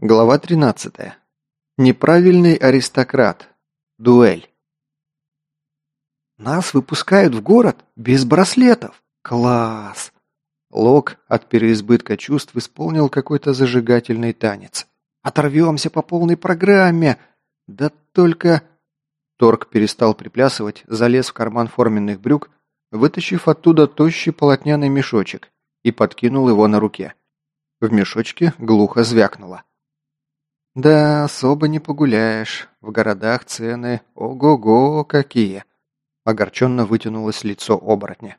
Глава 13. Неправильный аристократ. Дуэль. «Нас выпускают в город без браслетов! Класс!» Лок от переизбытка чувств исполнил какой-то зажигательный танец. «Оторвемся по полной программе! Да только...» Торг перестал приплясывать, залез в карман форменных брюк, вытащив оттуда тощий полотняный мешочек и подкинул его на руке. В мешочке глухо звякнуло. «Да, особо не погуляешь. В городах цены ого-го какие!» Огорченно вытянулось лицо оборотня.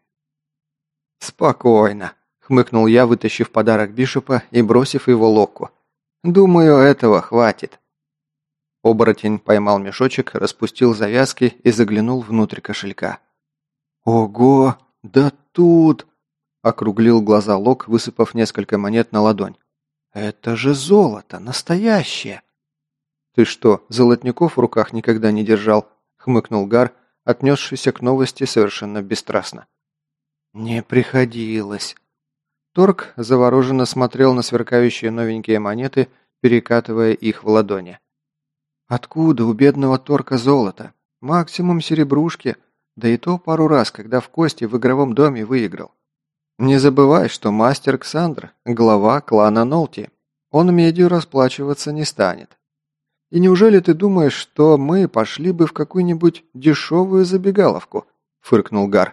«Спокойно», — хмыкнул я, вытащив подарок Бишопа и бросив его Локку. «Думаю, этого хватит». Оборотень поймал мешочек, распустил завязки и заглянул внутрь кошелька. «Ого! Да тут...» — округлил глаза Лок, высыпав несколько монет на ладонь. «Это же золото! Настоящее!» «Ты что, золотников в руках никогда не держал?» — хмыкнул Гар, отнесшийся к новости совершенно бесстрастно. «Не приходилось». Торг завороженно смотрел на сверкающие новенькие монеты, перекатывая их в ладони. «Откуда у бедного Торка золото? Максимум серебрушки, да и то пару раз, когда в кости в игровом доме выиграл. Не забывай, что мастер Ксандр – глава клана Нолти. Он медью расплачиваться не станет. И неужели ты думаешь, что мы пошли бы в какую-нибудь дешевую забегаловку?» – фыркнул Гар.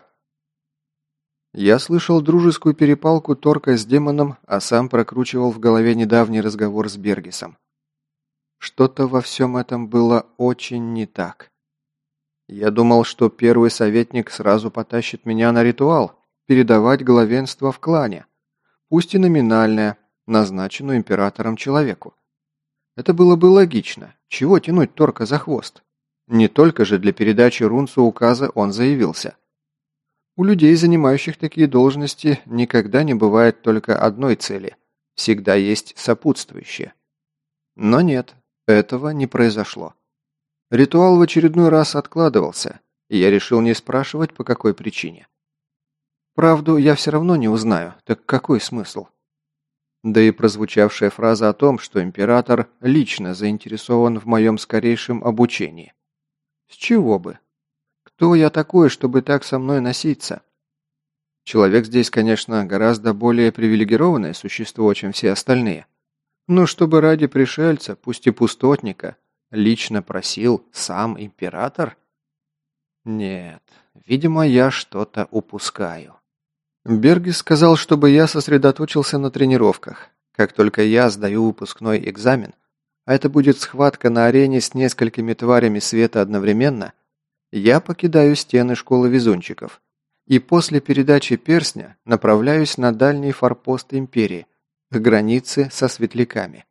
Я слышал дружескую перепалку Торка с демоном, а сам прокручивал в голове недавний разговор с Бергисом. Что-то во всем этом было очень не так. Я думал, что первый советник сразу потащит меня на ритуал, передавать главенство в клане, пусть и номинальное, назначенную императором человеку. Это было бы логично. Чего тянуть Торка за хвост? Не только же для передачи Рунцу указа он заявился. У людей, занимающих такие должности, никогда не бывает только одной цели. Всегда есть сопутствующие. Но нет, этого не произошло. Ритуал в очередной раз откладывался, и я решил не спрашивать, по какой причине. Правду я все равно не узнаю, так какой смысл? Да и прозвучавшая фраза о том, что император лично заинтересован в моем скорейшем обучении. С чего бы? Кто я такой, чтобы так со мной носиться? Человек здесь, конечно, гораздо более привилегированное существо, чем все остальные. Но чтобы ради пришельца, пусть и пустотника, лично просил сам император? Нет, видимо, я что-то упускаю. Бергис сказал, чтобы я сосредоточился на тренировках. Как только я сдаю выпускной экзамен, а это будет схватка на арене с несколькими тварями света одновременно, я покидаю стены школы везунчиков и после передачи перстня направляюсь на дальний форпост империи, к границе со светляками.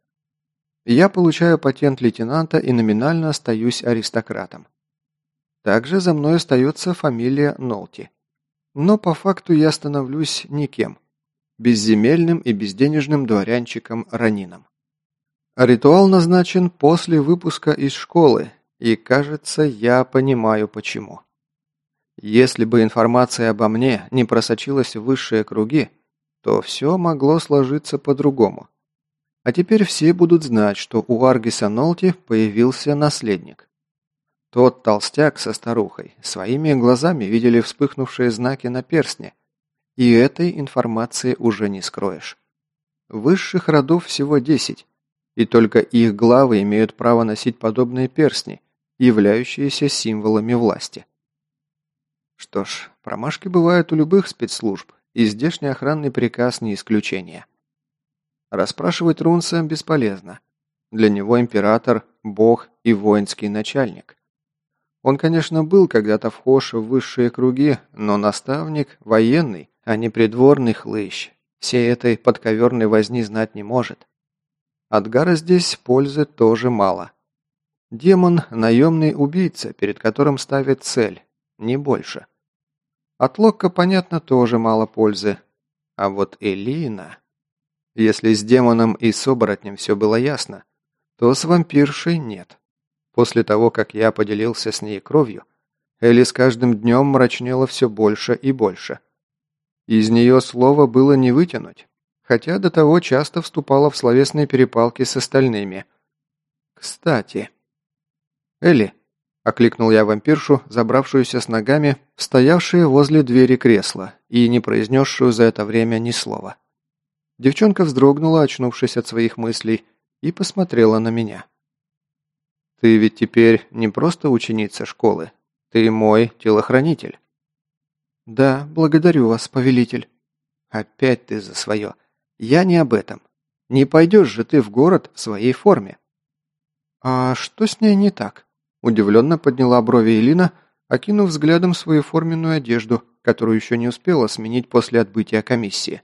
Я получаю патент лейтенанта и номинально остаюсь аристократом. Также за мной остается фамилия Нолти. Но по факту я становлюсь никем. Безземельным и безденежным дворянчиком-ранином. Ритуал назначен после выпуска из школы, и, кажется, я понимаю почему. Если бы информация обо мне не просочилась в высшие круги, то все могло сложиться по-другому. А теперь все будут знать, что у Аргиса Нолти появился наследник. Тот толстяк со старухой своими глазами видели вспыхнувшие знаки на перстне, и этой информации уже не скроешь. Высших родов всего 10, и только их главы имеют право носить подобные перстни, являющиеся символами власти. Что ж, промашки бывают у любых спецслужб, и здешний охранный приказ не исключение. Расспрашивать Рунца бесполезно. Для него император – бог и воинский начальник. Он, конечно, был когда-то вхож в высшие круги, но наставник – военный, а не придворный хлыщ. Всей этой подковерной возни знать не может. От Гара здесь пользы тоже мало. Демон – наемный убийца, перед которым ставит цель, не больше. От Локка, понятно, тоже мало пользы. А вот Элина... Если с демоном и с оборотнем все было ясно, то с вампиршей нет. После того, как я поделился с ней кровью, Элли с каждым днем мрачнела все больше и больше. Из нее слова было не вытянуть, хотя до того часто вступала в словесные перепалки с остальными. Кстати... «Элли!» – окликнул я вампиршу, забравшуюся с ногами, стоявшие возле двери кресла и не произнесшую за это время ни слова. Девчонка вздрогнула, очнувшись от своих мыслей, и посмотрела на меня. «Ты ведь теперь не просто ученица школы, ты мой телохранитель». «Да, благодарю вас, повелитель». «Опять ты за свое. Я не об этом. Не пойдешь же ты в город в своей форме». «А что с ней не так?» Удивленно подняла брови Элина, окинув взглядом свою форменную одежду, которую еще не успела сменить после отбытия комиссии.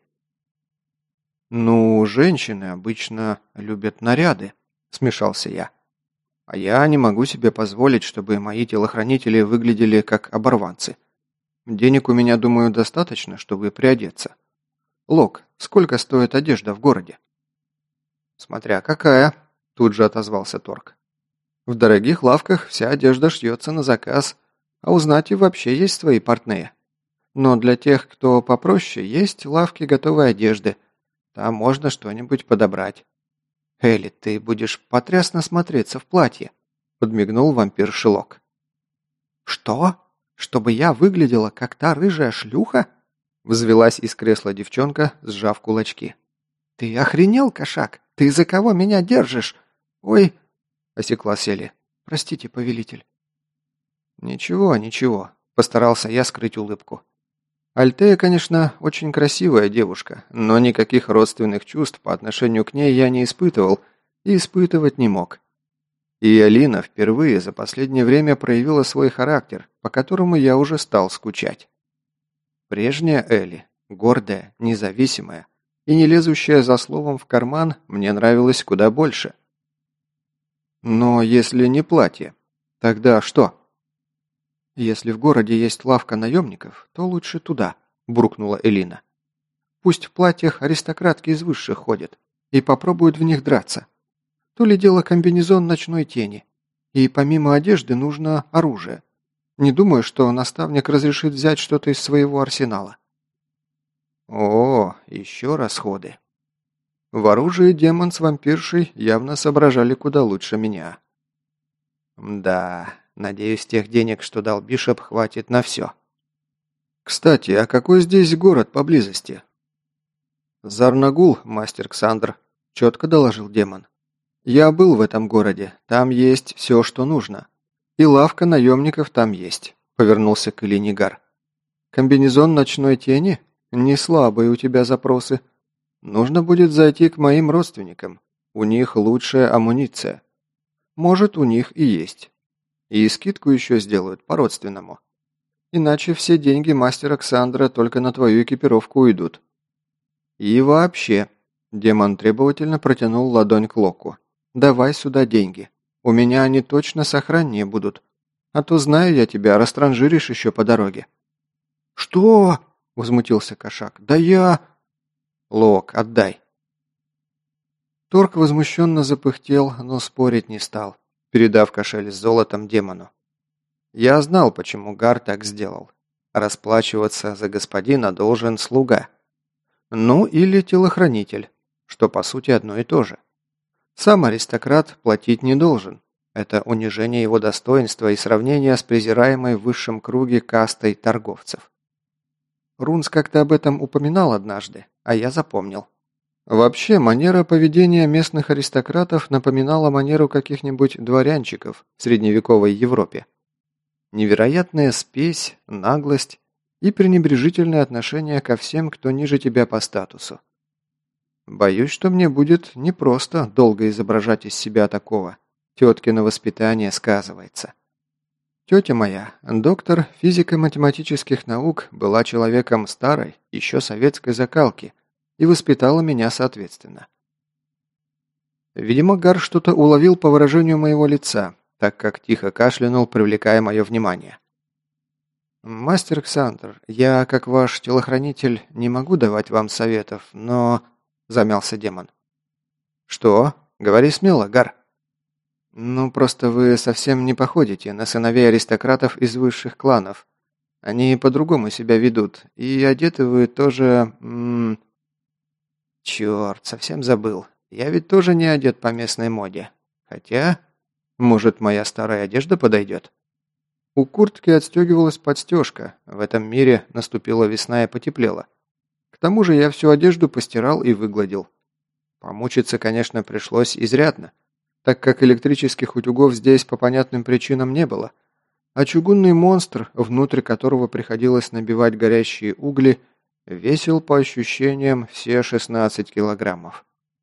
«Ну, женщины обычно любят наряды», – смешался я. «А я не могу себе позволить, чтобы мои телохранители выглядели как оборванцы. Денег у меня, думаю, достаточно, чтобы приодеться. Лок, сколько стоит одежда в городе?» «Смотря какая», – тут же отозвался Торг. «В дорогих лавках вся одежда шьется на заказ, а у знати вообще есть свои портные. Но для тех, кто попроще, есть лавки готовой одежды. Там можно что-нибудь подобрать». «Элли, ты будешь потрясно смотреться в платье», – подмигнул вампир Шелок. «Что? Чтобы я выглядела, как та рыжая шлюха?» – взвелась из кресла девчонка, сжав кулачки. «Ты охренел, кошак? Ты за кого меня держишь? Ой!» – осеклась Элли. «Простите, повелитель». «Ничего, ничего», – постарался я скрыть улыбку. Альтея, конечно, очень красивая девушка, но никаких родственных чувств по отношению к ней я не испытывал и испытывать не мог. И Алина впервые за последнее время проявила свой характер, по которому я уже стал скучать. Прежняя Элли, гордая, независимая и не лезущая за словом в карман, мне нравилась куда больше. Но если не платье, тогда что? «Если в городе есть лавка наемников, то лучше туда», – буркнула Элина. «Пусть в платьях аристократки из высших ходят и попробуют в них драться. То ли дело комбинезон ночной тени. И помимо одежды нужно оружие. Не думаю, что наставник разрешит взять что-то из своего арсенала». О, еще расходы. В оружии демон с вампиршей явно соображали куда лучше меня. Да... Надеюсь, тех денег, что дал Бишоп, хватит на все. Кстати, а какой здесь город поблизости? Зарнагул, мастер Ксандр, четко доложил демон. Я был в этом городе, там есть все, что нужно. И лавка наемников там есть, повернулся к Элинигар. Комбинезон ночной тени? Не слабые у тебя запросы. Нужно будет зайти к моим родственникам. У них лучшая амуниция. Может, у них и есть. И скидку еще сделают по-родственному. Иначе все деньги мастера Ксандра только на твою экипировку уйдут. И вообще, демон требовательно протянул ладонь к Локу. Давай сюда деньги. У меня они точно сохраннее будут. А то, знаю я тебя, растранжиришь еще по дороге. Что? Возмутился кошак. Да я... Лок, отдай. Торг возмущенно запыхтел, но спорить не стал, передав кошель с золотом демону. Я знал, почему Гар так сделал. Расплачиваться за господина должен слуга. Ну, или телохранитель, что по сути одно и то же. Сам аристократ платить не должен. Это унижение его достоинства и сравнение с презираемой в высшем круге кастой торговцев. Рунс как-то об этом упоминал однажды, а я запомнил. Вообще, манера поведения местных аристократов напоминала манеру каких-нибудь дворянчиков в средневековой Европе. Невероятная спесь, наглость и пренебрежительное отношение ко всем, кто ниже тебя по статусу. Боюсь, что мне будет непросто долго изображать из себя такого. Теткино воспитание сказывается. Тетя моя, доктор физико-математических наук, была человеком старой, еще советской закалки, и воспитала меня соответственно. Видимо, Гар что-то уловил по выражению моего лица, так как тихо кашлянул, привлекая мое внимание. «Мастер Ксандр, я, как ваш телохранитель, не могу давать вам советов, но...» – замялся демон. «Что? Говори смело, Гар». «Ну, просто вы совсем не походите на сыновей аристократов из высших кланов. Они по-другому себя ведут, и одеты вы тоже... Черт, совсем забыл. Я ведь тоже не одет по местной моде. Хотя, может, моя старая одежда подойдет? У куртки отстегивалась подстежка. В этом мире наступила весна и потеплело. К тому же я всю одежду постирал и выгладил. Помучиться, конечно, пришлось изрядно, так как электрических утюгов здесь по понятным причинам не было, а чугунный монстр, внутрь которого приходилось набивать горящие угли, весил по ощущениям все 16 килограммов.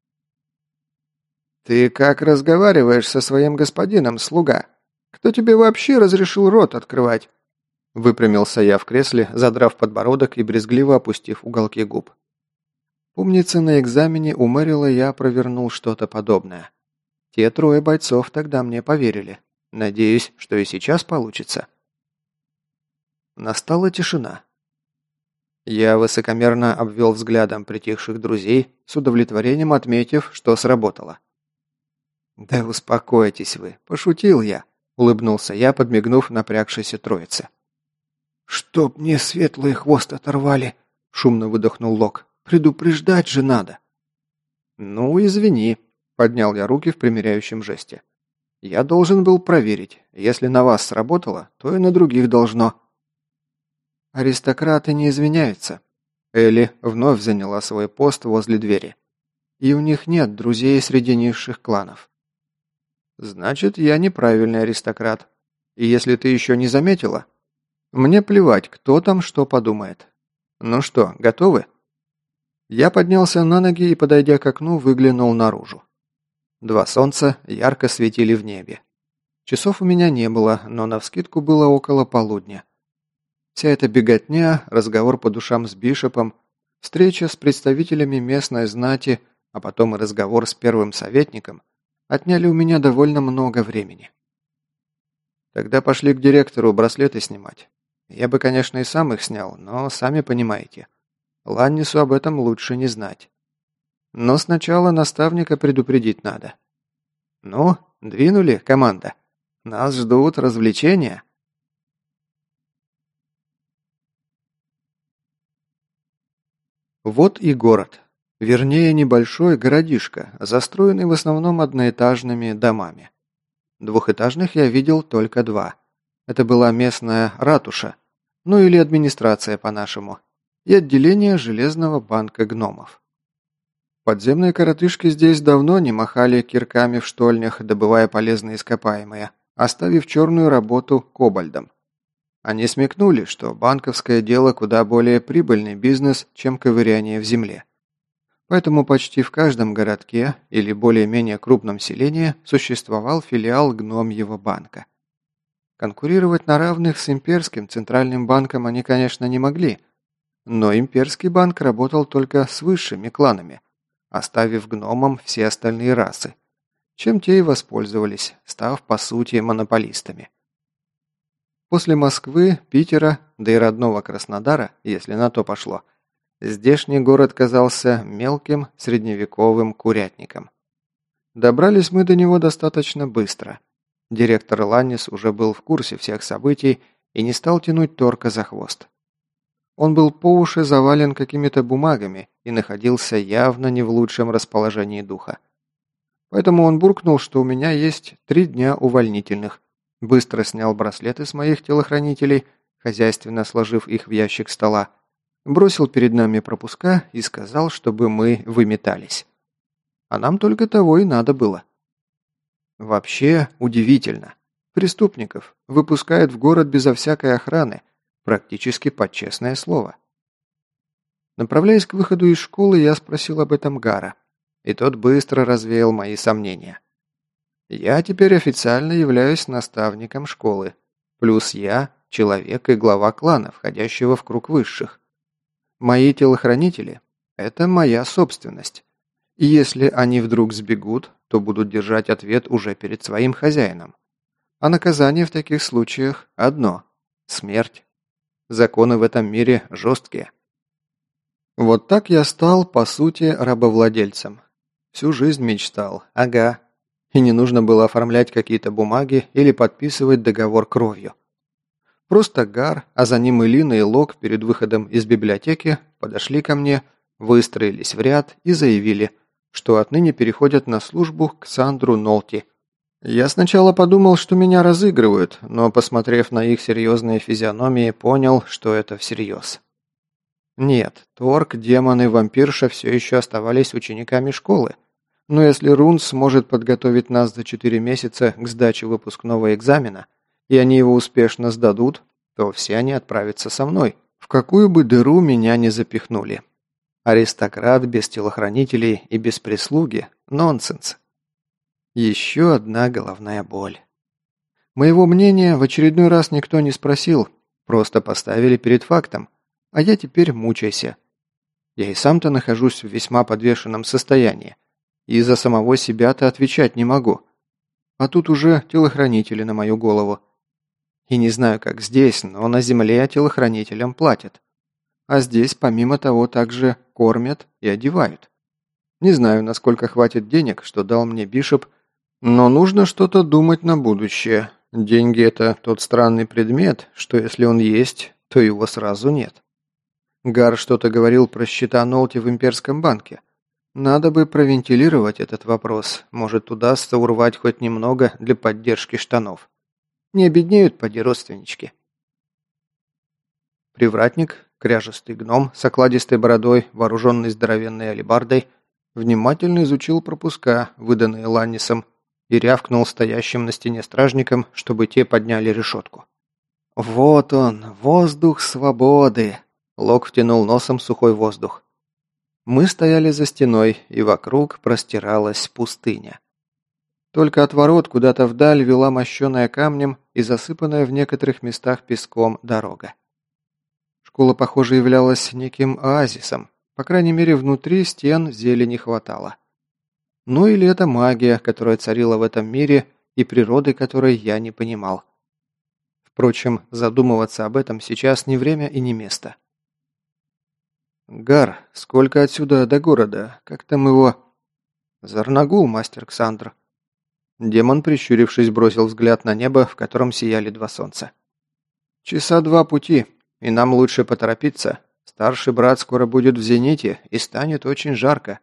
«Ты как разговариваешь со своим господином, слуга? Кто тебе вообще разрешил рот открывать?» Выпрямился я в кресле, задрав подбородок и брезгливо опустив уголки губ. Помнится, на экзамене у Мэрила я провернул что-то подобное. Те трое бойцов тогда мне поверили. Надеюсь, что и сейчас получится. Настала тишина. Я высокомерно обвел взглядом притихших друзей, с удовлетворением отметив, что сработало. «Да успокойтесь вы, пошутил я», — улыбнулся я, подмигнув напрягшейся троице. «Чтоб мне светлый хвост оторвали», — шумно выдохнул Лок. «Предупреждать же надо». «Ну, извини», — поднял я руки в примиряющем жесте. «Я должен был проверить. Если на вас сработало, то и на других должно». «Аристократы не извиняются». Элли вновь заняла свой пост возле двери. «И у них нет друзей среди низших кланов». «Значит, я неправильный аристократ. И если ты еще не заметила, мне плевать, кто там что подумает. Ну что, готовы?» Я поднялся на ноги и, подойдя к окну, выглянул наружу. Два солнца ярко светили в небе. Часов у меня не было, но навскидку было около полудня. Вся эта беготня, разговор по душам с Бишопом, встреча с представителями местной знати, а потом и разговор с первым советником отняли у меня довольно много времени. Тогда пошли к директору браслеты снимать. Я бы, конечно, и сам их снял, но сами понимаете. Ланнису об этом лучше не знать. Но сначала наставника предупредить надо. Ну, двинули, команда. Нас ждут развлечения. Вот и город. Вернее, небольшой городишко, застроенный в основном одноэтажными домами. Двухэтажных я видел только два. Это была местная ратуша, ну или администрация по-нашему, и отделение Железного банка гномов. Подземные коротышки здесь давно не махали кирками в штольнях, добывая полезные ископаемые, оставив черную работу кобальдам. Они смекнули, что банковское дело куда более прибыльный бизнес, чем ковыряние в земле. Поэтому почти в каждом городке или более-менее крупном селении существовал филиал гномьего банка. Конкурировать на равных с имперским центральным банком они, конечно, не могли, но имперский банк работал только с высшими кланами, оставив гномам все остальные расы, чем те и воспользовались, став по сути монополистами. После Москвы, Питера, да и родного Краснодара, если на то пошло, здешний город казался мелким средневековым курятником. Добрались мы до него достаточно быстро. Директор Ланнис уже был в курсе всех событий и не стал тянуть Торка за хвост. Он был по уши завален какими-то бумагами и находился явно не в лучшем расположении духа. Поэтому он буркнул, что у меня есть 3 дня увольнительных, быстро снял браслеты с моих телохранителей, хозяйственно сложив их в ящик стола, бросил перед нами пропуска и сказал, чтобы мы выметались. А нам только того и надо было. Вообще удивительно. Преступников выпускают в город безо всякой охраны, практически под честное слово. Направляясь к выходу из школы, я спросил об этом Гара, и тот быстро развеял мои сомнения. Я теперь официально являюсь наставником школы, плюс я – человек и глава клана, входящего в круг высших. Мои телохранители – это моя собственность, и если они вдруг сбегут, то будут держать ответ уже перед своим хозяином. А наказание в таких случаях одно – смерть. Законы в этом мире жесткие. Вот так я стал, по сути, рабовладельцем. Всю жизнь мечтал, ага. И не нужно было оформлять какие-то бумаги или подписывать договор кровью. Просто Гар, а за ним и Лина и Лок перед выходом из библиотеки подошли ко мне, выстроились в ряд и заявили, что отныне переходят на службу к Сандру Нолти. Я сначала подумал, что меня разыгрывают, но, посмотрев на их серьезные физиономии, понял, что это всерьез. Нет, Торг, демон и вампирша все еще оставались учениками школы. Но если Рун сможет подготовить нас за 4 месяца к сдаче выпускного экзамена, и они его успешно сдадут, то все они отправятся со мной, в какую бы дыру меня не запихнули. Аристократ без телохранителей и без прислуги – нонсенс. Еще одна головная боль. Моего мнения в очередной раз никто не спросил, просто поставили перед фактом, а я теперь мучайся. Я и сам-то нахожусь в весьма подвешенном состоянии, и за самого себя-то отвечать не могу. А тут уже телохранители на мою голову. И не знаю, как здесь, но на земле телохранителям платят. А здесь, помимо того, также кормят и одевают. Не знаю, насколько хватит денег, что дал мне Бишоп, но нужно что-то думать на будущее. Деньги – это тот странный предмет, что если он есть, то его сразу нет. Гар что-то говорил про счета Нолти в имперском банке. Надо бы провентилировать этот вопрос. Может, удастся урвать хоть немного для поддержки штанов. Не обеднеют поди родственнички. Привратник, кряжестый гном с окладистой бородой, вооруженный здоровенной алебардой, внимательно изучил пропуска, выданные Ланнисом, и рявкнул стоящим на стене стражникам, чтобы те подняли решетку. «Вот он, воздух свободы!» Лок втянул носом сухой воздух. Мы стояли за стеной, и вокруг простиралась пустыня. Только от ворот куда-то вдаль вела мощеная камнем и засыпанная в некоторых местах песком дорога. Школа, похоже, являлась неким оазисом, по крайней мере, внутри стен зелени хватало. Ну или это магия, которая царила в этом мире и природы которой я не понимал. Впрочем, задумываться об этом сейчас не время и не место. «Гар, сколько отсюда до города? Как там его?» «Зарнагул, мастер Ксандр». Демон, прищурившись, бросил взгляд на небо, в котором сияли 2 солнца. «Часа 2 пути, и нам лучше поторопиться. Старший брат скоро будет в зените, и станет очень жарко».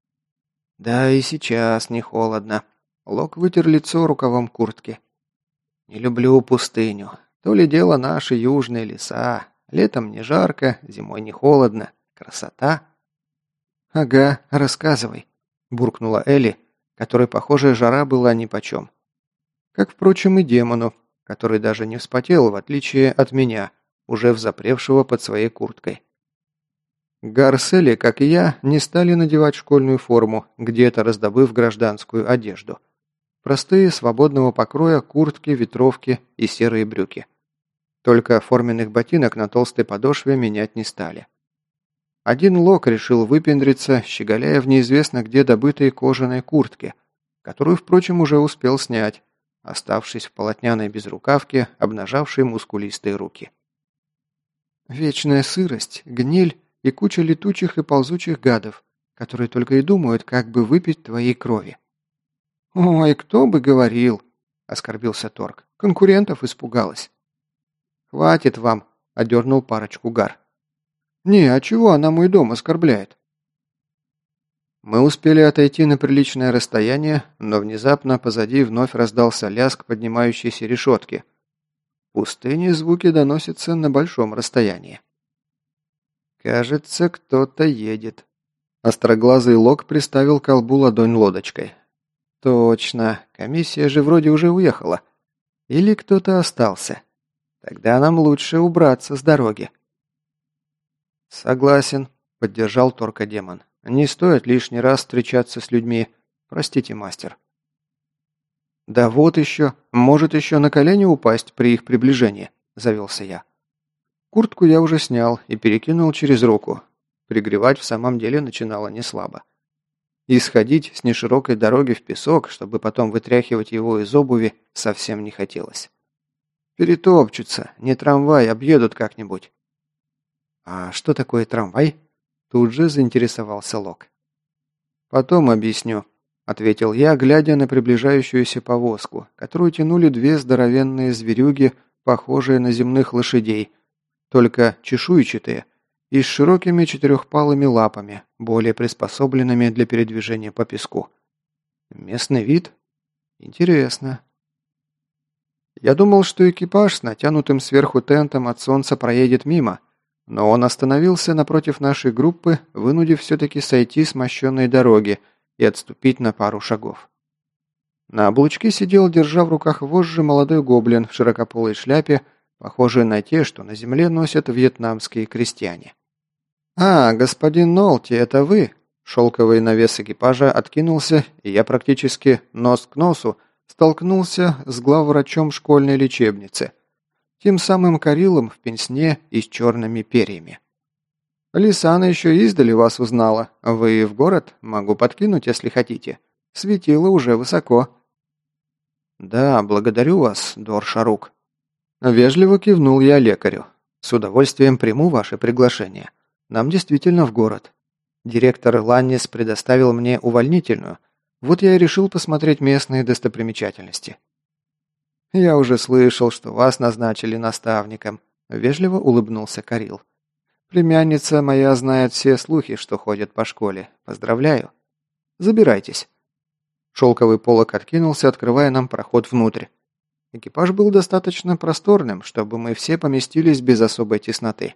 «Да и сейчас не холодно». Лок вытер лицо рукавом куртки. «Не люблю пустыню. То ли дело наши южные леса. Летом не жарко, зимой не холодно. Красота». «Ага, рассказывай», – буркнула Элли, которой, похоже, жара была нипочем. Как, впрочем, и демону, который даже не вспотел, в отличие от меня, уже взапревшего под своей курткой. Гар с Элли, как и я, не стали надевать школьную форму, где-то раздобыв гражданскую одежду. Простые, свободного покроя куртки, ветровки и серые брюки. Только форменных ботинок на толстой подошве менять не стали. Один Лок решил выпендриться, щеголяя в неизвестно где добытой кожаной куртке, которую, впрочем, уже успел снять, оставшись в полотняной безрукавке, обнажавшей мускулистые руки. «Вечная сырость, гниль и куча летучих и ползучих гадов, которые только и думают, как бы выпить твоей крови». «Ой, кто бы говорил!» – оскорбился Торг. «Конкурентов испугалась». «Хватит вам!» – одернул парочку Гар. «Не, а чего она мой дом оскорбляет?» Мы успели отойти на приличное расстояние, но внезапно позади вновь раздался лязг поднимающейся решетки. В пустыне звуки доносятся на большом расстоянии. «Кажется, кто-то едет». Остроглазый Лок приставил к колбу ладонь лодочкой. «Точно, комиссия же вроде уже уехала. Или кто-то остался. Тогда нам лучше убраться с дороги». «Согласен», — поддержал Торка-демон. «Не стоит лишний раз встречаться с людьми. Простите, мастер». «Да вот еще, может еще на колени упасть при их приближении», — завелся я. Куртку я уже снял и перекинул через руку. Пригревать в самом деле начинало неслабо. И сходить с неширокой дороги в песок, чтобы потом вытряхивать его из обуви, совсем не хотелось. Перетопчутся, не трамвай, объедут как-нибудь. «А что такое трамвай?» Тут же заинтересовался Лок. «Потом объясню», — ответил я, глядя на приближающуюся повозку, которую тянули 2 здоровенные зверюги, похожие на земных лошадей, только чешуйчатые, и с широкими четырехпалыми лапами, более приспособленными для передвижения по песку. Местный вид? Интересно. Я думал, что экипаж с натянутым сверху тентом от солнца проедет мимо, но он остановился напротив нашей группы, вынудив все-таки сойти с мощенной дороги и отступить на пару шагов. На облучке сидел, держа в руках вожжи, молодой гоблин в широкополой шляпе, похожей на те, что на земле носят вьетнамские крестьяне. «А, господин Нолти, это вы?» Шелковый навес экипажа откинулся, и я практически нос к носу столкнулся с главврачом школьной лечебницы, тем самым Карилом в пенсне и с черными перьями. «Лисана еще издали вас узнала. Вы в город? Могу подкинуть, если хотите. Светило уже высоко». «Да, благодарю вас, Дор Шарук». Вежливо кивнул я лекарю. «С удовольствием приму ваше приглашение. Нам действительно в город. Директор Ланнис предоставил мне увольнительную. Вот я и решил посмотреть местные достопримечательности». «Я уже слышал, что вас назначили наставником», – вежливо улыбнулся Карил. «Племянница моя знает все слухи, что ходят по школе. Поздравляю. Забирайтесь». Шелковый полог откинулся, открывая нам проход внутрь. Экипаж был достаточно просторным, чтобы мы все поместились без особой тесноты.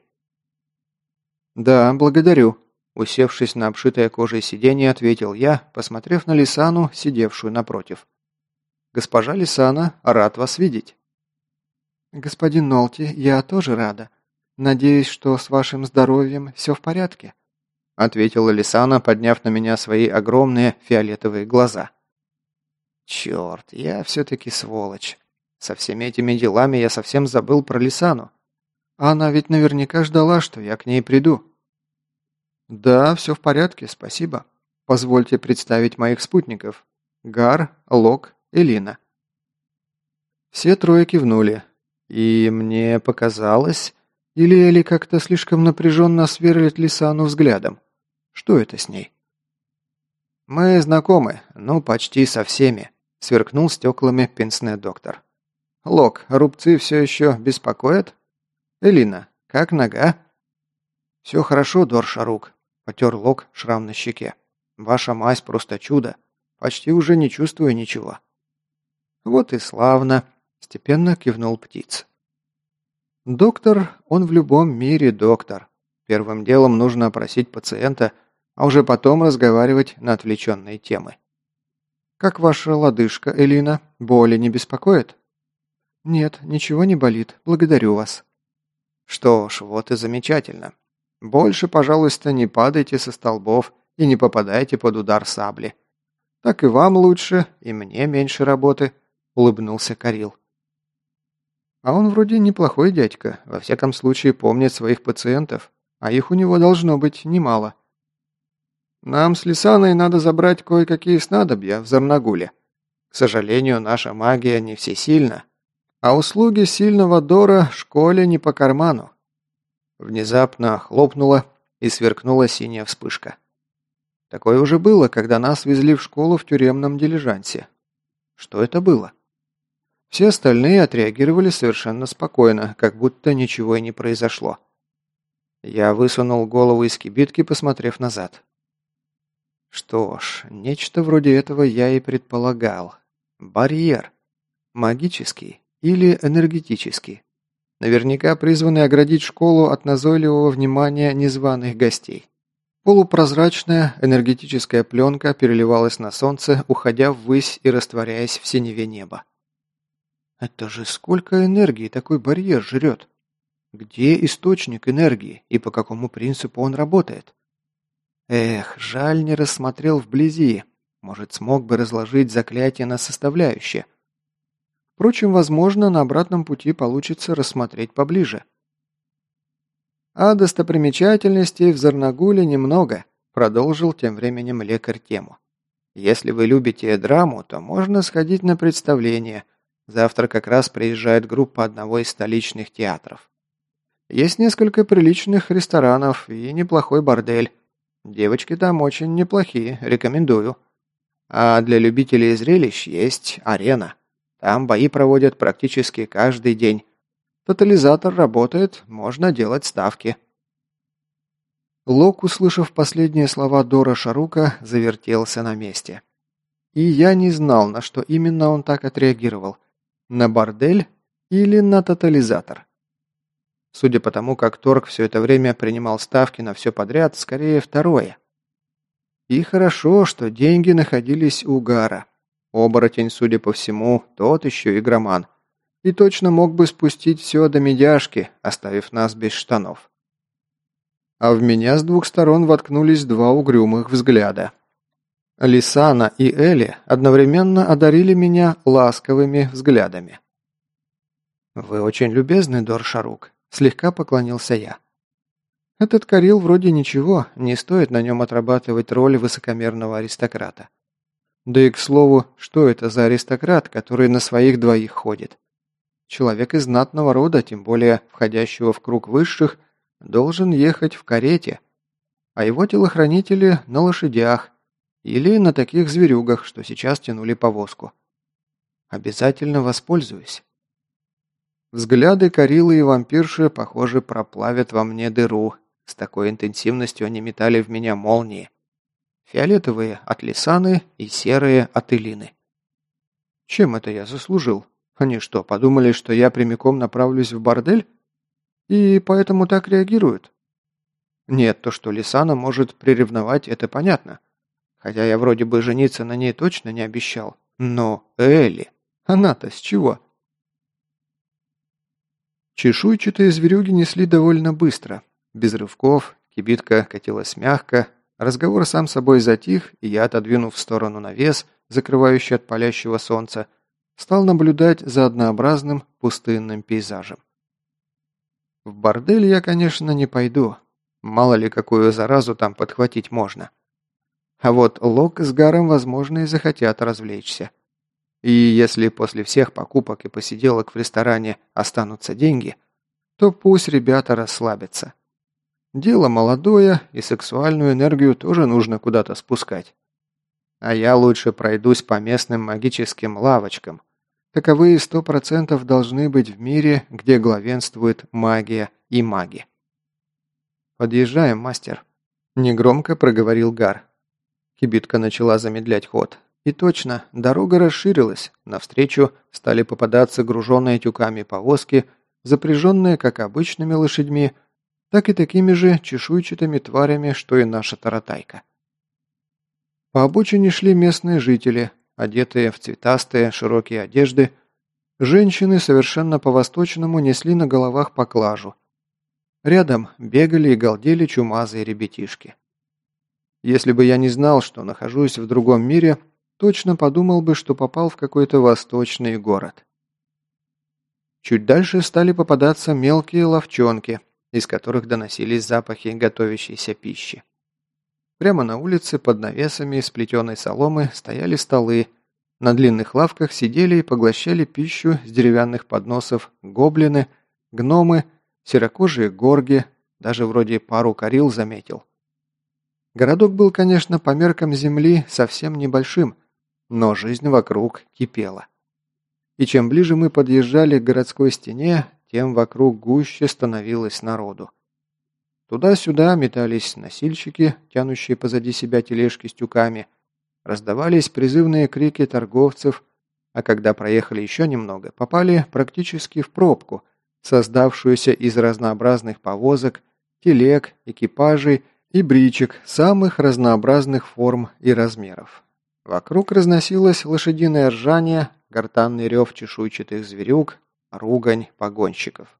«Да, благодарю», – усевшись на обшитое кожей сиденье, ответил я, посмотрев на Лисану, сидевшую напротив. «Госпожа Лисана, рад вас видеть». «Господин Нолти, я тоже рада. Надеюсь, что с вашим здоровьем все в порядке», – ответила Лисана, подняв на меня свои огромные фиолетовые глаза. «Черт, я все-таки сволочь. Со всеми этими делами я совсем забыл про Лисану. Она ведь наверняка ждала, что я к ней приду». «Да, все в порядке, спасибо. Позвольте представить моих спутников. Гар, Лок, Элина». Все трое кивнули. И мне показалось, или Эли как-то слишком напряженно сверлит Лисану взглядом. Что это с ней? «Мы знакомы, ну, почти со всеми», — сверкнул стеклами пенсне доктор. «Лок, рубцы все еще беспокоят? Элина, как нога?» «Все хорошо, Дор Шарук», — потер Лок шрам на щеке. «Ваша мазь просто чудо. Почти уже не чувствую ничего». «Вот и славно», — степенно кивнул птиц. «Доктор, он в любом мире доктор. Первым делом нужно опросить пациента, а уже потом разговаривать на отвлеченные темы. Как ваша лодыжка, Элина? Боли не беспокоит?» «Нет, ничего не болит. Благодарю вас». «Что ж, вот и замечательно. Больше, пожалуйста, не падайте со столбов и не попадайте под удар сабли. Так и вам лучше, и мне меньше работы», — улыбнулся Карил. «А он вроде неплохой дядька, во всяком случае помнит своих пациентов, а их у него должно быть немало. Нам с Лисаной надо забрать кое-какие снадобья в Зарнагуле. К сожалению, наша магия не всесильна, а услуги сильного Дора школе не по карману». Внезапно хлопнула и сверкнула синяя вспышка. Такое уже было, когда нас везли в школу в тюремном дилижансе. Что это было? Все остальные отреагировали совершенно спокойно, как будто ничего и не произошло. Я высунул голову из кибитки, посмотрев назад. Что ж, нечто вроде этого я и предполагал. Барьер. Магический или энергетический. Наверняка призванный оградить школу от назойливого внимания незваных гостей. Полупрозрачная энергетическая пленка переливалась на солнце, уходя ввысь и растворяясь в синеве неба. Это же сколько энергии такой барьер жрет? Где источник энергии и по какому принципу он работает? Эх, жаль, не рассмотрел вблизи. Может, смог бы разложить заклятие на составляющие. Впрочем, возможно, на обратном пути получится рассмотреть поближе. «А достопримечательностей в Зарнагуле немного», – продолжил тем временем лекарь тему. «Если вы любите драму, то можно сходить на представление. Завтра как раз приезжает группа одного из столичных театров. Есть несколько приличных ресторанов и неплохой бордель. Девочки там очень неплохие, рекомендую. А для любителей зрелищ есть арена. Там бои проводят практически каждый день. Тотализатор работает, можно делать ставки». Лок, услышав последние слова Дора Шарука, завертелся на месте. И я не знал, на что именно он так отреагировал. На бордель или на тотализатор. Судя по тому, как Торг все это время принимал ставки на все подряд, скорее второе. И хорошо, что деньги находились у Гара. Оборотень, судя по всему, тот еще игроман. И точно мог бы спустить все до медяшки, оставив нас без штанов. А в меня с двух сторон воткнулись два угрюмых взгляда. Лисана и Эли одновременно одарили меня ласковыми взглядами. «Вы очень любезны, Дор Шарук», – слегка поклонился я. Этот Карил вроде ничего, не стоит на нем отрабатывать роль высокомерного аристократа. Да и к слову, что это за аристократ, который на своих двоих ходит? Человек из знатного рода, тем более входящего в круг высших, должен ехать в карете, а его телохранители на лошадях или на таких зверюгах, что сейчас тянули повозку. Обязательно воспользуюсь. Взгляды Карилы и вампирши, похоже, проплавят во мне дыру. С такой интенсивностью они метали в меня молнии. Фиолетовые от Лисаны и серые от Элины. Чем это я заслужил? Они что, подумали, что я прямиком направлюсь в бордель? И поэтому так реагируют? Нет, то, что Лисана может приревновать, это понятно. Хотя я вроде бы жениться на ней точно не обещал. Но Элли, она-то с чего? Чешуйчатые зверюги несли довольно быстро. Без рывков, кибитка катилась мягко, разговор сам собой затих, и я, отодвинув в сторону навес, закрывающий от палящего солнца, стал наблюдать за однообразным пустынным пейзажем. В бордель я, конечно, не пойду. Мало ли, какую заразу там подхватить можно. А вот Лок с Гаром, возможно, и захотят развлечься. И если после всех покупок и посиделок в ресторане останутся деньги, то пусть ребята расслабятся. Дело молодое, и сексуальную энергию тоже нужно куда-то спускать. А я лучше пройдусь по местным магическим лавочкам. Таковые 100% должны быть в мире, где главенствует магия и маги. «Подъезжаем, мастер», – негромко проговорил Гар. Кибитка начала замедлять ход. И точно, дорога расширилась, навстречу стали попадаться груженные тюками повозки, запряженные как обычными лошадьми, так и такими же чешуйчатыми тварями, что и наша таратайка. По обочине шли местные жители, одетые в цветастые широкие одежды. Женщины совершенно по-восточному несли на головах поклажу. Рядом бегали и галдели чумазые ребятишки. Если бы я не знал, что нахожусь в другом мире, точно подумал бы, что попал в какой-то восточный город. Чуть дальше стали попадаться мелкие лавчонки, из которых доносились запахи готовящейся пищи. Прямо на улице под навесами из плетеной соломы стояли столы. На длинных лавках сидели и поглощали пищу с деревянных подносов гоблины, гномы, серокожие горги, даже вроде пару Карил заметил. Городок был, конечно, по меркам земли совсем небольшим, но жизнь вокруг кипела. И чем ближе мы подъезжали к городской стене, тем вокруг гуще становилось народу. Туда-сюда метались носильщики, тянущие позади себя тележки с тюками, раздавались призывные крики торговцев, а когда проехали еще немного, попали практически в пробку, создавшуюся из разнообразных повозок, телег, экипажей и бричек самых разнообразных форм и размеров. Вокруг разносилось лошадиное ржание, гортанный рев чешуйчатых зверюг, ругань погонщиков.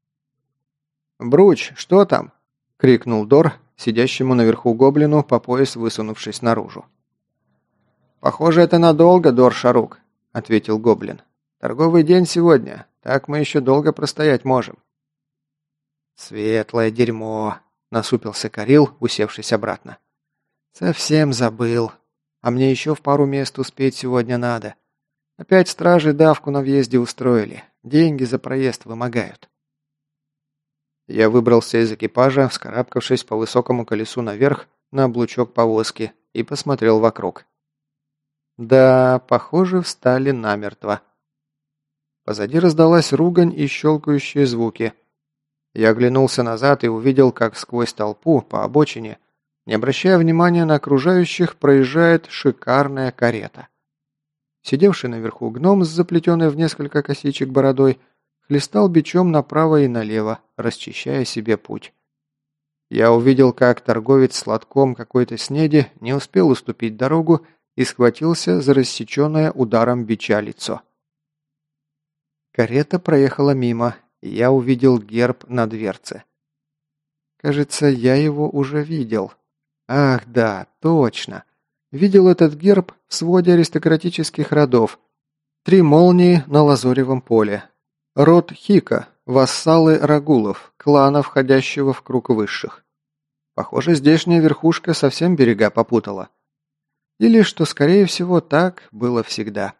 «Бруч, что там?» — крикнул Дор, сидящему наверху гоблину, по пояс высунувшись наружу. «Похоже, это надолго, Дор Шарук», — ответил гоблин. «Торговый день сегодня, так мы еще долго простоять можем». «Светлое дерьмо», — насупился Карил, усевшись обратно. «Совсем забыл. А мне еще в пару мест успеть сегодня надо. Опять стражи давку на въезде устроили. Деньги за проезд вымогают». Я выбрался из экипажа, вскарабкавшись по высокому колесу наверх на облучок повозки, и посмотрел вокруг. Да, похоже, встали намертво. Позади раздалась ругань и щелкающие звуки. Я оглянулся назад и увидел, как сквозь толпу по обочине, не обращая внимания на окружающих, проезжает шикарная карета. Сидевший наверху гном с заплетенной в несколько косичек бородой хлестал бичом направо и налево, расчищая себе путь. Я увидел, как торговец с лотком какой-то снеди не успел уступить дорогу и схватился за рассеченное ударом бича лицо. Карета проехала мимо, и я увидел герб на дверце. Кажется, я его уже видел. Ах, да, точно. Видел этот герб в своде аристократических родов. 3 молнии на лазоревом поле. Род Хика, вассалы Рагулов, клана, входящего в круг высших. Похоже, здешняя верхушка совсем берега попутала. Или, что скорее всего, так было всегда.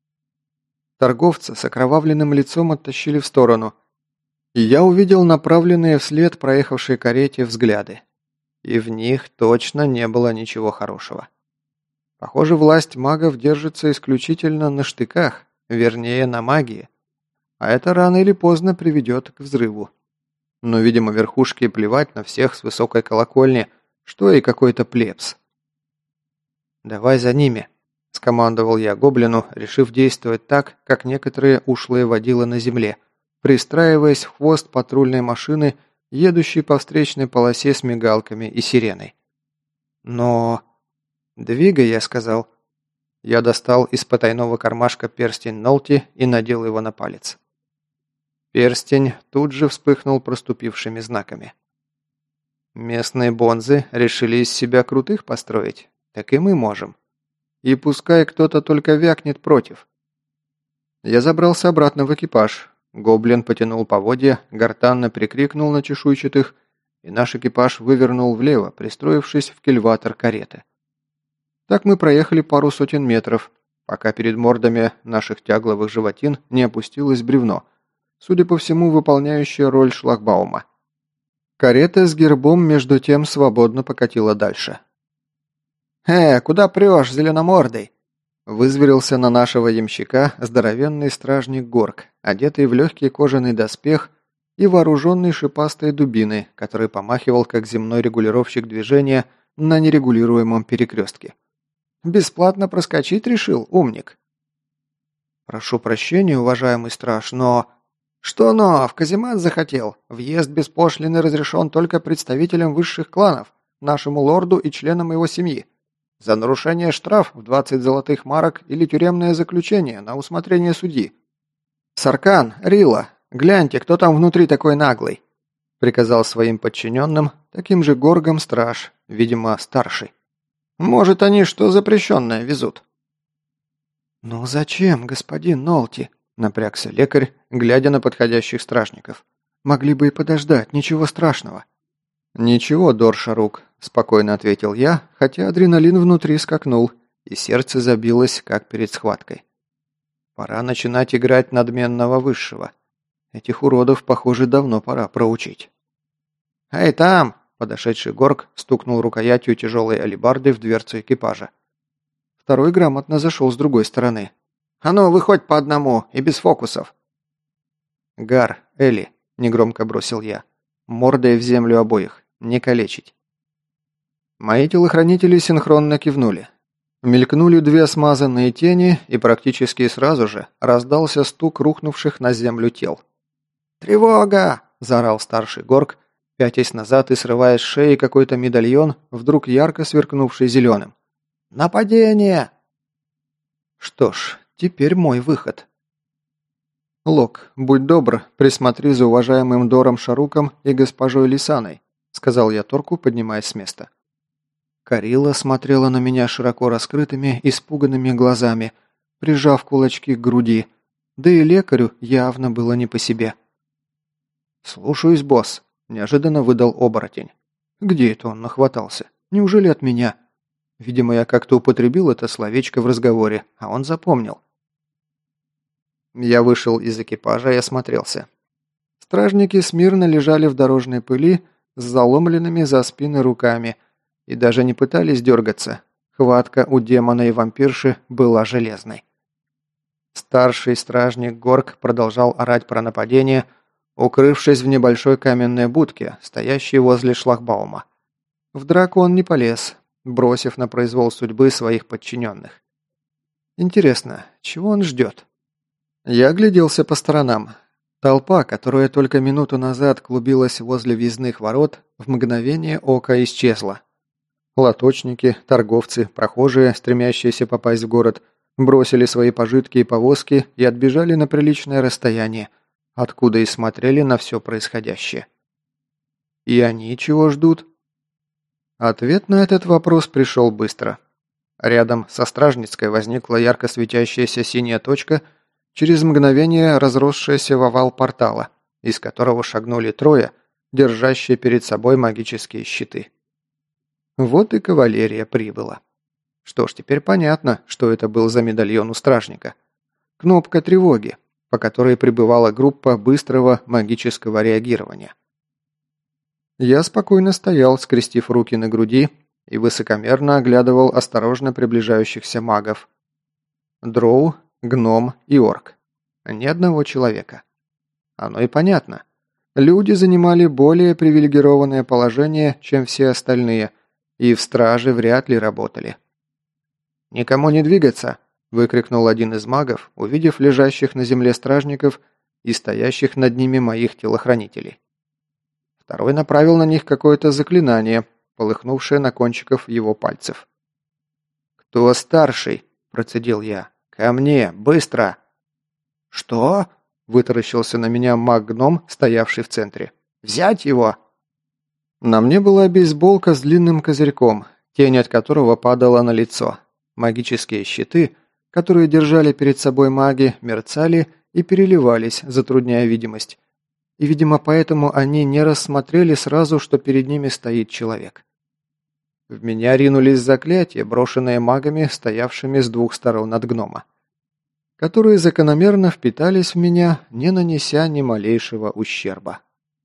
Торговца с окровавленным лицом оттащили в сторону, и я увидел направленные вслед проехавшей карете взгляды. И в них точно не было ничего хорошего. Похоже, власть магов держится исключительно на штыках, вернее, на магии. А это рано или поздно приведет к взрыву. Но, видимо, верхушке плевать на всех с высокой колокольни, что и какой-то плебс. «Давай за ними», – скомандовал я гоблину, решив действовать так, как некоторые ушлые водилы на земле, пристраиваясь в хвост патрульной машины, едущей по встречной полосе с мигалками и сиреной. «Но...» «Двигай», я сказал. Я достал из потайного кармашка перстень Нолти и надел его на палец. Перстень тут же вспыхнул проступившими знаками. Местные бонзы решили из себя крутых построить, так и мы можем. И пускай кто-то только вякнет против. Я забрался обратно в экипаж. Гоблин потянул поводья, гортанно прикрикнул на чешуйчатых, и наш экипаж вывернул влево, пристроившись в кильватор кареты. Так мы проехали пару сотен метров, пока перед мордами наших тягловых животин не опустилось бревно, судя по всему, выполняющее роль шлагбаума. Карета с гербом между тем свободно покатила дальше. Куда прешь, зеленомордый?» Вызверился на нашего ямщика здоровенный стражник Горк, одетый в легкий кожаный доспех и вооруженный шипастой дубиной, который помахивал как земной регулировщик движения на нерегулируемом перекрестке. «Бесплатно проскочить решил, умник?» «Прошу прощения, уважаемый страж, но...» «Что но? В каземат захотел. Въезд без пошлины разрешен только представителям высших кланов, нашему лорду и членам его семьи. За нарушение штраф в 20 золотых марок или тюремное заключение на усмотрение судьи». «Саркан, Рила, гляньте, кто там внутри такой наглый», приказал своим подчиненным, таким же горгом страж, видимо, старший. «Может, они что запрещенное везут?» «Ну зачем, господин Нолти?» – напрягся лекарь, глядя на подходящих стражников. «Могли бы и подождать, ничего страшного». «Ничего, Доршарук», – спокойно ответил я, хотя адреналин внутри скакнул, и сердце забилось, как перед схваткой. Пора начинать играть надменного высшего. Этих уродов, похоже, давно пора проучить. «Эй, там!» – подошедший Горг стукнул рукоятью тяжелой алебарды в дверцу экипажа. Второй грамотно зашел с другой стороны. «А ну, выходь по одному и без фокусов!» «Гар, Элли!» – негромко бросил я. «Мордой в землю обоих. Не калечить». Мои телохранители синхронно кивнули. Мелькнули 2 смазанные тени, и практически сразу же раздался стук рухнувших на землю тел. «Тревога!» – заорал старший Горг, пятясь назад и срывая с шеи какой-то медальон, вдруг ярко сверкнувший зеленым. «Нападение!» Что ж, теперь мой выход. «Лок, будь добр, присмотри за уважаемым Дором Шаруком и госпожой Лисаной», сказал я Торку, поднимаясь с места. Карила смотрела на меня широко раскрытыми, испуганными глазами, прижав кулачки к груди, да и лекарю явно было не по себе. «Слушаюсь, босс», – неожиданно выдал оборотень. «Где это он нахватался? Неужели от меня?» Видимо, я как-то употребил это словечко в разговоре, а он запомнил. Я вышел из экипажа и осмотрелся. Стражники смирно лежали в дорожной пыли с заломленными за спины руками и даже не пытались дергаться. Хватка у демона и вампирши была железной. Старший стражник Горг продолжал орать про нападение, укрывшись в небольшой каменной будке, стоящей возле шлагбаума. В драку он не полез, бросив на произвол судьбы своих подчиненных. Интересно, чего он ждет? Я огляделся по сторонам. Толпа, которая только минуту назад клубилась возле въездных ворот, в мгновение ока исчезла. Лоточники, торговцы, прохожие, стремящиеся попасть в город, бросили свои пожитки и повозки и отбежали на приличное расстояние, откуда и смотрели на все происходящее. И они чего ждут? Ответ на этот вопрос пришел быстро. Рядом со Стражницкой возникла ярко светящаяся синяя точка, через мгновение разросшаяся в овал портала, из которого шагнули трое, держащие перед собой магические щиты. Вот и кавалерия прибыла. Что ж, теперь понятно, что это был за медальон у стражника. Кнопка тревоги, по которой прибывала группа быстрого магического реагирования. Я спокойно стоял, скрестив руки на груди, и высокомерно оглядывал осторожно приближающихся магов. Дроу, гном и орк. Ни одного человека. Оно и понятно. Люди занимали более привилегированное положение, чем все остальные, и в страже вряд ли работали. «Никому не двигаться!» – выкрикнул один из магов, увидев лежащих на земле стражников и стоящих над ними моих телохранителей. Второй направил на них какое-то заклинание, полыхнувшее на кончиках его пальцев. «Кто старший?» – процедил я. «Ко мне! Быстро!» «Что?» – вытаращился на меня маг-гном, стоявший в центре. «Взять его!» На мне была бейсболка с длинным козырьком, тень от которого падала на лицо. Магические щиты, которые держали перед собой маги, мерцали и переливались, затрудняя видимость. И, видимо, поэтому они не рассмотрели сразу, что перед ними стоит человек. В меня ринулись заклятия, брошенные магами, стоявшими с двух сторон от гнома, которые закономерно впитались в меня, не нанеся ни малейшего ущерба.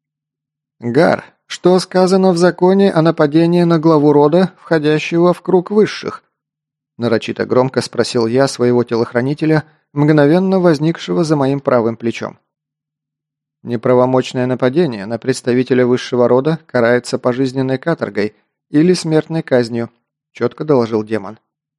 «Гар, что сказано в законе о нападении на главу рода, входящего в круг высших?» Нарочито громко спросил я своего телохранителя, мгновенно возникшего за моим правым плечом. «Неправомочное нападение на представителя высшего рода карается пожизненной каторгой или смертной казнью», четко доложил демон.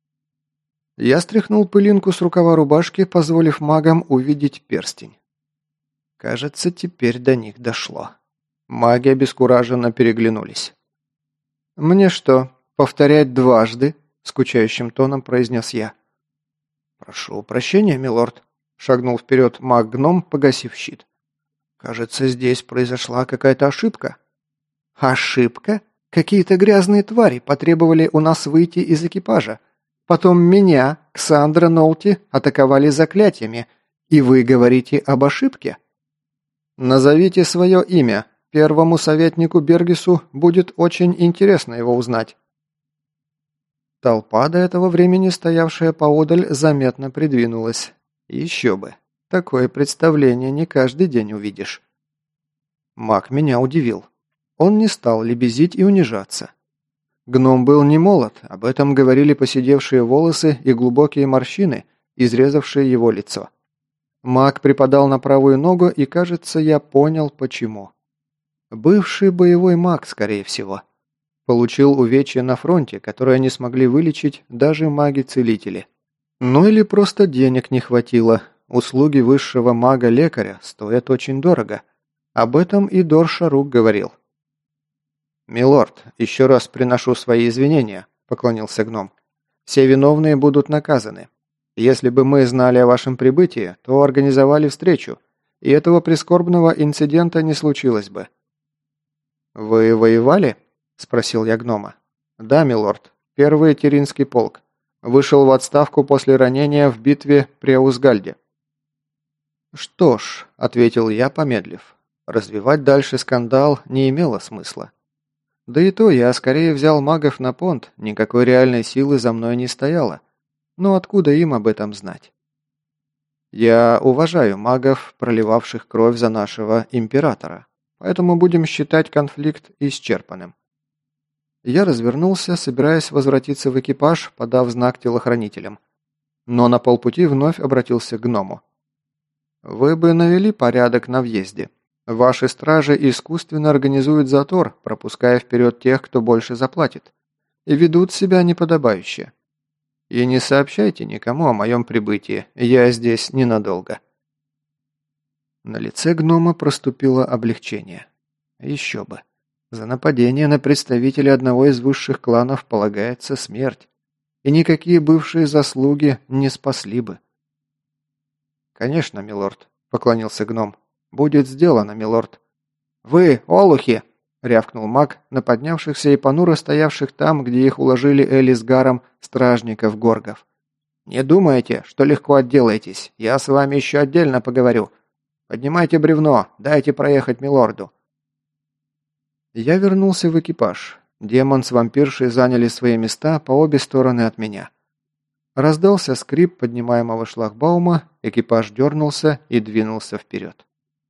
Я стряхнул пылинку с рукава рубашки, позволив магам увидеть перстень. Кажется, теперь до них дошло. Маги обескураженно переглянулись. «Мне что, повторять дважды?» – скучающим тоном произнес я. «Прошу прощения, милорд», – шагнул вперед маг-гном, погасив щит. «Кажется, здесь произошла какая-то ошибка». «Ошибка? Какие-то грязные твари потребовали у нас выйти из экипажа. Потом меня, Ксандра Нолти, атаковали заклятиями, и вы говорите об ошибке?» «Назовите свое имя. Первому советнику Бергису будет очень интересно его узнать». Толпа, до этого времени стоявшая поодаль, заметно придвинулась. Еще бы. Такое представление не каждый день увидишь. Маг меня удивил. Он не стал лебезить и унижаться. Гном был не молод, об этом говорили поседевшие волосы и глубокие морщины, изрезавшие его лицо. Маг припадал на правую ногу, и, кажется, я понял, почему. Бывший боевой маг, скорее всего. Получил увечья на фронте, которые не смогли вылечить даже маги-целители. Ну или просто денег не хватило. Услуги высшего мага-лекаря стоят очень дорого. Об этом и Дор Шарук говорил. «Милорд, еще раз приношу свои извинения», – поклонился гном. «Все виновные будут наказаны. Если бы мы знали о вашем прибытии, то организовали встречу, и этого прискорбного инцидента не случилось бы». «Вы воевали?» – спросил я гнома. «Да, милорд. Первый Теринский полк. Вышел в отставку после ранения в битве при Аузгальде». «Что ж», – ответил я, помедлив. Развивать дальше скандал не имело смысла. Да и то я скорее взял магов на понт, никакой реальной силы за мной не стояло. Но откуда им об этом знать? Я уважаю магов, проливавших кровь за нашего императора, поэтому будем считать конфликт исчерпанным. Я развернулся, собираясь возвратиться в экипаж, подав знак телохранителям. Но на полпути вновь обратился к гному. «Вы бы навели порядок на въезде. Ваши стражи искусственно организуют затор, пропуская вперед тех, кто больше заплатит, и ведут себя неподобающе. И не сообщайте никому о моем прибытии, я здесь ненадолго». На лице гнома проступило облегчение. Еще бы. За нападение на представителя одного из высших кланов полагается смерть, и никакие бывшие заслуги не спасли бы. «Конечно, милорд», — поклонился гном. «Будет сделано, милорд». «Вы, олухи!» — рявкнул маг на поднявшихся и понуро стоявших там, где их уложили Элли с Гаром, стражников-горгов. «Не думайте, что легко отделаетесь. Я с вами еще отдельно поговорю. Поднимайте бревно, дайте проехать милорду». Я вернулся в экипаж. Демон с вампиршей заняли свои места по обе стороны от меня. Раздался скрип поднимаемого шлагбаума, экипаж дернулся и двинулся вперед.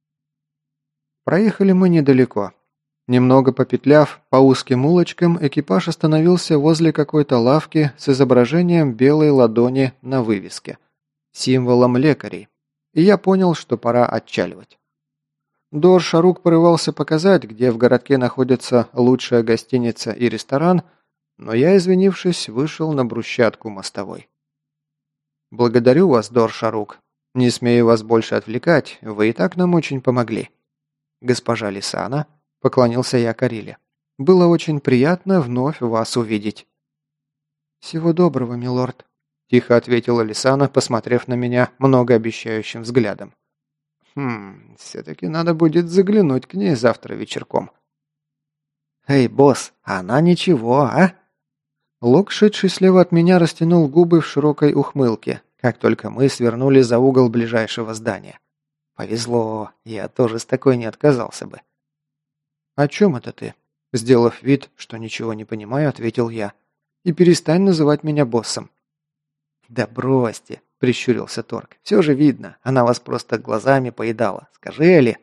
Проехали мы недалеко. Немного попетляв по узким улочкам, экипаж остановился возле какой-то лавки с изображением белой ладони на вывеске, символом лекарей, и я понял, что пора отчаливать. Дор Шарук порывался показать, где в городке находится лучшая гостиница и ресторан, но я, извинившись, вышел на брусчатку мостовой. «Благодарю вас, Дор Шарук. Не смею вас больше отвлекать, вы и так нам очень помогли». «Госпожа Лисана», — поклонился я Кариле, — «было очень приятно вновь вас увидеть». «Всего доброго, милорд», — тихо ответила Лисана, посмотрев на меня многообещающим взглядом. Все-таки надо будет заглянуть к ней завтра вечерком». «Эй, босс, она ничего, а?» Лок, шедший слева от меня, растянул губы в широкой ухмылке, как только мы свернули за угол ближайшего здания. «Повезло, я тоже с такой не отказался бы». «О чем это ты?» Сделав вид, что ничего не понимаю, ответил я. «И перестань называть меня боссом». «Да бросьте», — прищурился Торг. «Все же видно, она вас просто глазами поедала. Скажи, Элли».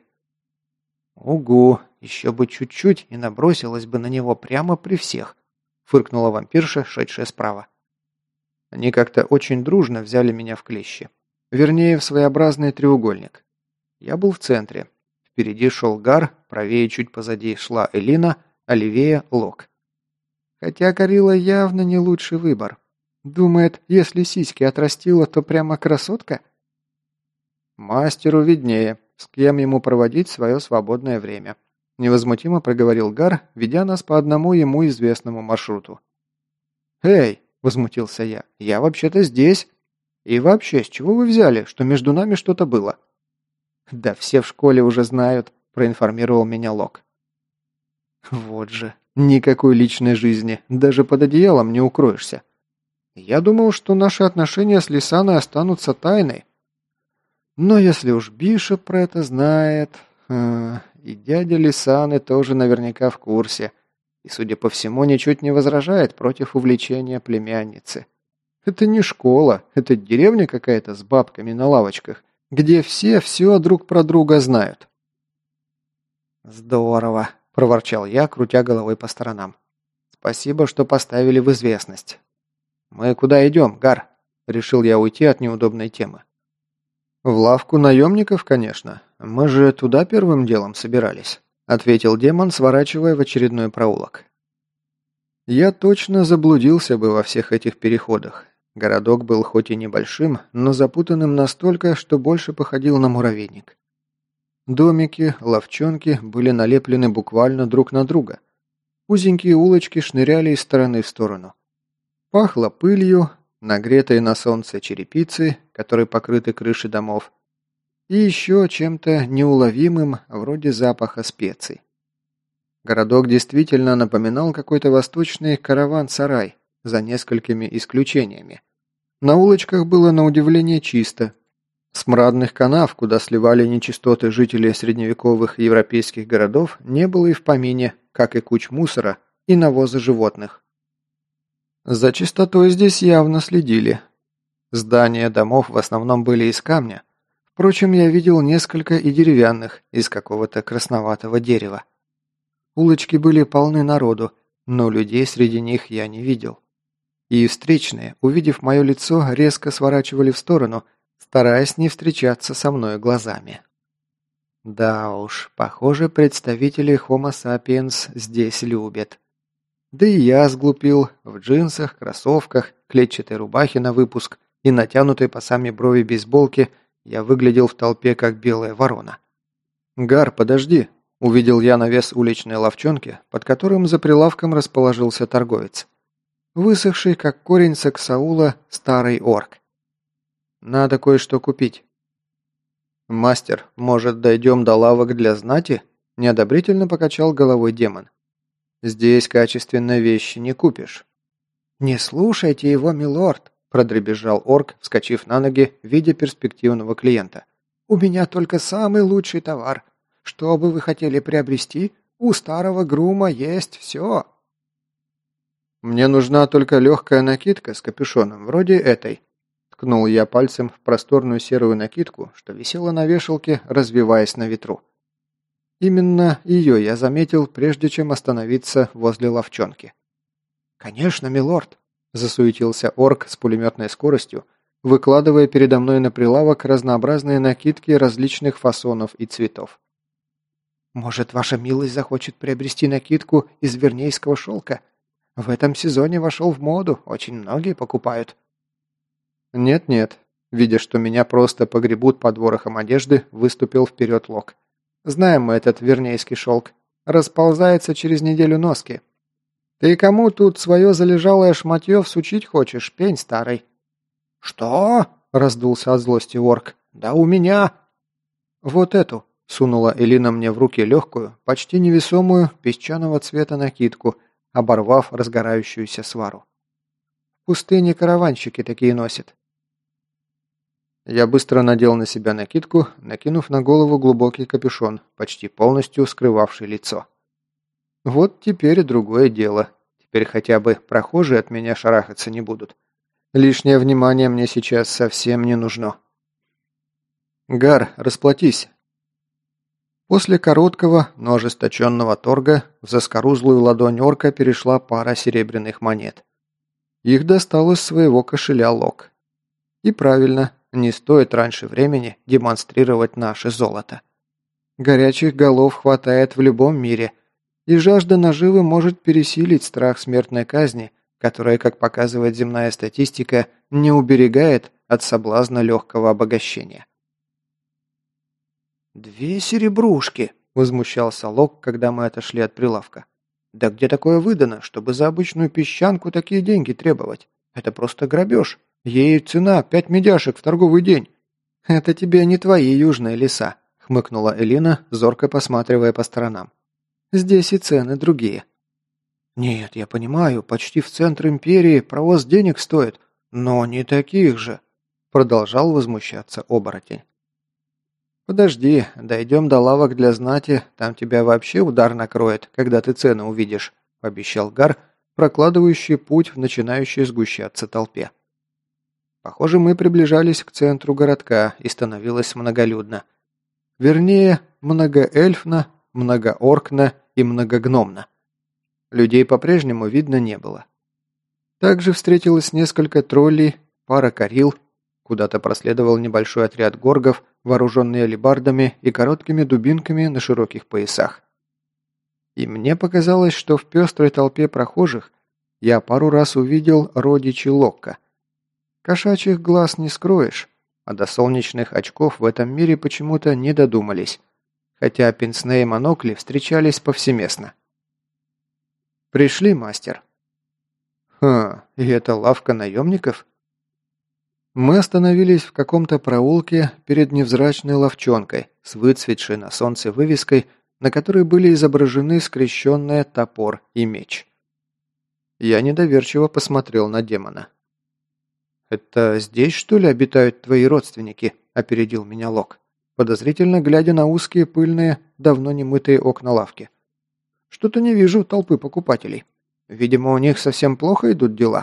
«Угу, еще бы чуть-чуть и набросилась бы на него прямо при всех», — фыркнула вампирша, шедшая справа. Они как-то очень дружно взяли меня в клещи. Вернее, в своеобразный треугольник. Я был в центре. Впереди шел Гар, правее чуть позади шла Элина, а левее Лок. Хотя Карила явно не лучший выбор. Думает, если сиськи отрастила, то прямо красотка? Мастеру виднее, с кем ему проводить свое свободное время. Невозмутимо проговорил Гар, ведя нас по одному ему известному маршруту. «Эй!» – возмутился я. «Я вообще-то здесь. И вообще, с чего вы взяли, что между нами что-то было?» «Да все в школе уже знают», – проинформировал меня Лок. «Вот же, никакой личной жизни, даже под одеялом не укроешься. Я думал, что наши отношения с Лисаной останутся тайной. Но если уж Бишоп про это знает... И дядя Лисаны тоже наверняка в курсе. И, судя по всему, ничуть не возражает против увлечения племянницы. Это не школа, это деревня какая-то с бабками на лавочках, где все друг про друга знают». «Здорово», – проворчал я, крутя головой по сторонам. «Спасибо, что поставили в известность». «Мы куда идем, Гар?» – решил я уйти от неудобной темы. «В лавку наемников, конечно. Мы же туда первым делом собирались», – ответил демон, сворачивая в очередной проулок. Я точно заблудился бы во всех этих переходах. Городок был хоть и небольшим, но запутанным настолько, что больше походил на муравейник. Домики, лавчонки были налеплены буквально друг на друга. Узенькие улочки шныряли из стороны в сторону. Пахло пылью, нагретой на солнце черепицей, которой покрыты крыши домов, и еще чем-то неуловимым, вроде запаха специй. Городок действительно напоминал какой-то восточный караван-сарай, за несколькими исключениями. На улочках было на удивление чисто. Смрадных канав, куда сливали нечистоты жители средневековых европейских городов, не было и в помине, как и куч мусора и навоза животных. За чистотой здесь явно следили. Здания домов в основном были из камня. Впрочем, я видел несколько и деревянных, из какого-то красноватого дерева. Улочки были полны народу, но людей среди них я не видел. И встречные, увидев мое лицо, резко сворачивали в сторону, стараясь не встречаться со мной глазами. Да уж, похоже, представители Homo sapiens здесь любят. Да и я сглупил в джинсах, кроссовках, клетчатой рубахе на выпуск и натянутой по сами брови бейсболке я выглядел в толпе, как белая ворона. «Гар, подожди!» – увидел я навес уличной лавчонки, под которым за прилавком расположился торговец. Высохший, как корень саксаула, старый орк. «Надо кое-что купить». «Мастер, может, дойдем до лавок для знати?» – неодобрительно покачал головой демон. «Здесь качественные вещи не купишь». «Не слушайте его, милорд!» – продребезжал орк, вскочив на ноги, видя перспективного клиента. «У меня только самый лучший товар. Что бы вы хотели приобрести, у старого грума есть все». «Мне нужна только легкая накидка с капюшоном, вроде этой». Ткнул я пальцем в просторную серую накидку, что висела на вешалке, развиваясь на ветру. Именно ее я заметил, прежде чем остановиться возле лавчонки. «Конечно, милорд», – засуетился орк с пулеметной скоростью, выкладывая передо мной на прилавок разнообразные накидки различных фасонов и цветов. «Может, ваша милость захочет приобрести накидку из вернейского шелка? В этом сезоне вошел в моду, очень многие покупают». «Нет-нет», видя, что меня просто погребут под ворохом одежды, выступил вперед Лок. «Знаем мы этот вернейский шелк. Расползается через неделю носки. Ты кому тут свое залежалое шматье всучить хочешь, пень старый?» «Что?» – раздулся от злости орк. «Да у меня!» «Вот эту!» – сунула Элина мне в руки легкую, почти невесомую, песчаного цвета накидку, оборвав разгорающуюся свару. «В пустыне караванщики такие носят». Я быстро надел на себя накидку, накинув на голову глубокий капюшон, почти полностью скрывавший лицо. Вот теперь другое дело. Теперь хотя бы прохожие от меня шарахаться не будут. Лишнее внимание мне сейчас совсем не нужно. «Гар, расплатись!» После короткого, но ожесточенного торга в заскорузлую ладонь орка перешла пара серебряных монет. Их достал из своего кошеля Лок. И правильно, не стоит раньше времени демонстрировать наше золото. Горячих голов хватает в любом мире, и жажда наживы может пересилить страх смертной казни, которая, как показывает земная статистика, не уберегает от соблазна легкого обогащения. «2 серебрушки!» – возмущался Лок, когда мы отошли от прилавка. «Да где такое выдано, чтобы за обычную песчанку такие деньги требовать? Это просто грабеж. Ей цена 5 медяшек в торговый день». «Это тебе не твои южные леса», – хмыкнула Элина, зорко посматривая по сторонам. «Здесь и цены другие». «Нет, я понимаю, почти в центр империи провоз денег стоит, но не таких же», – продолжал возмущаться оборотень. «Подожди, дойдем до лавок для знати, там тебя вообще удар накроет, когда ты цены увидишь», – пообещал Гар, прокладывающий путь в начинающей сгущаться толпе. Похоже, мы приближались к центру городка, и становилось многолюдно. Вернее, многоэльфно, многооркно и многогномно. Людей по-прежнему видно не было. Также встретилось несколько троллей, пара карил, куда-то проследовал небольшой отряд горгов, вооруженные алебардами и короткими дубинками на широких поясах. И мне показалось, что в пестрой толпе прохожих я пару раз увидел родичей Локка. Кошачьих глаз не скроешь, а до солнечных очков в этом мире почему-то не додумались, хотя пенсне и монокли встречались повсеместно. «Пришли, мастер». И это лавка наемников?» Мы остановились в каком-то проулке перед невзрачной лавчонкой с выцветшей на солнце вывеской, на которой были изображены скрещенные топор и меч. Я недоверчиво посмотрел на демона. «Это здесь, что ли, обитают твои родственники?» – опередил меня Лок, подозрительно глядя на узкие, пыльные, давно не мытые окна лавки. «Что-то не вижу толпы покупателей. Видимо, у них совсем плохо идут дела».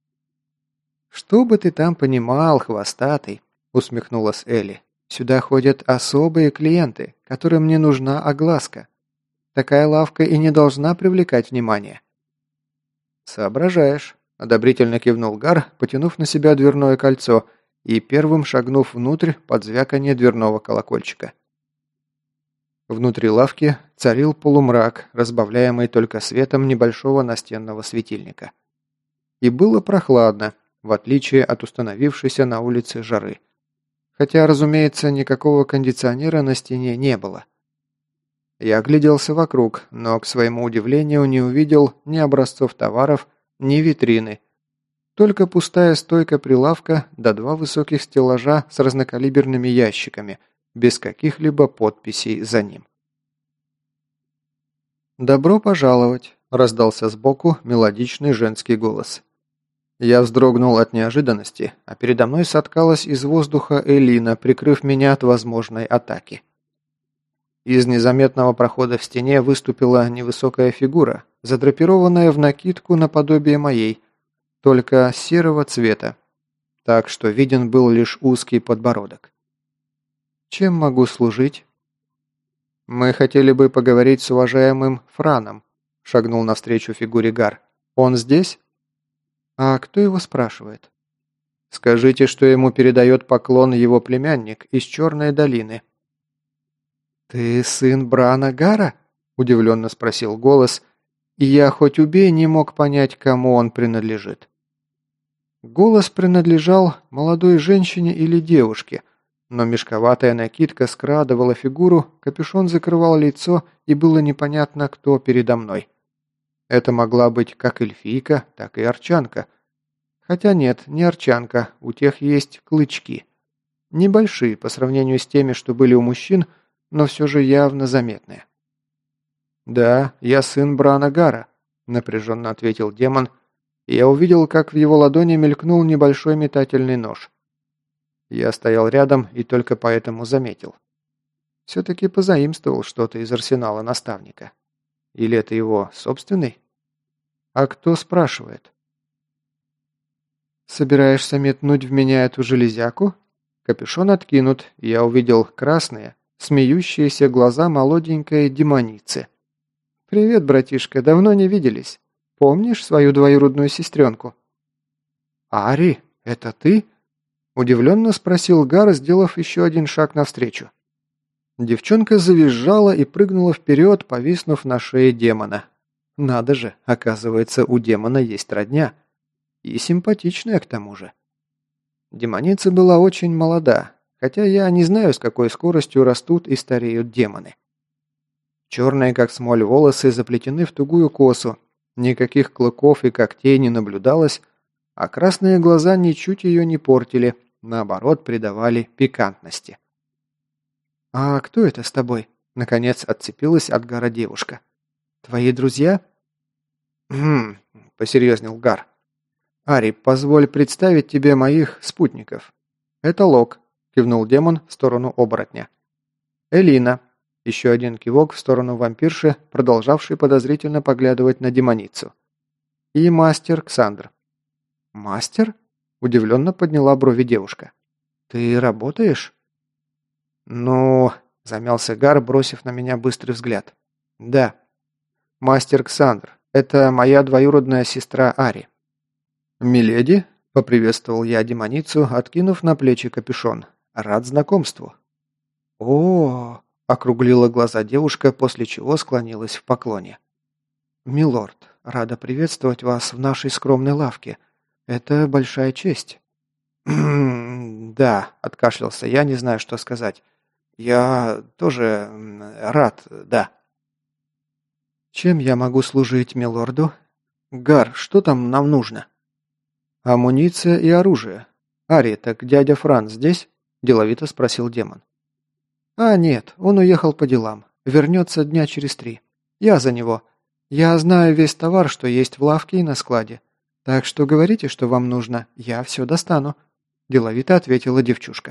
«Что бы ты там понимал, хвостатый?» – усмехнулась Элли. «Сюда ходят особые клиенты, которым не нужна огласка. Такая лавка и не должна привлекать внимание». «Соображаешь», – одобрительно кивнул Гар, потянув на себя дверное кольцо и первым шагнув внутрь под звяканье дверного колокольчика. Внутри лавки царил полумрак, разбавляемый только светом небольшого настенного светильника. И было прохладно, в отличие от установившейся на улице жары. Хотя, разумеется, никакого кондиционера на стене не было. Я огляделся вокруг, но, к своему удивлению, не увидел ни образцов товаров, ни витрины. Только пустая стойка прилавка да два высоких стеллажа с разнокалиберными ящиками, без каких-либо подписей за ним. «Добро пожаловать!» – раздался сбоку мелодичный женский голос. Я вздрогнул от неожиданности, а передо мной соткалась из воздуха Элина, прикрыв меня от возможной атаки. Из незаметного прохода в стене выступила невысокая фигура, задрапированная в накидку наподобие моей, только серого цвета, так что виден был лишь узкий подбородок. «Чем могу служить?» «Мы хотели бы поговорить с уважаемым Франом», – шагнул навстречу фигуре Гар. «Он здесь?» «А кто его спрашивает?» «Скажите, что ему передает поклон его племянник из Черной долины». «Ты сын Брана Гара?» – удивленно спросил голос, и я, хоть убей, не мог понять, кому он принадлежит. Голос принадлежал молодой женщине или девушке, но мешковатая накидка скрадывала фигуру, капюшон закрывал лицо, и было непонятно, кто передо мной. Это могла быть как эльфийка, так и арчанка. Хотя нет, не арчанка, у тех есть клычки. Небольшие по сравнению с теми, что были у мужчин, но все же явно заметные. «Да, я сын Брана Гара», – напряженно ответил демон, и я увидел, как в его ладони мелькнул небольшой метательный нож. Я стоял рядом и только поэтому заметил. Все-таки позаимствовал что-то из арсенала наставника. Или это его собственный? А кто спрашивает? «Собираешься метнуть в меня эту железяку?» Капюшон откинут, и я увидел красные, смеющиеся глаза молоденькой демоницы. «Привет, братишка, давно не виделись. Помнишь свою двоюродную сестренку?» «Ари, это ты?» Удивленно спросил Гар, сделав еще один шаг навстречу. Девчонка завизжала и прыгнула вперед, повиснув на шее демона. Надо же, оказывается, у демона есть родня. И симпатичная к тому же. Демоница была очень молода, хотя я не знаю, с какой скоростью растут и стареют демоны. Черные, как смоль, волосы заплетены в тугую косу, никаких клыков и когтей не наблюдалось, а красные глаза ничуть ее не портили, наоборот, придавали пикантности. «А кто это с тобой?» – наконец отцепилась от Гара девушка. «Твои друзья?» посерьезнел Гар. «Ари, позволь представить тебе моих спутников. Это Лок», – кивнул демон в сторону оборотня. «Элина», – еще один кивок в сторону вампирши, продолжавшей подозрительно поглядывать на демоницу. «И мастер Ксандр». «Мастер?» – удивленно подняла брови девушка. «Ты работаешь?» «Ну...» – замялся Гар, бросив на меня быстрый взгляд. «Да. Мастер Ксандр. Это моя двоюродная сестра Ари». «Миледи?» – поприветствовал я демоницу, откинув на плечи капюшон. «Рад знакомству». «О-о-о!» – округлила глаза девушка, после чего склонилась в поклоне. «Милорд, рада приветствовать вас в нашей скромной лавке. Это большая честь». «Да», – откашлялся я, не знаю, что сказать. «Я тоже рад, да». «Чем я могу служить милорду?» «Гар, что там нам нужно?» «Амуниция и оружие. Ари, так дядя Фран здесь?» – деловито спросил демон. «А нет, он уехал по делам. Вернется дня через 3. Я за него. Я знаю весь товар, что есть в лавке и на складе. Так что говорите, что вам нужно, я все достану», – деловито ответила девчушка.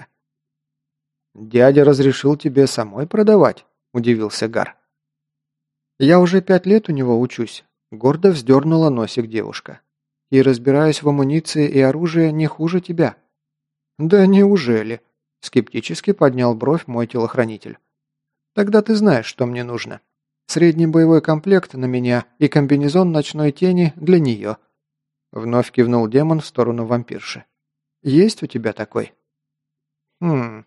«Дядя разрешил тебе самой продавать?» – удивился Гар. «Я уже 5 лет у него учусь», – гордо вздернула носик девушка. «И разбираюсь в амуниции и оружии не хуже тебя». «Да неужели?» – скептически поднял бровь мой телохранитель. «Тогда ты знаешь, что мне нужно. Средний боевой комплект на меня и комбинезон ночной тени для нее». Вновь кивнул демон в сторону вампирши. «Есть у тебя такой?»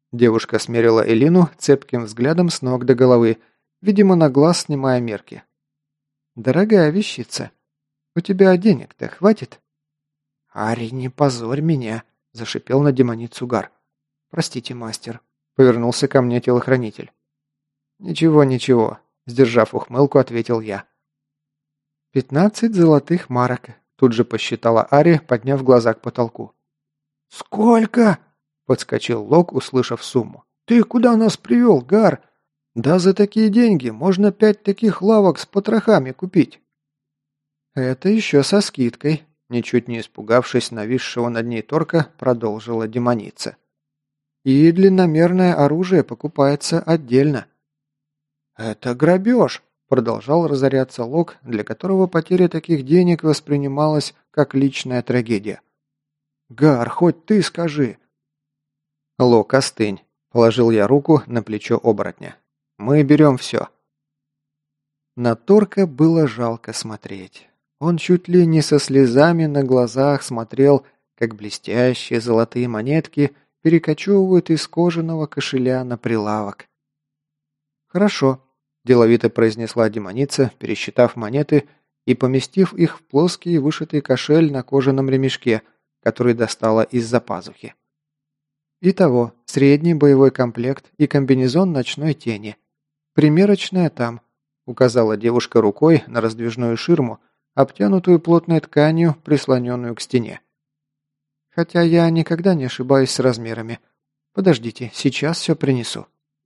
Девушка смерила Элину цепким взглядом с ног до головы, видимо, на глаз снимая мерки. «Дорогая вещица, у тебя денег-то хватит?» «Ари, не позорь меня!» – зашипел на демоницу Гар. «Простите, мастер», – повернулся ко мне телохранитель. «Ничего, ничего», – сдержав ухмылку, ответил я. 15 золотых марок», – тут же посчитала Ари, подняв глаза к потолку. «Сколько?» – подскочил Лок, услышав сумму. «Ты куда нас привел, Гар? Да за такие деньги можно 5 таких лавок с потрохами купить». «Это еще со скидкой», – ничуть не испугавшись нависшего над ней торка, продолжила демоница. «И длинномерное оружие покупается отдельно». «Это грабеж», – продолжал разоряться Лок, для которого потеря таких денег воспринималась как личная трагедия. «Гар, хоть ты скажи». «Лок, остынь», – положил я руку на плечо оборотня. «Мы берем все». На Торка было жалко смотреть. Он чуть ли не со слезами на глазах смотрел, как блестящие золотые монетки перекочевывают из кожаного кошеля на прилавок. «Хорошо», – деловито произнесла демоница, пересчитав монеты и поместив их в плоский вышитый кошель на кожаном ремешке, который достала из-за пазухи. «Итого, средний боевой комплект и комбинезон ночной тени. Примерочная там», – указала девушка рукой на раздвижную ширму, обтянутую плотной тканью, прислоненную к стене. «Хотя я никогда не ошибаюсь с размерами. Подождите, сейчас все принесу».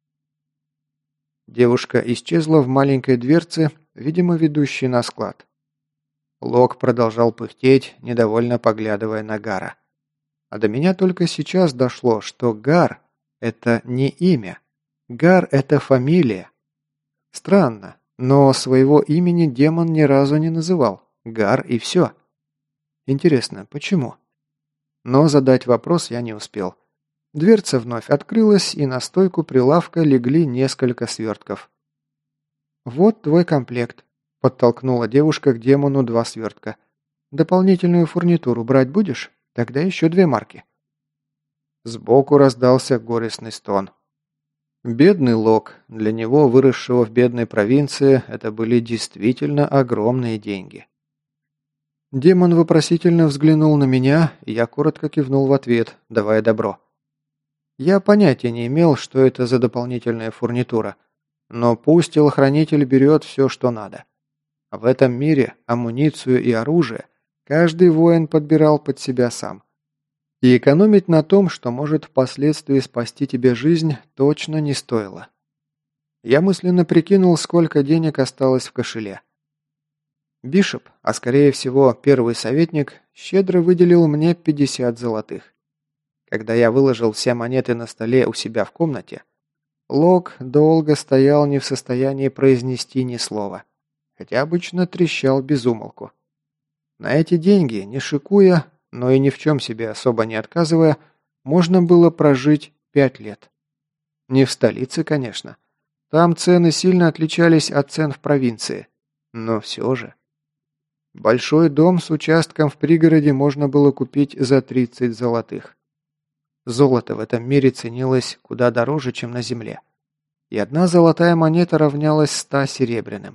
Девушка исчезла в маленькой дверце, видимо, ведущей на склад. Лок продолжал пыхтеть, недовольно поглядывая на Гара. А до меня только сейчас дошло, что Гар – это не имя. Гар – это фамилия. Странно, но своего имени демон ни разу не называл. Гар и все. Интересно, почему? Но задать вопрос я не успел. Дверца вновь открылась, и на стойку прилавка легли несколько свертков. «Вот твой комплект», – подтолкнула девушка к демону 2 свертка. «Дополнительную фурнитуру брать будешь? Тогда еще 2 марки». Сбоку раздался горестный стон. Бедный Лок, для него, выросшего в бедной провинции, это были действительно огромные деньги. Демон вопросительно взглянул на меня, и я коротко кивнул в ответ, давая добро. Я понятия не имел, что это за дополнительная фурнитура, но пусть телохранитель берет все, что надо. В этом мире амуницию и оружие каждый воин подбирал под себя сам. И экономить на том, что может впоследствии спасти тебе жизнь, точно не стоило. Я мысленно прикинул, сколько денег осталось в кошеле. Бишоп, а скорее всего первый советник, щедро выделил мне 50 золотых. Когда я выложил все монеты на столе у себя в комнате, Лок долго стоял не в состоянии произнести ни слова, хотя обычно трещал без умолку. На эти деньги, не шикуя, но и ни в чем себе особо не отказывая, можно было прожить 5 лет. Не в столице, конечно. Там цены сильно отличались от цен в провинции, но все же. Большой дом с участком в пригороде можно было купить за 30 золотых. Золото в этом мире ценилось куда дороже, чем на земле. И 1 золотая монета равнялась 100 серебряным.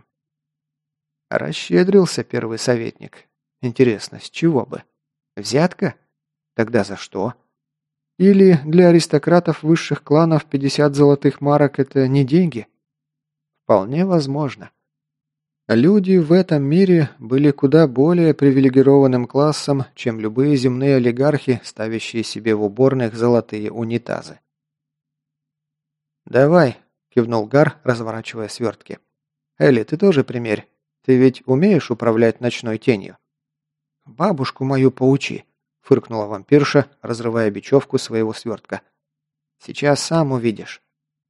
Расщедрился первый советник. Интересно, с чего бы? Взятка? Тогда за что? Или для аристократов высших кланов 50 золотых марок – это не деньги? Вполне возможно. Люди в этом мире были куда более привилегированным классом, чем любые земные олигархи, ставящие себе в уборных золотые унитазы. «Давай», – кивнул Гар, разворачивая свертки. «Элли, ты тоже примерь. Ты ведь умеешь управлять ночной тенью?» «Бабушку мою поучи», – фыркнула вампирша, разрывая бечевку своего свертка. «Сейчас сам увидишь».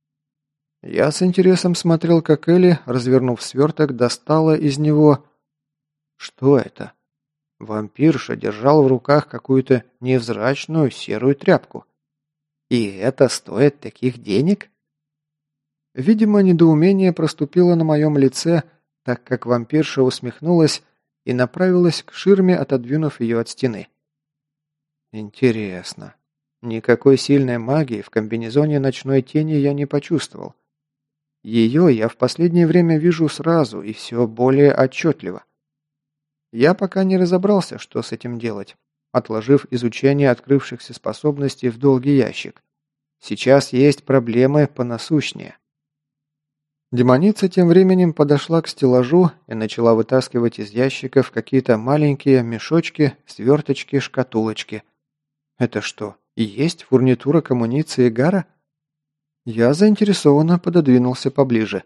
Я с интересом смотрел, как Элли, развернув сверток, достала из него... Что это? Вампирша держал в руках какую-то невзрачную серую тряпку. И это стоит таких денег? Видимо, недоумение проступило на моем лице, так как вампирша усмехнулась и направилась к ширме, отодвинув ее от стены. Интересно. Никакой сильной магии в комбинезоне ночной тени я не почувствовал. Ее я в последнее время вижу сразу и все более отчетливо. Я пока не разобрался, что с этим делать, отложив изучение открывшихся способностей в долгий ящик. Сейчас есть проблемы понасущнее. Демоница тем временем подошла к стеллажу и начала вытаскивать из ящиков какие-то маленькие мешочки, сверточки, шкатулочки. Это что, и есть фурнитура к амуниции Гара? Я заинтересованно пододвинулся поближе.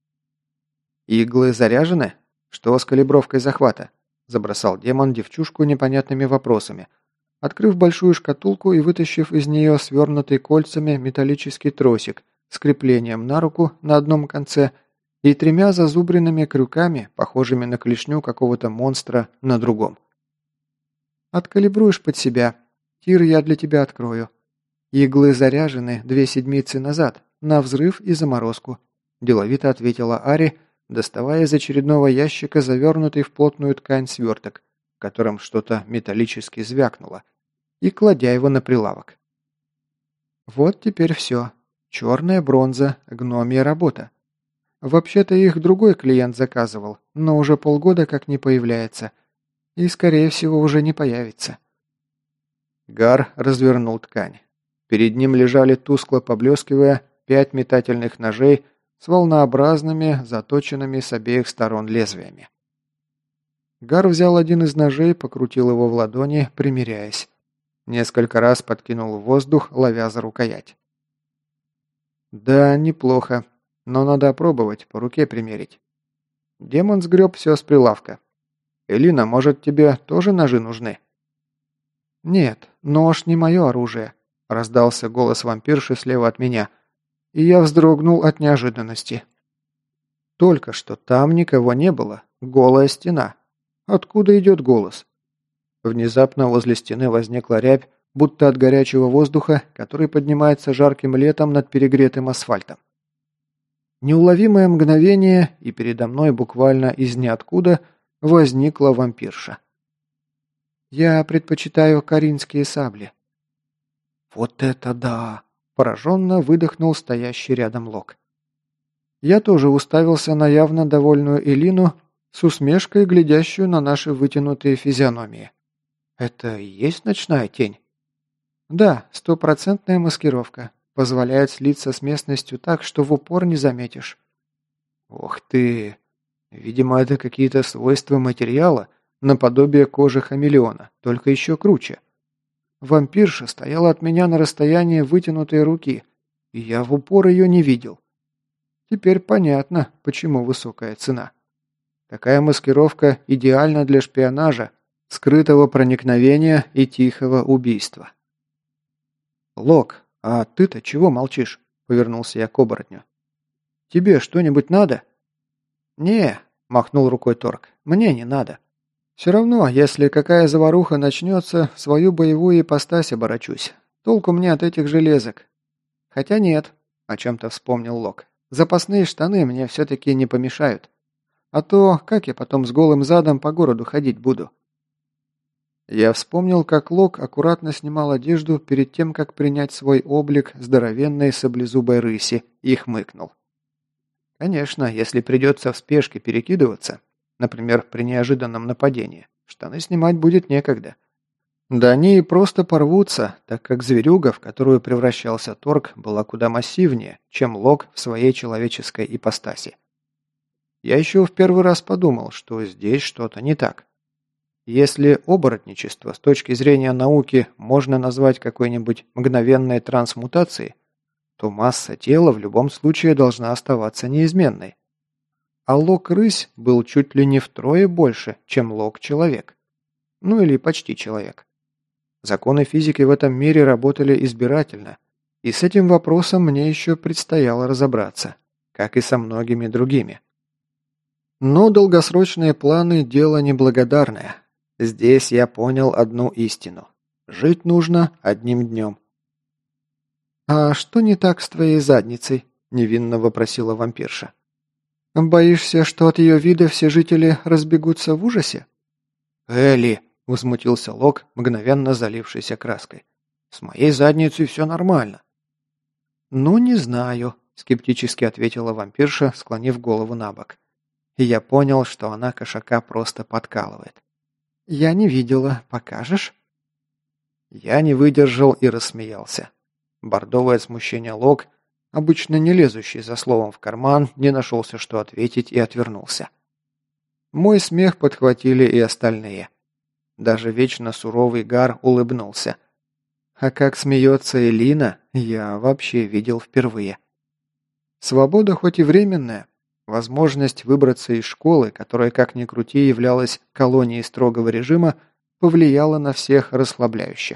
«Иглы заряжены? Что с калибровкой захвата?» Забросал демон девчушку непонятными вопросами, открыв большую шкатулку и вытащив из нее свернутый кольцами металлический тросик с креплением на руку на одном конце и 3 зазубренными крюками, похожими на клешню какого-то монстра, на другом. «Откалибруешь под себя. Тир я для тебя открою. Иглы заряжены 2 седмицы назад, на взрыв и заморозку», деловито ответила Ари, доставая из очередного ящика завернутый в плотную ткань сверток, в котором что-то металлически звякнуло, и кладя его на прилавок. «Вот теперь все. Черная бронза, гномья работа. Вообще-то их другой клиент заказывал, но уже полгода как не появляется. И, скорее всего, уже не появится». Гар развернул ткань. Перед ним лежали, тускло поблескивая, 5 метательных ножей с волнообразными, заточенными с обеих сторон лезвиями. Гар взял один из ножей, покрутил его в ладони, примеряясь. Несколько раз подкинул в воздух, ловя за рукоять. «Да, неплохо, но надо опробовать, по руке примерить». Демон сгреб все с прилавка. «Элина, может, тебе тоже ножи нужны?» «Нет, нож не мое оружие», — раздался голос вампирши слева от меня, и я вздрогнул от неожиданности. Только что там никого не было, голая стена. Откуда идет голос? Внезапно возле стены возникла рябь, будто от горячего воздуха, который поднимается жарким летом над перегретым асфальтом. Неуловимое мгновение, и передо мной буквально из ниоткуда возникла вампирша. «Я предпочитаю каринские сабли». «Вот это да!» – пораженно выдохнул стоящий рядом Лок. Я тоже уставился на явно довольную Элину с усмешкой, глядящую на наши вытянутые физиономии. «Это и есть ночная тень?» «Да, 100% маскировка. Позволяет слиться с местностью так, что в упор не заметишь». «Ух ты! Видимо, это какие-то свойства материала, наподобие кожи хамелеона, только еще круче». Вампирша стояла от меня на расстоянии вытянутой руки, и я в упор ее не видел. Теперь понятно, почему высокая цена. Такая маскировка идеальна для шпионажа, скрытого проникновения и тихого убийства. «Лок, а ты-то чего молчишь?» – повернулся я к оборотню. «Тебе что-нибудь надо?» «Не», – махнул рукой Торг, – «мне не надо. Все равно, если какая заваруха начнется, свою боевую ипостась оборачусь. Толку мне от этих железок. Хотя нет, о чем-то вспомнил Лок. Запасные штаны мне все-таки не помешают. А то, как я потом с голым задом по городу ходить буду?» Я вспомнил, как Лок аккуратно снимал одежду перед тем, как принять свой облик здоровенной саблезубой рыси, и хмыкнул. Конечно, если придется в спешке перекидываться, например, при неожиданном нападении, штаны снимать будет некогда. Да они и просто порвутся, так как зверюга, в которую превращался Торг, была куда массивнее, чем Лок в своей человеческой ипостаси. Я еще в первый раз подумал, что здесь что-то не так. Если оборотничество с точки зрения науки можно назвать какой-нибудь мгновенной трансмутацией, то масса тела в любом случае должна оставаться неизменной. А Лок-рысь был чуть ли не втрое больше, чем Лок-человек. Ну или почти человек. Законы физики в этом мире работали избирательно, и с этим вопросом мне еще предстояло разобраться, как и со многими другими. Но долгосрочные планы – дело неблагодарное. Здесь я понял одну истину. Жить нужно одним днем. «А что не так с твоей задницей?» – невинно вопросила вампирша. «Боишься, что от ее вида все жители разбегутся в ужасе?» «Элли!» – возмутился Лок, мгновенно залившийся краской. С моей задницей все нормально». «Ну, не знаю», – скептически ответила вампирша, склонив голову на бок. И я понял, что она кошака просто подкалывает. «Я не видела. Покажешь?» Я не выдержал и рассмеялся. Бордовое от смущения Лок, обычно не лезущий за словом в карман, не нашелся, что ответить, и отвернулся. Мой смех подхватили и остальные. Даже вечно суровый Гар улыбнулся. А как смеется Элина, я вообще видел впервые. Свобода хоть и временная, возможность выбраться из школы, которая, как ни крути, являлась колонией строгого режима, повлияла на всех расслабляюще.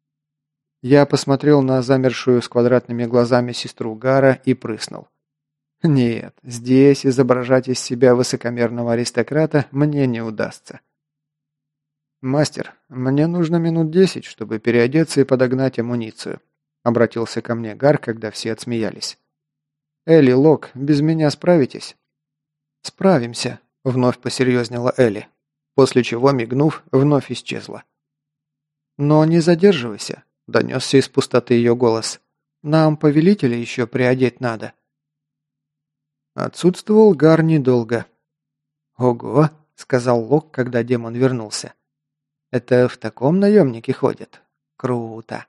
Я посмотрел на замершую с квадратными глазами сестру Гара и прыснул. Нет, здесь изображать из себя высокомерного аристократа мне не удастся. «Мастер, мне нужно минут 10, чтобы переодеться и подогнать амуницию», обратился ко мне Гар, когда все отсмеялись. «Элли, Лок, без меня справитесь?» «Справимся», — вновь посерьезнела Элли, после чего, мигнув, вновь исчезла. «Но не задерживайся», — донесся из пустоты ее голос. «Нам повелителя еще приодеть надо». Отсутствовал Гар недолго. «Ого», — сказал Лок, когда демон вернулся. «Это в таком наемнике ходят? Круто».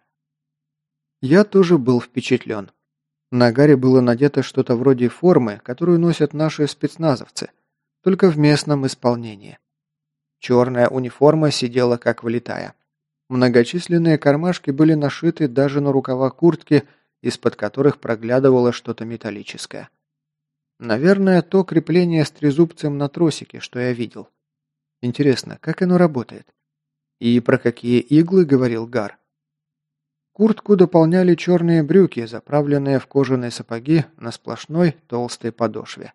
Я тоже был впечатлен. На Гаре было надето что-то вроде формы, которую носят наши спецназовцы, только в местном исполнении. Черная униформа сидела как влитая. Многочисленные кармашки были нашиты даже на рукава куртки, из-под которых проглядывало что-то металлическое. Наверное, то крепление с трезубцем на тросике, что я видел. Интересно, как оно работает? И про какие иглы говорил Гар? Куртку дополняли черные брюки, заправленные в кожаные сапоги на сплошной толстой подошве.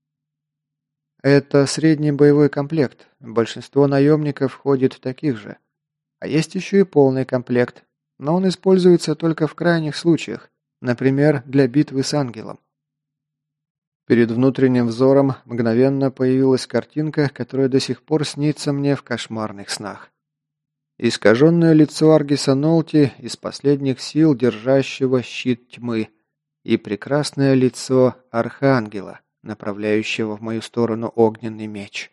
Это средний боевой комплект. Большинство наемников ходит в таких же. А есть еще и полный комплект, но он используется только в крайних случаях, например, для битвы с ангелом. Перед внутренним взором мгновенно появилась картинка, которая до сих пор снится мне в кошмарных снах. Искаженное лицо Аргиса Нолти из последних сил, держащего щит тьмы, и прекрасное лицо Архангела, направляющего в мою сторону огненный меч.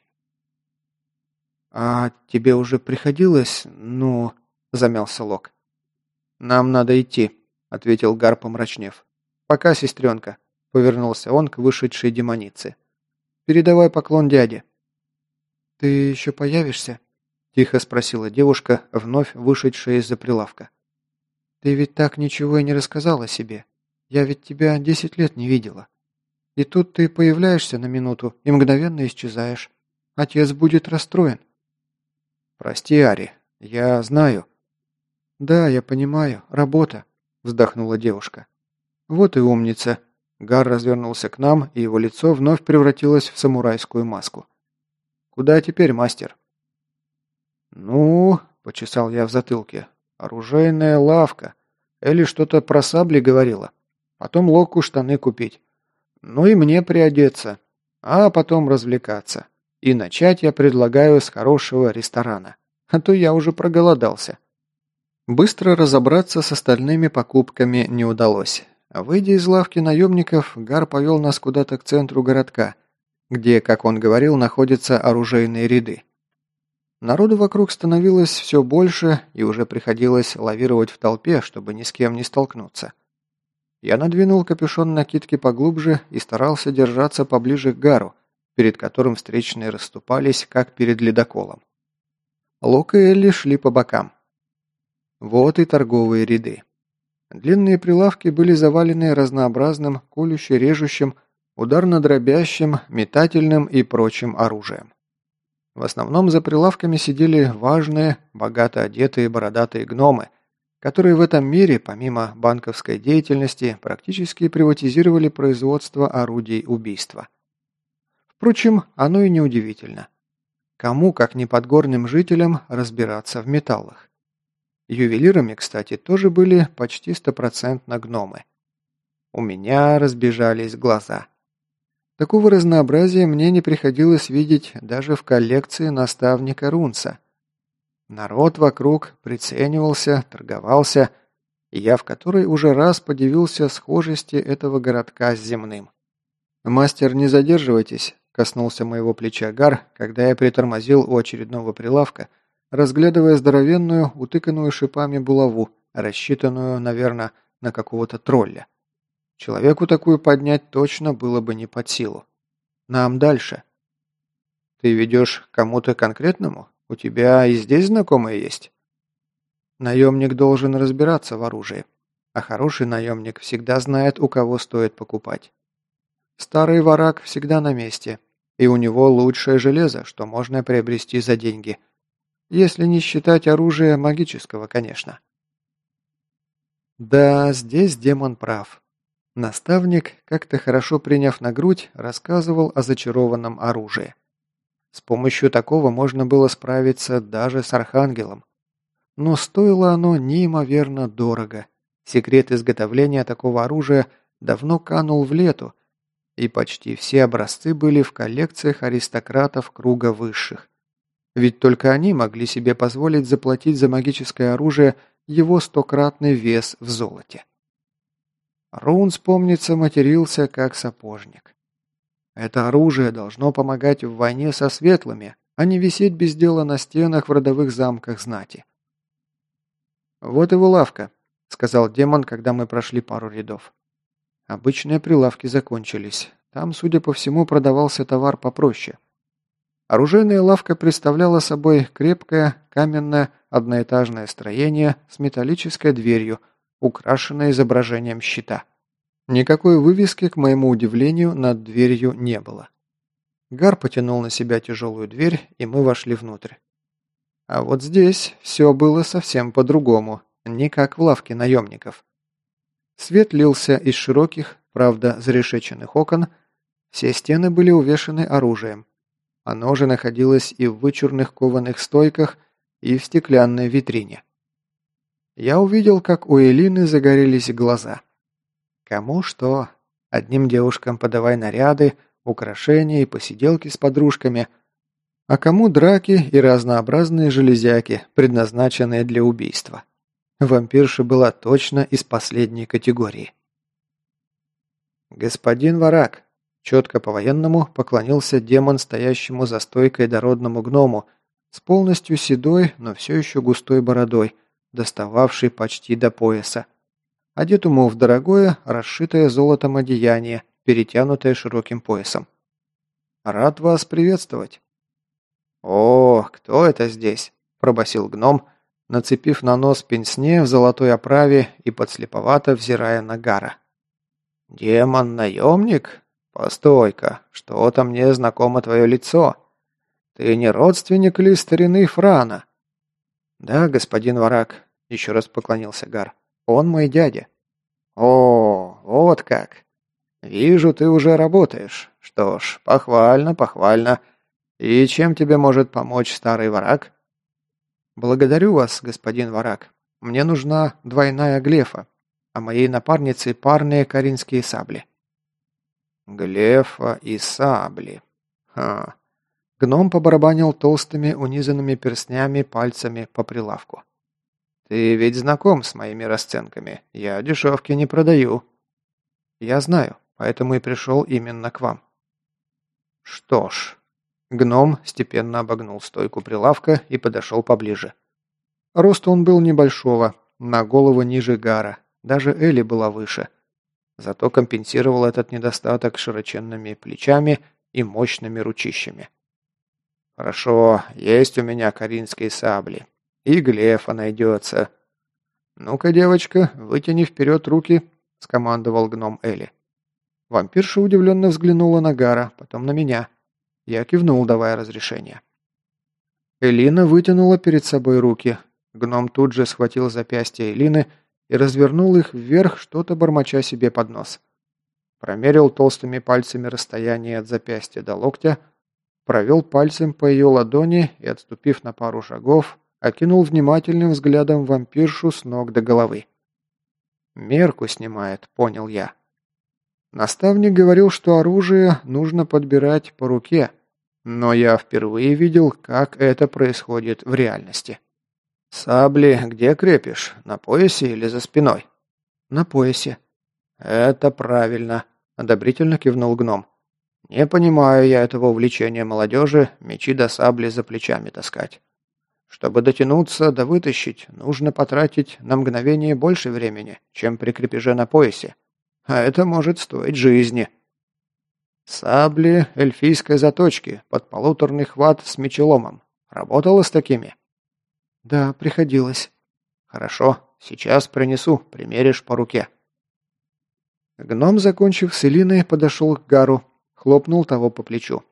«А тебе уже приходилось, замялся Лок. «Нам надо идти», — ответил Гар, помрачнев. «Пока, сестренка», — повернулся он к вышедшей демонице. «Передавай поклон дяде». «Ты еще появишься?» — тихо спросила девушка, вновь вышедшая из-за прилавка. «Ты ведь так ничего и не рассказала о себе. Я ведь тебя 10 лет не видела. И тут ты появляешься на минуту и мгновенно исчезаешь. Отец будет расстроен». «Прости, Ари, я знаю». «Да, я понимаю, работа», — вздохнула девушка. «Вот и умница». Гар развернулся к нам, и его лицо вновь превратилось в самурайскую маску. «Куда теперь, мастер?» «Ну», — почесал я в затылке, — «оружейная лавка. Элли что-то про сабли говорила. Потом Локу штаны купить. Ну и мне приодеться. А потом развлекаться. И начать я предлагаю с хорошего ресторана. А то я уже проголодался». Быстро разобраться с остальными покупками не удалось. Выйдя из лавки наемников, Гар повел нас куда-то к центру городка, где, как он говорил, находятся оружейные ряды. Народу вокруг становилось все больше, и уже приходилось лавировать в толпе, чтобы ни с кем не столкнуться. Я надвинул капюшон накидки поглубже и старался держаться поближе к Гару, перед которым встречные расступались, как перед ледоколом. Лок и Элли шли по бокам. Вот и торговые ряды. Длинные прилавки были завалены разнообразным, колюще-режущим, ударно-дробящим, метательным и прочим оружием. В основном за прилавками сидели важные, богато одетые бородатые гномы, которые в этом мире, помимо банковской деятельности, практически приватизировали производство орудий убийства. Впрочем, оно и не удивительно. Кому, как не подгорным жителям, разбираться в металлах? Ювелирами, кстати, тоже были почти 100% гномы. У меня разбежались глаза. Такого разнообразия мне не приходилось видеть даже в коллекции наставника Рунца. Народ вокруг приценивался, торговался, я в который уже раз подивился схожести этого городка с земным. «Мастер, не задерживайтесь», – коснулся моего плеча Гар, когда я притормозил у очередного прилавка, разглядывая здоровенную, утыканную шипами булаву, рассчитанную, наверное, на какого-то тролля. Человеку такую поднять точно было бы не под силу. Нам дальше. Ты ведешь к кому-то конкретному? У тебя и здесь знакомые есть? Наемник должен разбираться в оружии. А хороший наемник всегда знает, у кого стоит покупать. Старый ворак всегда на месте. И у него лучшее железо, что можно приобрести за деньги. Если не считать оружия магического, конечно. Да, здесь демон прав. Наставник, как-то хорошо приняв на грудь, рассказывал о зачарованном оружии. С помощью такого можно было справиться даже с архангелом. Но стоило оно неимоверно дорого. Секрет изготовления такого оружия давно канул в лету, и почти все образцы были в коллекциях аристократов круга высших. Ведь только они могли себе позволить заплатить за магическое оружие его 100-кратный вес в золоте. Рунс, помнится, матерился как сапожник. Это оружие должно помогать в войне со светлыми, а не висеть без дела на стенах в родовых замках знати. «Вот его лавка», — сказал демон, когда мы прошли пару рядов. Обычные прилавки закончились. Там, судя по всему, продавался товар попроще. Оружейная лавка представляла собой крепкое, каменное, одноэтажное строение с металлической дверью, украшенное изображением щита. Никакой вывески, к моему удивлению, над дверью не было. Гар потянул на себя тяжелую дверь, и мы вошли внутрь. А вот здесь все было совсем по-другому, не как в лавке наемников. Свет лился из широких, правда, зарешеченных окон, все стены были увешаны оружием. Оно же находилось и в вычурных кованых стойках, и в стеклянной витрине. Я увидел, как у Элины загорелись глаза. Кому что. Одним девушкам подавай наряды, украшения и посиделки с подружками, а кому драки и разнообразные железяки, предназначенные для убийства. Вампирша была точно из последней категории. «Господин Варак», — четко по-военному поклонился демон стоящему за стойкой дородному гному с полностью седой, но все еще густой бородой, достававшей почти до пояса, одетому в дорогое, расшитое золотом одеяние, перетянутое широким поясом. «Рад вас приветствовать». «О, кто это здесь?» – пробасил гном, нацепив на нос пенсне в золотой оправе и подслеповато взирая на Гара. «Демон-наемник? Постой-ка, что-то мне знакомо твое лицо. Ты не родственник ли старины Франа?» «Да, господин Варак», – еще раз поклонился Гар. «Он мой дядя». «О, вот как. Вижу, ты уже работаешь. Что ж, похвально, похвально. И чем тебе может помочь старый Варак?» «Благодарю вас, господин Варак. Мне нужна двойная глефа, а моей напарнице парные каринские сабли». «Глефа и сабли. Ха». Гном побарабанил толстыми унизанными перстнями пальцами по прилавку. «Ты ведь знаком с моими расценками. Я дешевки не продаю». «Я знаю, поэтому и пришел именно к вам». «Что ж». Гном степенно обогнул стойку прилавка и подошел поближе. Рост он был небольшого, на голову ниже Гара, даже Элли была выше. Зато компенсировал этот недостаток широченными плечами и мощными ручищами. «Хорошо, есть у меня каринские сабли. И глефа найдется. Ну-ка, девочка, вытяни вперед руки», — скомандовал гном Элли. Вампирша удивленно взглянула на Гара, потом на меня. Я кивнул, давая разрешение. Элина вытянула перед собой руки. Гном тут же схватил запястья Элины и развернул их вверх, что-то бормоча себе под нос. Промерил толстыми пальцами расстояние от запястья до локтя, провел пальцем по ее ладони и, отступив на пару шагов, окинул внимательным взглядом вампиршу с ног до головы. «Мерку снимает», — понял я. Наставник говорил, что оружие нужно подбирать по руке, но я впервые видел, как это происходит в реальности. «Сабли где крепишь? На поясе или за спиной?» «На поясе». «Это правильно», – одобрительно кивнул гном. «Не понимаю я этого увлечения молодежи мечи до сабли за плечами таскать. Чтобы дотянуться да вытащить, нужно потратить на мгновение больше времени, чем при крепеже на поясе. А это может стоить жизни». «Сабли эльфийской заточки под полуторный хват с мечеломом. Работала с такими?» «Да, приходилось». «Хорошо, сейчас принесу, примеришь по руке». Гном, закончив с Элиной, подошел к Гару, хлопнул того по плечу.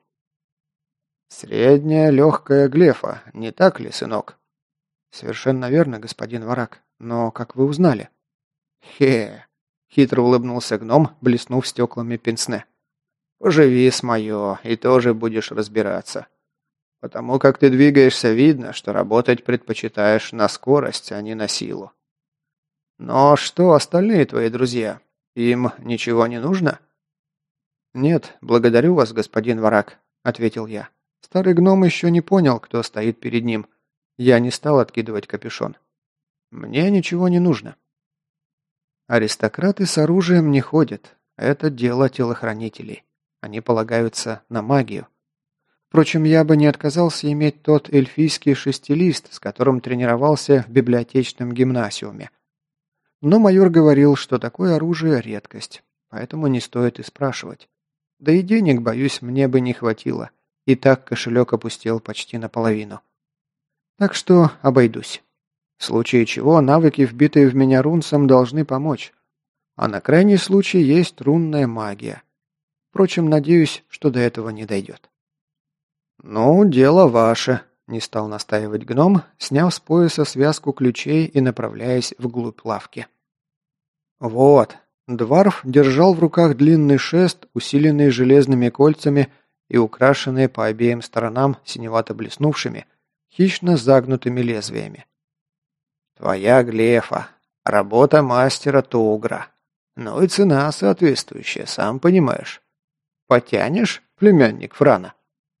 «Средняя легкая глефа, не так ли, сынок?» «Совершенно верно, господин Варак. Но как вы узнали?» «Хе!» — хитро улыбнулся гном, блеснув стеклами пенсне. «Поживи с моё, и тоже будешь разбираться. Потому как ты двигаешься, видно, что работать предпочитаешь на скорость, а не на силу. Но что остальные твои друзья? Им ничего не нужно?» «Нет, благодарю вас, господин Варак», — ответил я. Старый гном еще не понял, кто стоит перед ним. Я не стал откидывать капюшон. «Мне ничего не нужно». Аристократы с оружием не ходят. Это дело телохранителей. Они полагаются на магию. Впрочем, я бы не отказался иметь тот эльфийский шестилист, с которым тренировался в библиотечном гимнасиуме. Но майор говорил, что такое оружие – редкость, поэтому не стоит и спрашивать. Да и денег, боюсь, мне бы не хватило. И так кошелек опустел почти наполовину. Так что обойдусь. В случае чего навыки, вбитые в меня рунцем, должны помочь. А на крайний случай есть рунная магия. Впрочем, надеюсь, что до этого не дойдет. «Ну, дело ваше», – не стал настаивать гном, сняв с пояса связку ключей и направляясь вглубь лавки. «Вот». Дварф держал в руках длинный шест, усиленный железными кольцами и украшенный по обеим сторонам синевато-блеснувшими, хищно загнутыми лезвиями. «Твоя глефа. Работа мастера Тугра. Ну и цена соответствующая, сам понимаешь. Потянешь, племянник Франа?»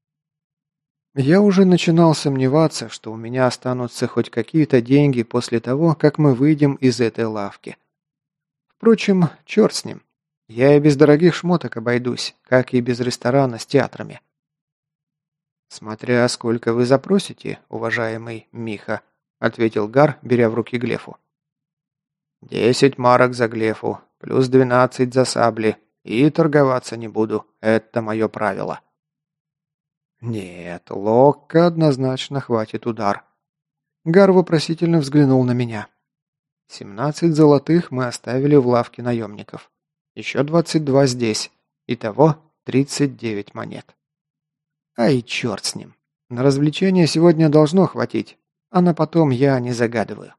Я уже начинал сомневаться, что у меня останутся хоть какие-то деньги после того, как мы выйдем из этой лавки. Впрочем, черт с ним. Я и без дорогих шмоток обойдусь, как и без ресторана с театрами. «Смотря сколько вы запросите, уважаемый Миха», — ответил Гар, беря в руки глефу. 10 марок за глефу, плюс 12 за сабли, и торговаться не буду, это мое правило». «Нет, Локка однозначно хватит удар». Гар вопросительно взглянул на меня. 17 золотых мы оставили в лавке наемников. Еще 22 здесь. Итого 39 монет. Ай, черт с ним. На развлечения сегодня должно хватить, а на потом я не загадываю.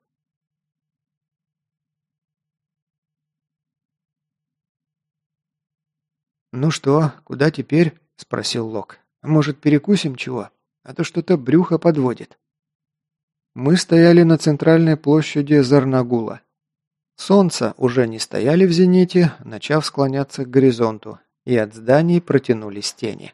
«Ну что, куда теперь?» – спросил Лок. «Может, перекусим чего? А то что-то брюхо подводит». Мы стояли на центральной площади Зарнагула. Солнце уже не стояли в зените, начав склоняться к горизонту, и от зданий протянулись тени.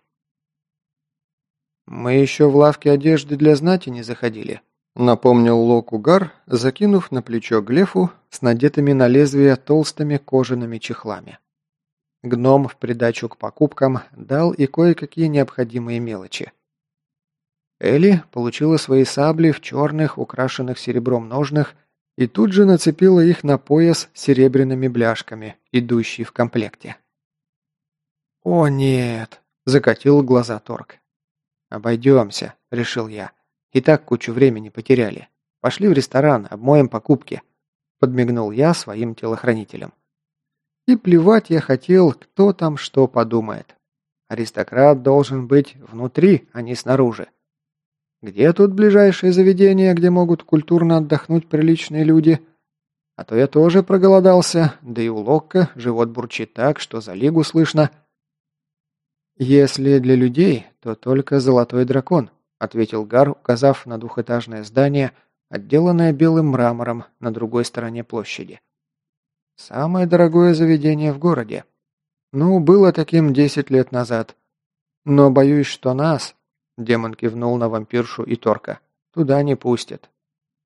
«Мы еще в лавке одежды для знати не заходили», — напомнил Локу Гар, закинув на плечо глефу с надетыми на лезвие толстыми кожаными чехлами. Гном в придачу к покупкам дал и кое-какие необходимые мелочи. Элли получила свои сабли в черных, украшенных серебром ножнах, и тут же нацепила их на пояс с серебряными бляшками, идущий в комплекте. «О, нет!» – закатил глаза Торг. «Обойдемся», – решил я. «И так кучу времени потеряли. Пошли в ресторан, обмоем покупки», – подмигнул я своим телохранителям. И плевать я хотел, кто там что подумает. Аристократ должен быть внутри, а не снаружи. Где тут ближайшее заведение, где могут культурно отдохнуть приличные люди? А то я тоже проголодался, да и у Локка живот бурчит так, что за лигу слышно. «Если для людей, то только золотой дракон», — ответил Гар, указав на двухэтажное здание, отделанное белым мрамором на другой стороне площади. «Самое дорогое заведение в городе. Ну, было таким 10 лет назад. Но боюсь, что нас...» Демон кивнул на вампиршу и Торка. «Туда не пустят.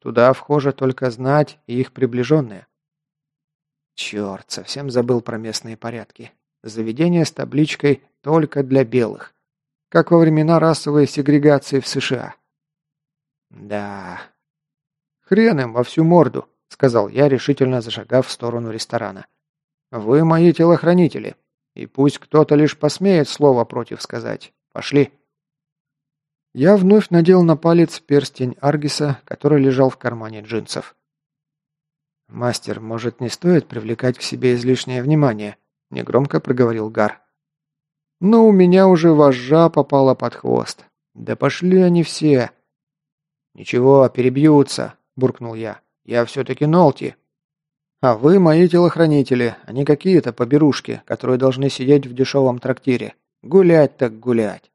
Туда вхожа только знать и их приближенные. Черт, совсем забыл про местные порядки. Заведение с табличкой «Только для белых». Как во времена расовой сегрегации в США. Да. Хрен им во всю морду, сказал я, решительно зашагав в сторону ресторана. Вы мои телохранители. И пусть кто-то лишь посмеет слово против сказать. Пошли. Я вновь надел на палец перстень Аргиса, который лежал в кармане джинсов. «Мастер, может, не стоит привлекать к себе излишнее внимание?» – негромко проговорил Гар. «Но у меня уже вожжа попала под хвост. Да пошли они все!» «Ничего, перебьются», – буркнул я. «Я все-таки Нолти». «А вы мои телохранители, а не какие-то поберушки, которые должны сидеть в дешевом трактире. Гулять так гулять».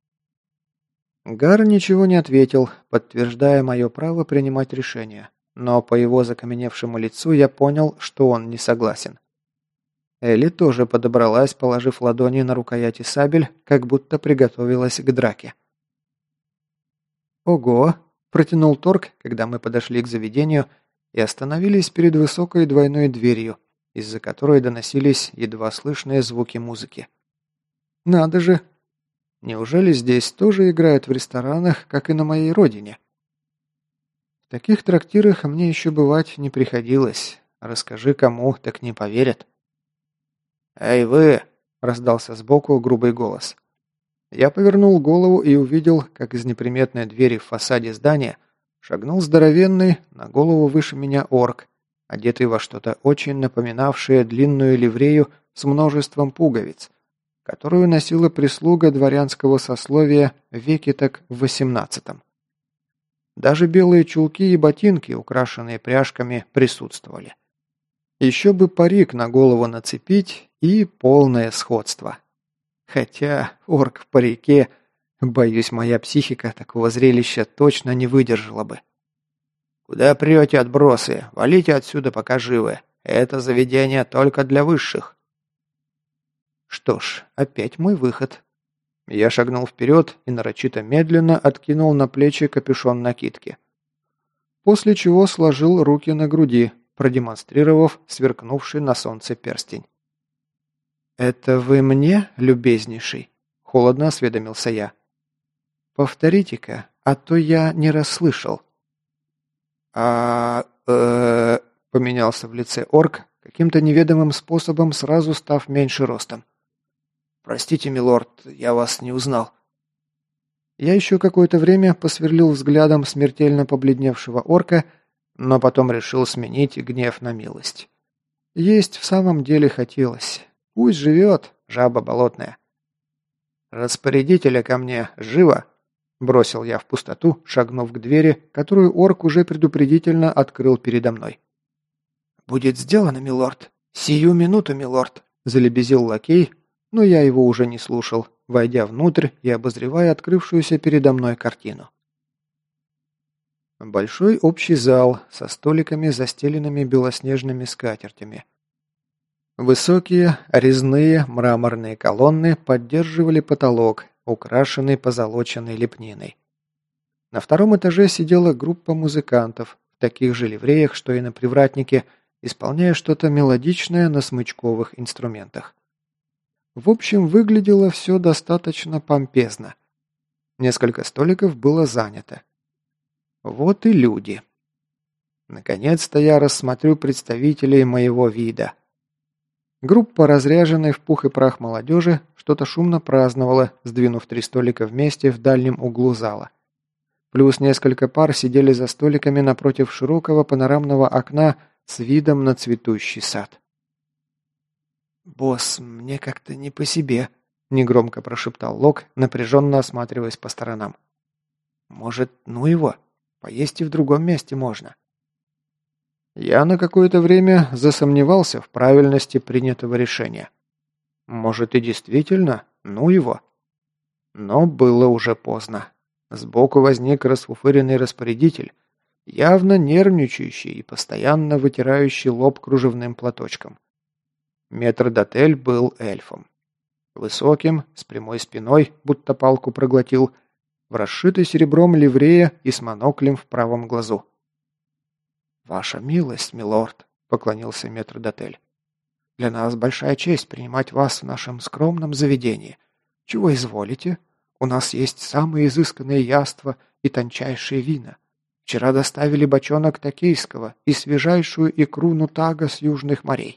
Гар ничего не ответил, подтверждая мое право принимать решение. Но по его закаменевшему лицу я понял, что он не согласен. Элли тоже подобралась, положив ладони на рукояти сабель, как будто приготовилась к драке. «Ого!» – протянул Торг, когда мы подошли к заведению и остановились перед высокой двойной дверью, из-за которой доносились едва слышные звуки музыки. «Надо же! Неужели здесь тоже играют в ресторанах, как и на моей родине?» В таких трактирах мне еще бывать не приходилось. Расскажи кому, так не поверят. «Эй, вы!» – раздался сбоку грубый голос. Я повернул голову и увидел, как из неприметной двери в фасаде здания шагнул здоровенный, на голову выше меня орк, одетый во что-то очень напоминавшее длинную ливрею с множеством пуговиц, которую носила прислуга дворянского сословия веке так в XVIII. Даже белые чулки и ботинки, украшенные пряжками, присутствовали. Еще бы парик на голову нацепить и полное сходство. Хотя орк в парике, боюсь, моя психика такого зрелища точно не выдержала бы. «Куда прете, отбросы? Валите отсюда, пока живы. Это заведение только для высших». Что ж, опять мой выход. Я шагнул вперед и нарочито медленно откинул на плечи капюшон накидки. После чего сложил руки на груди, продемонстрировав сверкнувший на солнце перстень. «Это вы мне, любезнейший?» – холодно осведомился я. «Повторите-ка, а то я не расслышал». Поменялся в лице орк, каким-то неведомым способом сразу став меньше ростом. «Простите, милорд, я вас не узнал». Я еще какое-то время посверлил взглядом смертельно побледневшего орка, но потом решил сменить гнев на милость. Есть в самом деле хотелось. Пусть живет, жаба болотная. «Распорядителя ко мне, живо!» – бросил я в пустоту, шагнув к двери, которую орк уже предупредительно открыл передо мной. «Будет сделано, милорд. Сию минуту, милорд!» – залебезил лакей, но я его уже не слушал, войдя внутрь и обозревая открывшуюся передо мной картину. Большой общий зал со столиками, застеленными белоснежными скатертями. Высокие, резные мраморные колонны поддерживали потолок, украшенный позолоченной лепниной. На втором этаже сидела группа музыкантов в таких же ливреях, что и на привратнике, исполняя что-то мелодичное на смычковых инструментах. В общем, выглядело все достаточно помпезно. Несколько столиков было занято. Вот и люди. Наконец-то я рассмотрю представителей моего вида. Группа разряженной в пух и прах молодежи что-то шумно праздновала, сдвинув 3 столика вместе в дальнем углу зала. Плюс несколько пар сидели за столиками напротив широкого панорамного окна с видом на цветущий сад. «Босс, мне как-то не по себе», – негромко прошептал Лок, напряженно осматриваясь по сторонам. «Может, ну его? Поесть и в другом месте можно». Я на какое-то время засомневался в правильности принятого решения. Может и действительно, ну его. Но было уже поздно. Сбоку возник расфуфыренный распорядитель, явно нервничающий и постоянно вытирающий лоб кружевным платочком. Метрдотель был эльфом. Высоким, с прямой спиной, будто палку проглотил, в расшитой серебром ливрее и с моноклем в правом глазу. «Ваша милость, милорд», — поклонился метрдотель. «Для нас большая честь принимать вас в нашем скромном заведении. Чего изволите? У нас есть самые изысканные яства и тончайшие вина. Вчера доставили бочонок токийского и свежайшую икру нутага с южных морей».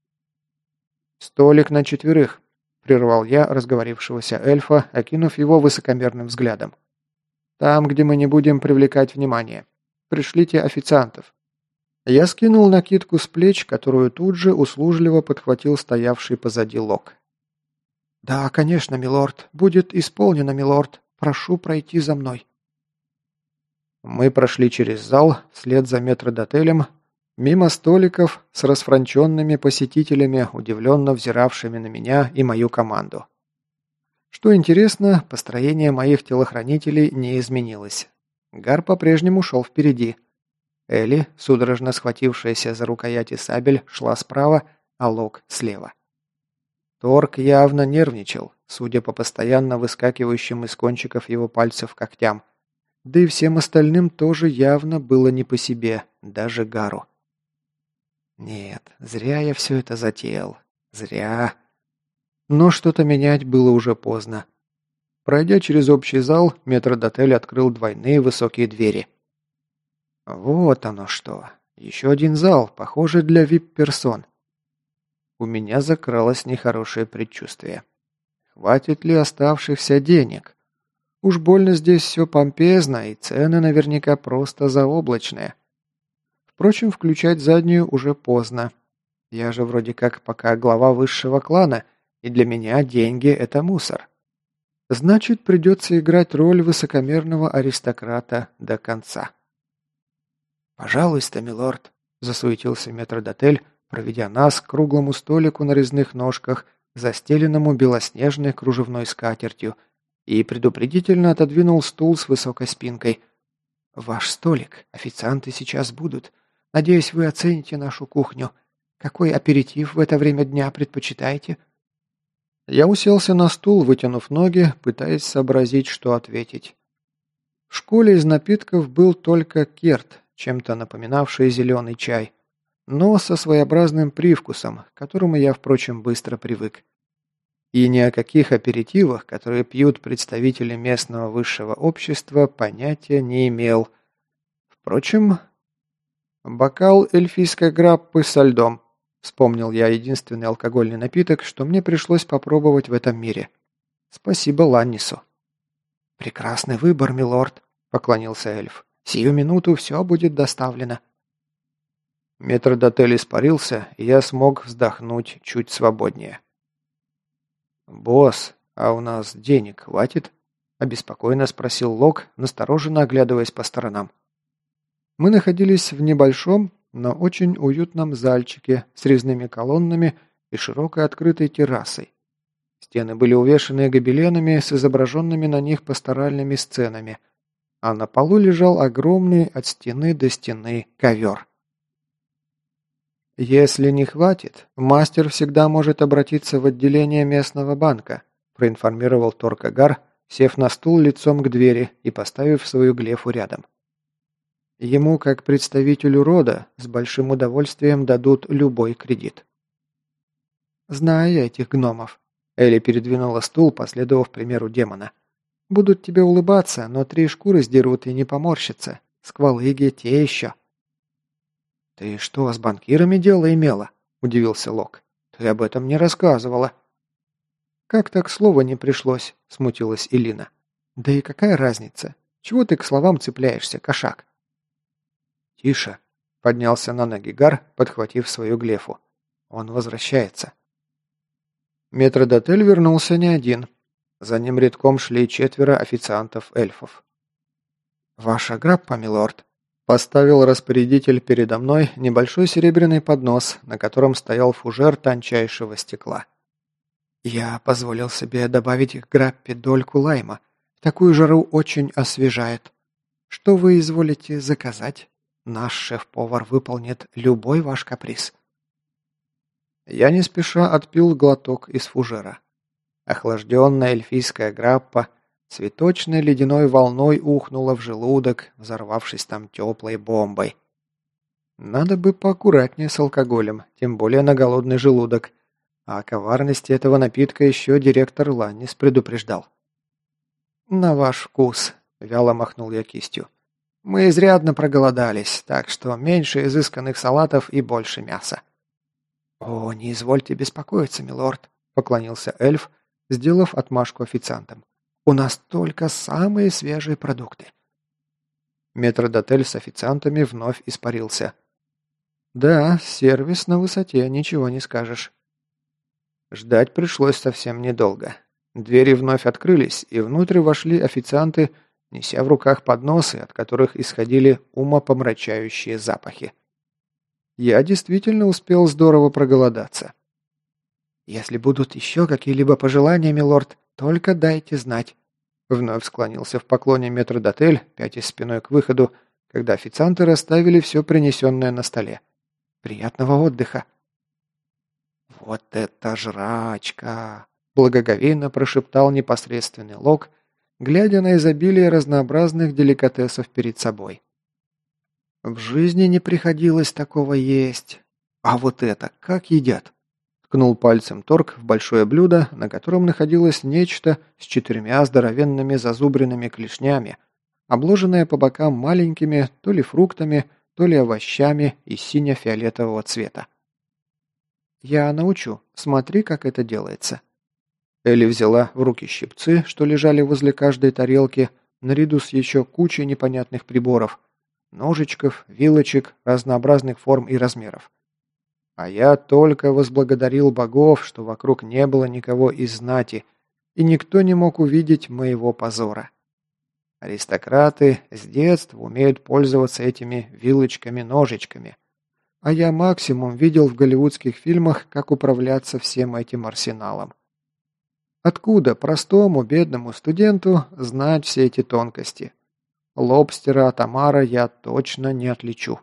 «Столик на 4», — прервал я разговорившегося эльфа, окинув его высокомерным взглядом. «Там, где мы не будем привлекать внимание. Пришлите официантов». Я скинул накидку с плеч, которую тут же услужливо подхватил стоявший позади Лок. «Да, конечно, милорд. Будет исполнено, милорд. Прошу пройти за мной». Мы прошли через зал, вслед за метрдотелем, мимо столиков с расфранченными посетителями, удивленно взиравшими на меня и мою команду. Что интересно, построение моих телохранителей не изменилось. Гар по-прежнему шел впереди. Элли, судорожно схватившаяся за рукояти сабель, шла справа, а Лок слева. Торг явно нервничал, судя по постоянно выскакивающим из кончиков его пальцев когтям. Да и всем остальным тоже явно было не по себе, даже Гару. Нет, зря я все это затеял. Зря. Но что-то менять было уже поздно. Пройдя через общий зал, метрдотель открыл двойные высокие двери. Вот оно что. Еще один зал, похожий для вип-персон. У меня закралось нехорошее предчувствие. Хватит ли оставшихся денег? Уж больно здесь все помпезно, и цены наверняка просто заоблачные. Впрочем, включать заднюю уже поздно. Я же вроде как пока глава высшего клана, и для меня деньги – это мусор. Значит, придется играть роль высокомерного аристократа до конца. «Пожалуйста, милорд», – засуетился метрдотель, проведя нас к круглому столику на резных ножках, застеленному белоснежной кружевной скатертью, и предупредительно отодвинул стул с высокой спинкой. «Ваш столик. Официанты сейчас будут. Надеюсь, вы оцените нашу кухню. Какой аперитив в это время дня предпочитаете?» Я уселся на стул, вытянув ноги, пытаясь сообразить, что ответить. В школе из напитков был только керт, чем-то напоминавший зеленый чай, но со своеобразным привкусом, к которому я, впрочем, быстро привык. И ни о каких аперитивах, которые пьют представители местного высшего общества, понятия не имел. Впрочем, бокал эльфийской граппы со льдом. Вспомнил я единственный алкогольный напиток, что мне пришлось попробовать в этом мире. Спасибо Ланнису. «Прекрасный выбор, милорд», — поклонился эльф. «Сию минуту все будет доставлено». Метрдотель испарился, и я смог вздохнуть чуть свободнее. «Босс, а у нас денег хватит?» – обеспокоенно спросил Лок, настороженно оглядываясь по сторонам. Мы находились в небольшом, но очень уютном зальчике с резными колоннами и широкой открытой террасой. Стены были увешаны гобеленами с изображенными на них пасторальными сценами, а на полу лежал огромный от стены до стены ковер. «Если не хватит, мастер всегда может обратиться в отделение местного банка», проинформировал Торкагар, сев на стул лицом к двери и поставив свою глефу рядом. «Ему, как представителю рода, с большим удовольствием дадут любой кредит». «Знаю я этих гномов», Элли передвинула стул, последовав примеру демона. «Будут тебе улыбаться, но 3 шкуры сдерут и не поморщатся. Сквалыги те еще». «Ты что, с банкирами дело имела?» – удивился Лок. «Ты об этом не рассказывала». «Как-то к слову не пришлось», – смутилась Элина. «Да и какая разница? Чего ты к словам цепляешься, кошак?» «Тише», – поднялся на ноги Гар, подхватив свою глефу. «Он возвращается». Метрдотель вернулся не один. За ним редком шли 4 официантов-эльфов. «Ваша граппа, милорд», – поставил распорядитель передо мной небольшой серебряный поднос, на котором стоял фужер тончайшего стекла. «Я позволил себе добавить к граппе дольку лайма. В такую жару очень освежает. Что вы изволите заказать? Наш шеф-повар выполнит любой ваш каприз». Я не спеша отпил глоток из фужера. Охлажденная эльфийская граппа цветочной ледяной волной ухнула в желудок, взорвавшись там теплой бомбой. Надо бы поаккуратнее с алкоголем, тем более на голодный желудок. А о коварности этого напитка еще директор Ланнис предупреждал. «На ваш вкус», — вяло махнул я кистью. «Мы изрядно проголодались, так что меньше изысканных салатов и больше мяса». «О, не извольте беспокоиться, милорд», — поклонился эльф, сделав отмашку официантам. «У нас только самые свежие продукты». Метрдотель с официантами вновь испарился. «Да, сервис на высоте, ничего не скажешь». Ждать пришлось совсем недолго. Двери вновь открылись, и внутрь вошли официанты, неся в руках подносы, от которых исходили умопомрачающие запахи. Я действительно успел здорово проголодаться. «Если будут еще какие-либо пожелания, милорд, только дайте знать». Вновь склонился в поклоне метрдотель, пятясь спиной к выходу, когда официанты расставили все принесенное на столе. «Приятного отдыха!» «Вот это жрачка!» – благоговейно прошептал непосредственный Лок, глядя на изобилие разнообразных деликатесов перед собой. «В жизни не приходилось такого есть. А вот это как едят?» Ткнул пальцем Торг в большое блюдо, на котором находилось нечто с 4 здоровенными зазубренными клешнями, обложенное по бокам маленькими то ли фруктами, то ли овощами из сине-фиолетового цвета. «Я научу. Смотри, как это делается». Элли взяла в руки щипцы, что лежали возле каждой тарелки, наряду с еще кучей непонятных приборов, ножичков, вилочек разнообразных форм и размеров. А я только возблагодарил богов, что вокруг не было никого из знати, и никто не мог увидеть моего позора. Аристократы с детства умеют пользоваться этими вилочками-ножичками, а я максимум видел в голливудских фильмах, как управляться всем этим арсеналом. Откуда простому бедному студенту знать все эти тонкости? Лобстера от омара я точно не отличу.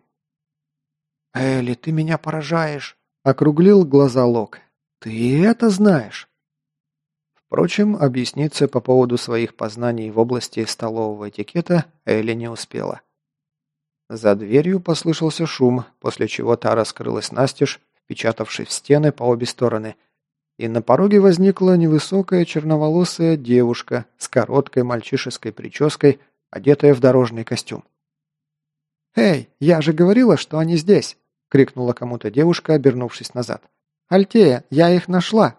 «Элли, ты меня поражаешь!» — округлил глаза Лок. «Ты это знаешь?» Впрочем, объясниться по поводу своих познаний в области столового этикета Элли не успела. За дверью послышался шум, после чего та раскрылась настежь, впечатавшись в стены по обе стороны, и на пороге возникла невысокая черноволосая девушка с короткой мальчишеской прической, одетая в дорожный костюм. «Эй, я же говорила, что они здесь!» — крикнула кому-то девушка, обернувшись назад. «Альтея, я их нашла!»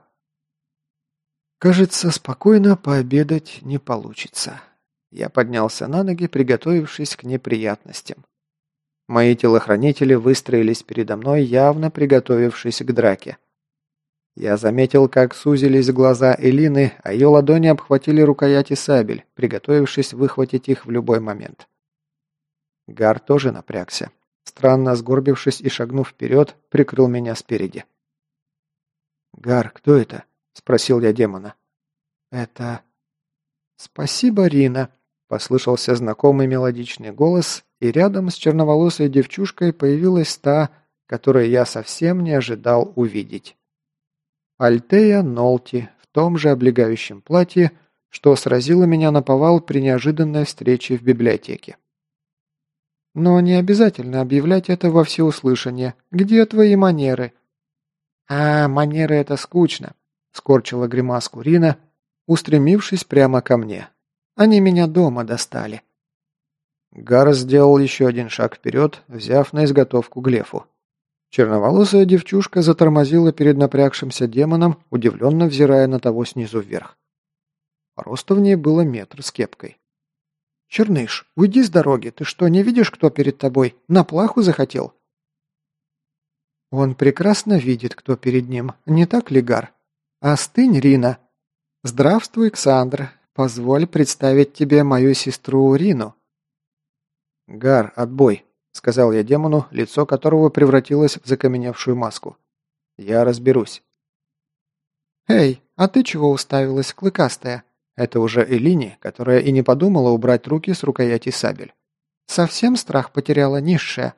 Кажется, спокойно пообедать не получится. Я поднялся на ноги, приготовившись к неприятностям. Мои телохранители выстроились передо мной, явно приготовившись к драке. Я заметил, как сузились глаза Элины, а ее ладони обхватили рукояти сабель, приготовившись выхватить их в любой момент. Гар тоже напрягся. Странно сгорбившись и шагнув вперед, прикрыл меня спереди. «Гар, кто это?» – спросил я демона. «Это...» «Спасибо, Рина», – послышался знакомый мелодичный голос, и рядом с черноволосой девчушкой появилась та, которую я совсем не ожидал увидеть. Альтея Нолти в том же облегающем платье, что сразило меня наповал при неожиданной встрече в библиотеке. «Но не обязательно объявлять это во всеуслышание. Где твои манеры?» «А, манеры — это скучно», — скорчила гримаску Рина, устремившись прямо ко мне. «Они меня дома достали». Гар сделал еще один шаг вперед, взяв на изготовку глефу. Черноволосая девчушка затормозила перед напрягшимся демоном, удивленно взирая на того снизу вверх. Роста в ней было 1 метр с кепкой. «Черныш, уйди с дороги, ты что, не видишь, кто перед тобой? На плаху захотел?» «Он прекрасно видит, кто перед ним, не так ли, Гар? Остынь, Рина. Здравствуй, Ксандр. Позволь представить тебе мою сестру Рину». «Гар, отбой», — сказал я демону, лицо которого превратилось в закаменевшую маску. «Я разберусь». «Эй, а ты чего уставилась, клыкастая?» Это уже Элине, которая и не подумала убрать руки с рукояти сабель. «Совсем страх потеряла низшая?»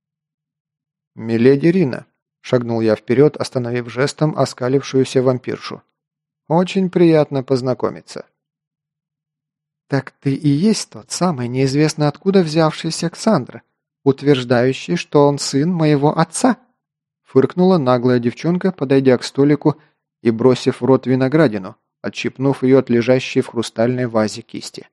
«Миледи Рина», — шагнул я вперед, остановив жестом оскалившуюся вампиршу. «Очень приятно познакомиться». «Так ты и есть тот самый неизвестно откуда взявшийся Ксандр. утверждающий, что он сын моего отца?» Фыркнула наглая девчонка, подойдя к столику и бросив в рот виноградину, отщипнув ее от лежащей в хрустальной вазе кисти.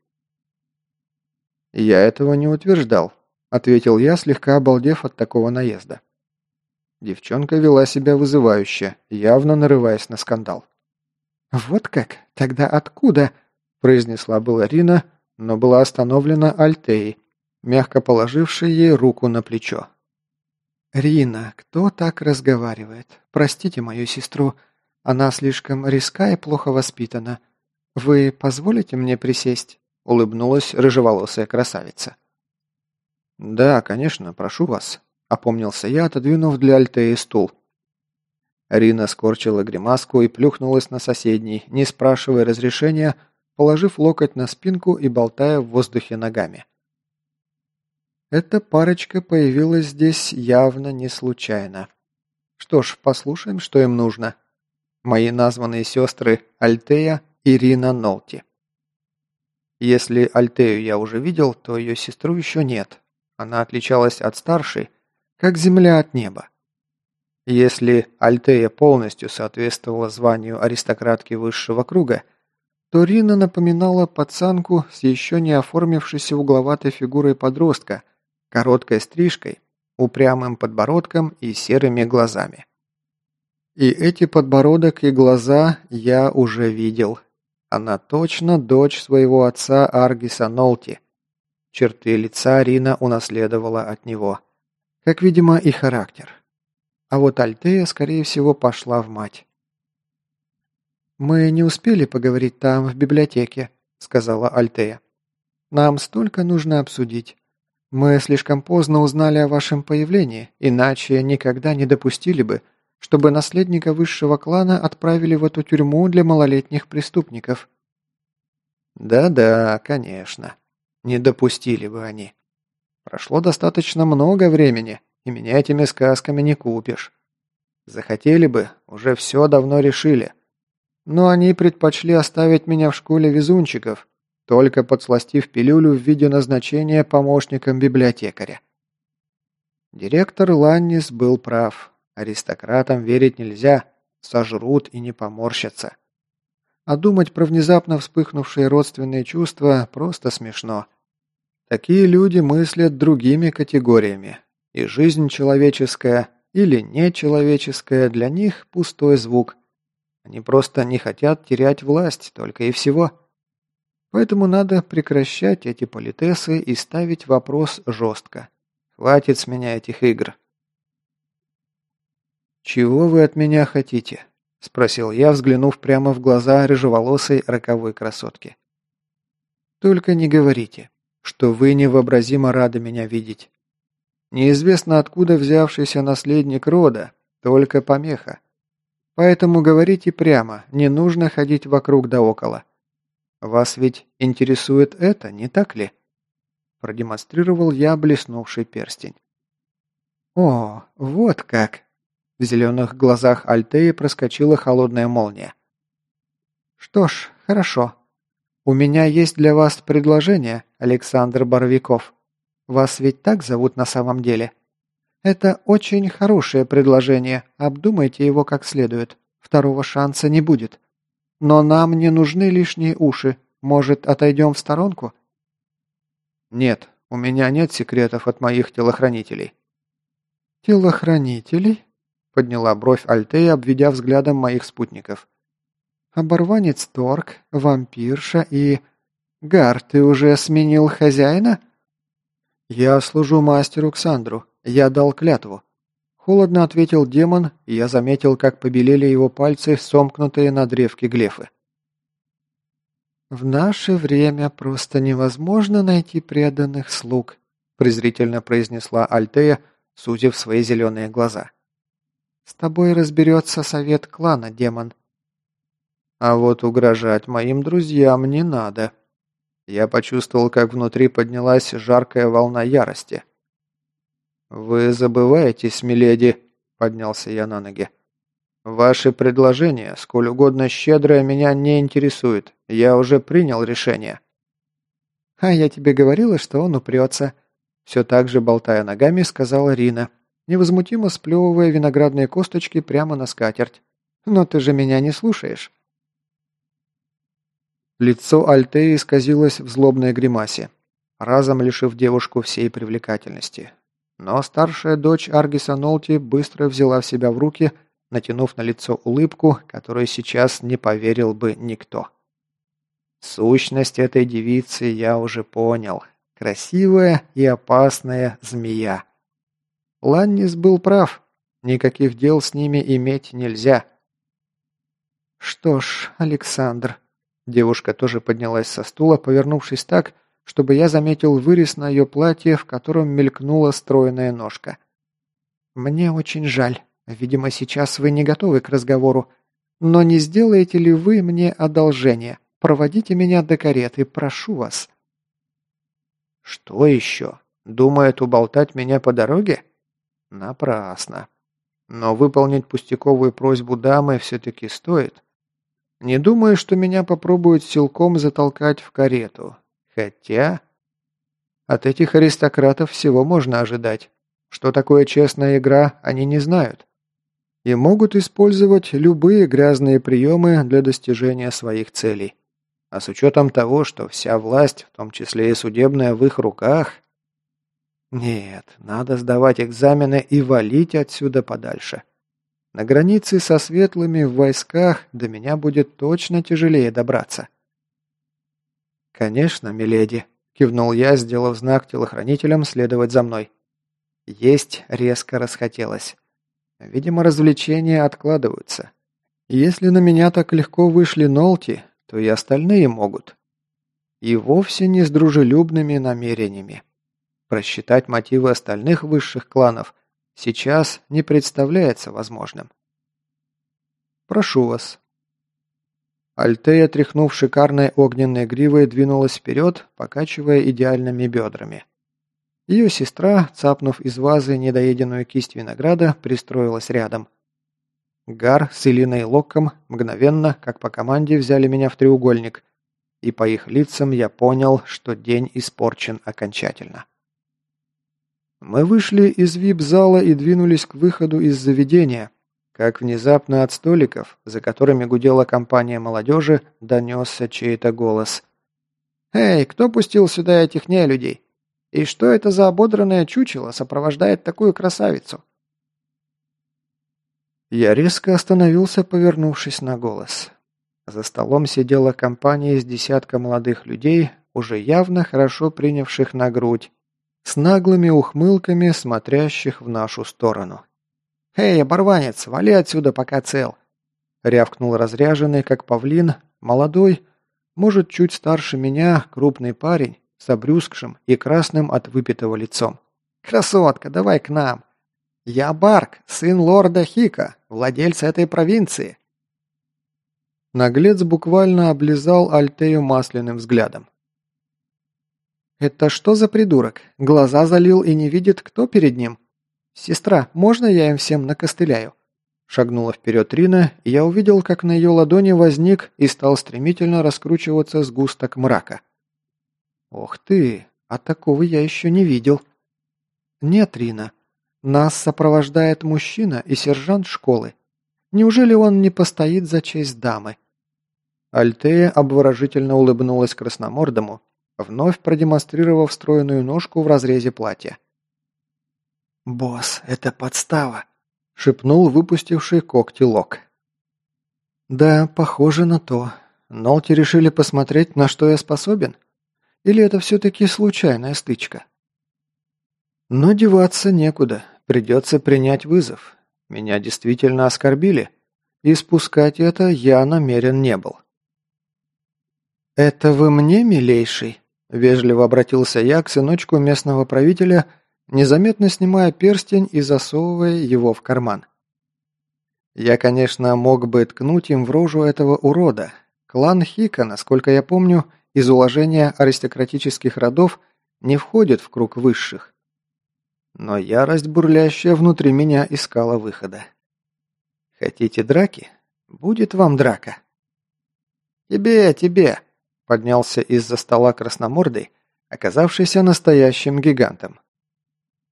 «Я этого не утверждал», — ответил я, слегка обалдев от такого наезда. Девчонка вела себя вызывающе, явно нарываясь на скандал. «Вот как? Тогда откуда?» – произнесла была Рина, но была остановлена Альтеей, мягко положившей ей руку на плечо. «Рина, кто так разговаривает? Простите мою сестру. Она слишком резка и плохо воспитана. Вы позволите мне присесть?» – улыбнулась рыжеволосая красавица. «Да, конечно, прошу вас», – опомнился я, отодвинув для Альтеи стул. Рина скорчила гримаску и плюхнулась на соседний, не спрашивая разрешения, положив локоть на спинку и болтая в воздухе ногами. Эта парочка появилась здесь явно не случайно. Что ж, послушаем, что им нужно. Мои названные сестры Альтея и Рина Нолти. Если Альтею я уже видел, то ее сестру еще нет. Она отличалась от старшей, как земля от неба. Если Альтея полностью соответствовала званию аристократки высшего круга, то Рина напоминала пацанку с еще не оформившейся угловатой фигурой подростка, короткой стрижкой, упрямым подбородком и серыми глазами. И эти подбородок и глаза я уже видел. Она точно дочь своего отца Аргиса Нолти. Черты лица Рина унаследовала от него, как, видимо, и характер. А вот Альтея, скорее всего, пошла в мать. «Мы не успели поговорить там, в библиотеке», — сказала Альтея. «Нам столько нужно обсудить. Мы слишком поздно узнали о вашем появлении, иначе никогда не допустили бы, чтобы наследника высшего клана отправили в эту тюрьму для малолетних преступников». «Да-да, конечно. Не допустили бы они. Прошло достаточно много времени, и меня этими сказками не купишь. Захотели бы, уже все давно решили. Но они предпочли оставить меня в школе везунчиков, только подсластив пилюлю в виде назначения помощником библиотекаря. Директор Ланнис был прав. Аристократам верить нельзя, сожрут и не поморщатся. А думать про внезапно вспыхнувшие родственные чувства просто смешно. Такие люди мыслят другими категориями, и жизнь человеческая или нечеловеческая для них пустой звук. Они просто не хотят терять власть, только и всего. Поэтому надо прекращать эти политесы и ставить вопрос жестко. Хватит с меня этих игр. «Чего вы от меня хотите?» – спросил я, взглянув прямо в глаза рыжеволосой роковой красотки. «Только не говорите, что вы невообразимо рады меня видеть. Неизвестно откуда взявшийся наследник рода, только помеха. Поэтому говорите прямо, не нужно ходить вокруг да около. Вас ведь интересует это, не так ли?» Продемонстрировал я блеснувший перстень. «О, вот как!» В зеленых глазах Альтеи проскочила холодная молния. «Что ж, хорошо. У меня есть для вас предложение, Александр Боровиков. Вас ведь так зовут на самом деле? Это очень хорошее предложение, обдумайте его как следует. Второго шанса не будет. Но нам не нужны лишние уши. Может, отойдем в сторонку?» «Нет, у меня нет секретов от моих телохранителей». «Телохранителей?» — подняла бровь Альтея, обведя взглядом моих спутников. «Оборванец Торг, вампирша и... Гар, ты уже сменил хозяина?» «Я служу мастеру Ксандру. Я дал клятву». Холодно ответил демон, и я заметил, как побелели его пальцы, сомкнутые на древке глефы. «В наше время просто невозможно найти преданных слуг», презрительно произнесла Альтея, сузив свои зеленые глаза. «С тобой разберется совет клана, демон». «А вот угрожать моим друзьям не надо». Я почувствовал, как внутри поднялась жаркая волна ярости. «Вы забываетесь, миледи», — поднялся я на ноги. «Ваши предложения, сколь угодно щедрое, меня не интересует. Я уже принял решение». «А я тебе говорила, что он упрется. Все так же, болтая ногами, сказала Рина, невозмутимо сплевывая виноградные косточки прямо на скатерть. «Но ты же меня не слушаешь». Лицо Альтеи исказилось в злобной гримасе, разом лишив девушку всей привлекательности. Но старшая дочь Аргиса Нолти быстро взяла себя в руки, натянув на лицо улыбку, которой сейчас не поверил бы никто. Сущность этой девицы я уже понял. Красивая и опасная змея. Ланнис был прав. Никаких дел с ними иметь нельзя. «Что ж, Александр...» Девушка тоже поднялась со стула, повернувшись так, чтобы я заметил вырез на ее платье, в котором мелькнула стройная ножка. «Мне очень жаль. Видимо, сейчас вы не готовы к разговору. Но не сделаете ли вы мне одолжение? Проводите меня до кареты, прошу вас». «Что еще? Думает уболтать меня по дороге?» «Напрасно. Но выполнить пустяковую просьбу дамы все-таки стоит. Не думаю, что меня попробуют силком затолкать в карету. Хотя... От этих аристократов всего можно ожидать. Что такое честная игра, они не знают. И могут использовать любые грязные приемы для достижения своих целей. А с учетом того, что вся власть, в том числе и судебная, в их руках... Нет, надо сдавать экзамены и валить отсюда подальше. На границе со светлыми в войсках до меня будет точно тяжелее добраться. «Конечно, миледи», — кивнул я, сделав знак телохранителям следовать за мной. Есть резко расхотелось. Видимо, развлечения откладываются. Если на меня так легко вышли Нолти, то и остальные могут. И вовсе не с дружелюбными намерениями. Просчитать мотивы остальных высших кланов сейчас не представляется возможным. «Прошу вас». Альтея, тряхнув шикарной огненной гривой, двинулась вперед, покачивая идеальными бедрами. Ее сестра, цапнув из вазы недоеденную кисть винограда, пристроилась рядом. Гар с Элиной Локком мгновенно, как по команде, взяли меня в треугольник, и по их лицам я понял, что день испорчен окончательно. Мы вышли из вип-зала и двинулись к выходу из заведения, как внезапно от столиков, за которыми гудела компания молодежи, донесся чей-то голос. «Эй, кто пустил сюда этих нелюдей? И что это за ободранное чучело сопровождает такую красавицу?» Я резко остановился, повернувшись на голос. За столом сидела компания из десятка молодых людей, уже явно хорошо принявших на грудь, с наглыми ухмылками, смотрящих в нашу сторону. «Эй, оборванец, вали отсюда, пока цел!» Рявкнул разряженный, как павлин, молодой, может, чуть старше меня, крупный парень, с обрюзгшим и красным от выпитого лицом. «Красотка, давай к нам! Я Барк, сын лорда Хика, владельца этой провинции!» Наглец буквально облизал Альтею масляным взглядом. «Это что за придурок? Глаза залил и не видит, кто перед ним? Сестра, можно я им всем накостыляю?» Шагнула вперед Рина, и я увидел, как на ее ладони возник и стал стремительно раскручиваться сгусток мрака. «Ох ты, а такого я еще не видел». «Нет, Рина, нас сопровождает мужчина и сержант школы. Неужели он не постоит за честь дамы?» Альтея обворожительно улыбнулась красномордому, вновь продемонстрировав стройную ножку в разрезе платья. «Босс, это подстава», — шепнул выпустивший когти Лок. «Да, похоже на то. Нолти решили посмотреть, на что я способен? Или это все-таки случайная стычка?» Но деваться некуда, придется принять вызов. Меня действительно оскорбили, и спускать это я намерен не был. «Это вы мне, милейший?» – вежливо обратился я к сыночку местного правителя, незаметно снимая перстень и засовывая его в карман. Я, конечно, мог бы ткнуть им в рожу этого урода. Клан Хика, насколько я помню, из уложения аристократических родов не входит в круг высших. Но ярость, бурлящая внутри меня, искала выхода. «Хотите драки? Будет вам драка». «Тебе!» – поднялся из-за стола красномордый, оказавшийся настоящим гигантом.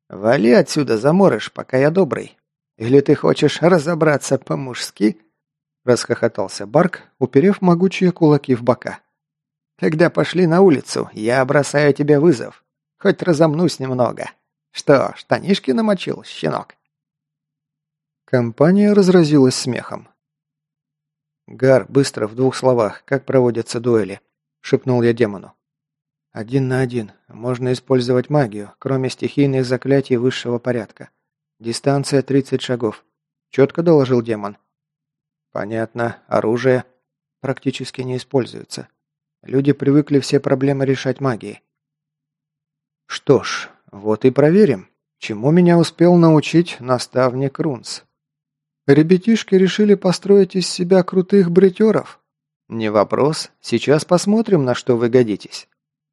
«Вали отсюда, заморыш, пока я добрый. Или ты хочешь разобраться по-мужски?» Расхохотался Барк, уперев могучие кулаки в бока. «Тогда пошли на улицу, я бросаю тебе вызов. Хоть разомнусь немного. Что, штанишки намочил, щенок?» Компания разразилась смехом. «Гар, быстро, в 2 словах, как проводятся дуэли?» – шепнул я демону. 1 на 1. Можно использовать магию, кроме стихийных заклятий высшего порядка. Дистанция 30 шагов. Четко доложил демон. Понятно. Оружие практически не используется. Люди привыкли все проблемы решать магией. Что ж, вот и проверим, чему меня успел научить наставник Рунс. Ребятишки решили построить из себя крутых бритеров. Не вопрос, сейчас посмотрим, на что вы годитесь.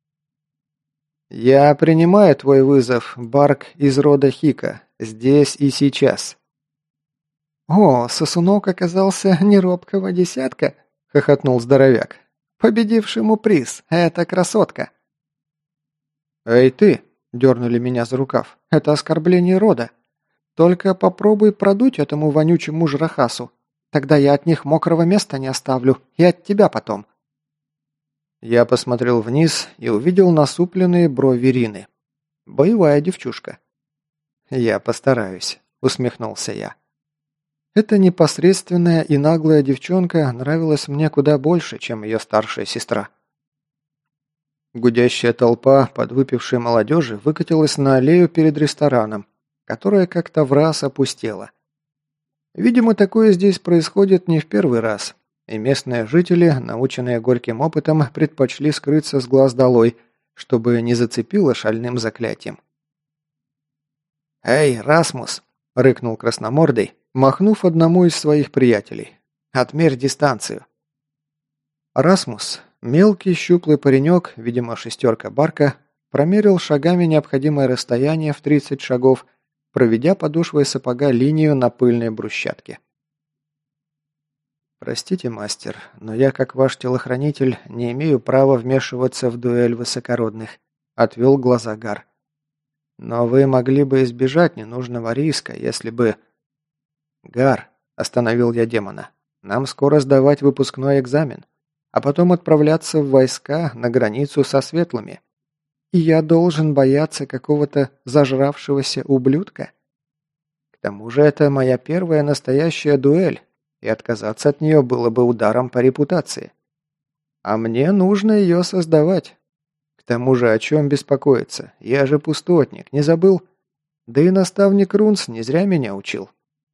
«Я принимаю твой вызов, Барк из рода Хика, здесь и сейчас». «О, сосунок оказался не робкого десятка», — хохотнул здоровяк. «Победившему приз, это красотка». «Эй ты!» — дернули меня за рукав. «Это оскорбление рода. Только попробуй продуть этому вонючему жрахасу. Тогда я от них мокрого места не оставлю, и от тебя потом». Я посмотрел вниз и увидел насупленные брови Рины. Боевая девчушка. «Я постараюсь», — усмехнулся я. Эта непосредственная и наглая девчонка нравилась мне куда больше, чем ее старшая сестра. Гудящая толпа подвыпившей молодежи выкатилась на аллею перед рестораном, которая как-то враз опустела. Видимо, такое здесь происходит не в первый раз, и местные жители, наученные горьким опытом, предпочли скрыться с глаз долой, чтобы не зацепило шальным заклятием. «Эй, Расмус!» — рыкнул красномордый, махнув одному из своих приятелей. «Отмерь дистанцию». Расмус, мелкий щуплый паренек, видимо, шестерка Барка, промерил шагами необходимое расстояние в 30 шагов, проведя подошвой сапога линию на пыльной брусчатке. «Простите, мастер, но я, как ваш телохранитель, не имею права вмешиваться в дуэль высокородных», — отвел глаза Гар. «Но вы могли бы избежать ненужного риска, если бы...» «Гар», — остановил я демона, — «нам скоро сдавать выпускной экзамен, а потом отправляться в войска на границу со светлыми. И я должен бояться какого-то зажравшегося ублюдка? К тому же это моя первая настоящая дуэль, и отказаться от нее было бы ударом по репутации. А мне нужно ее создавать. К тому же о чем беспокоиться? Я же пустотник, не забыл? Да и наставник Рунс не зря меня учил».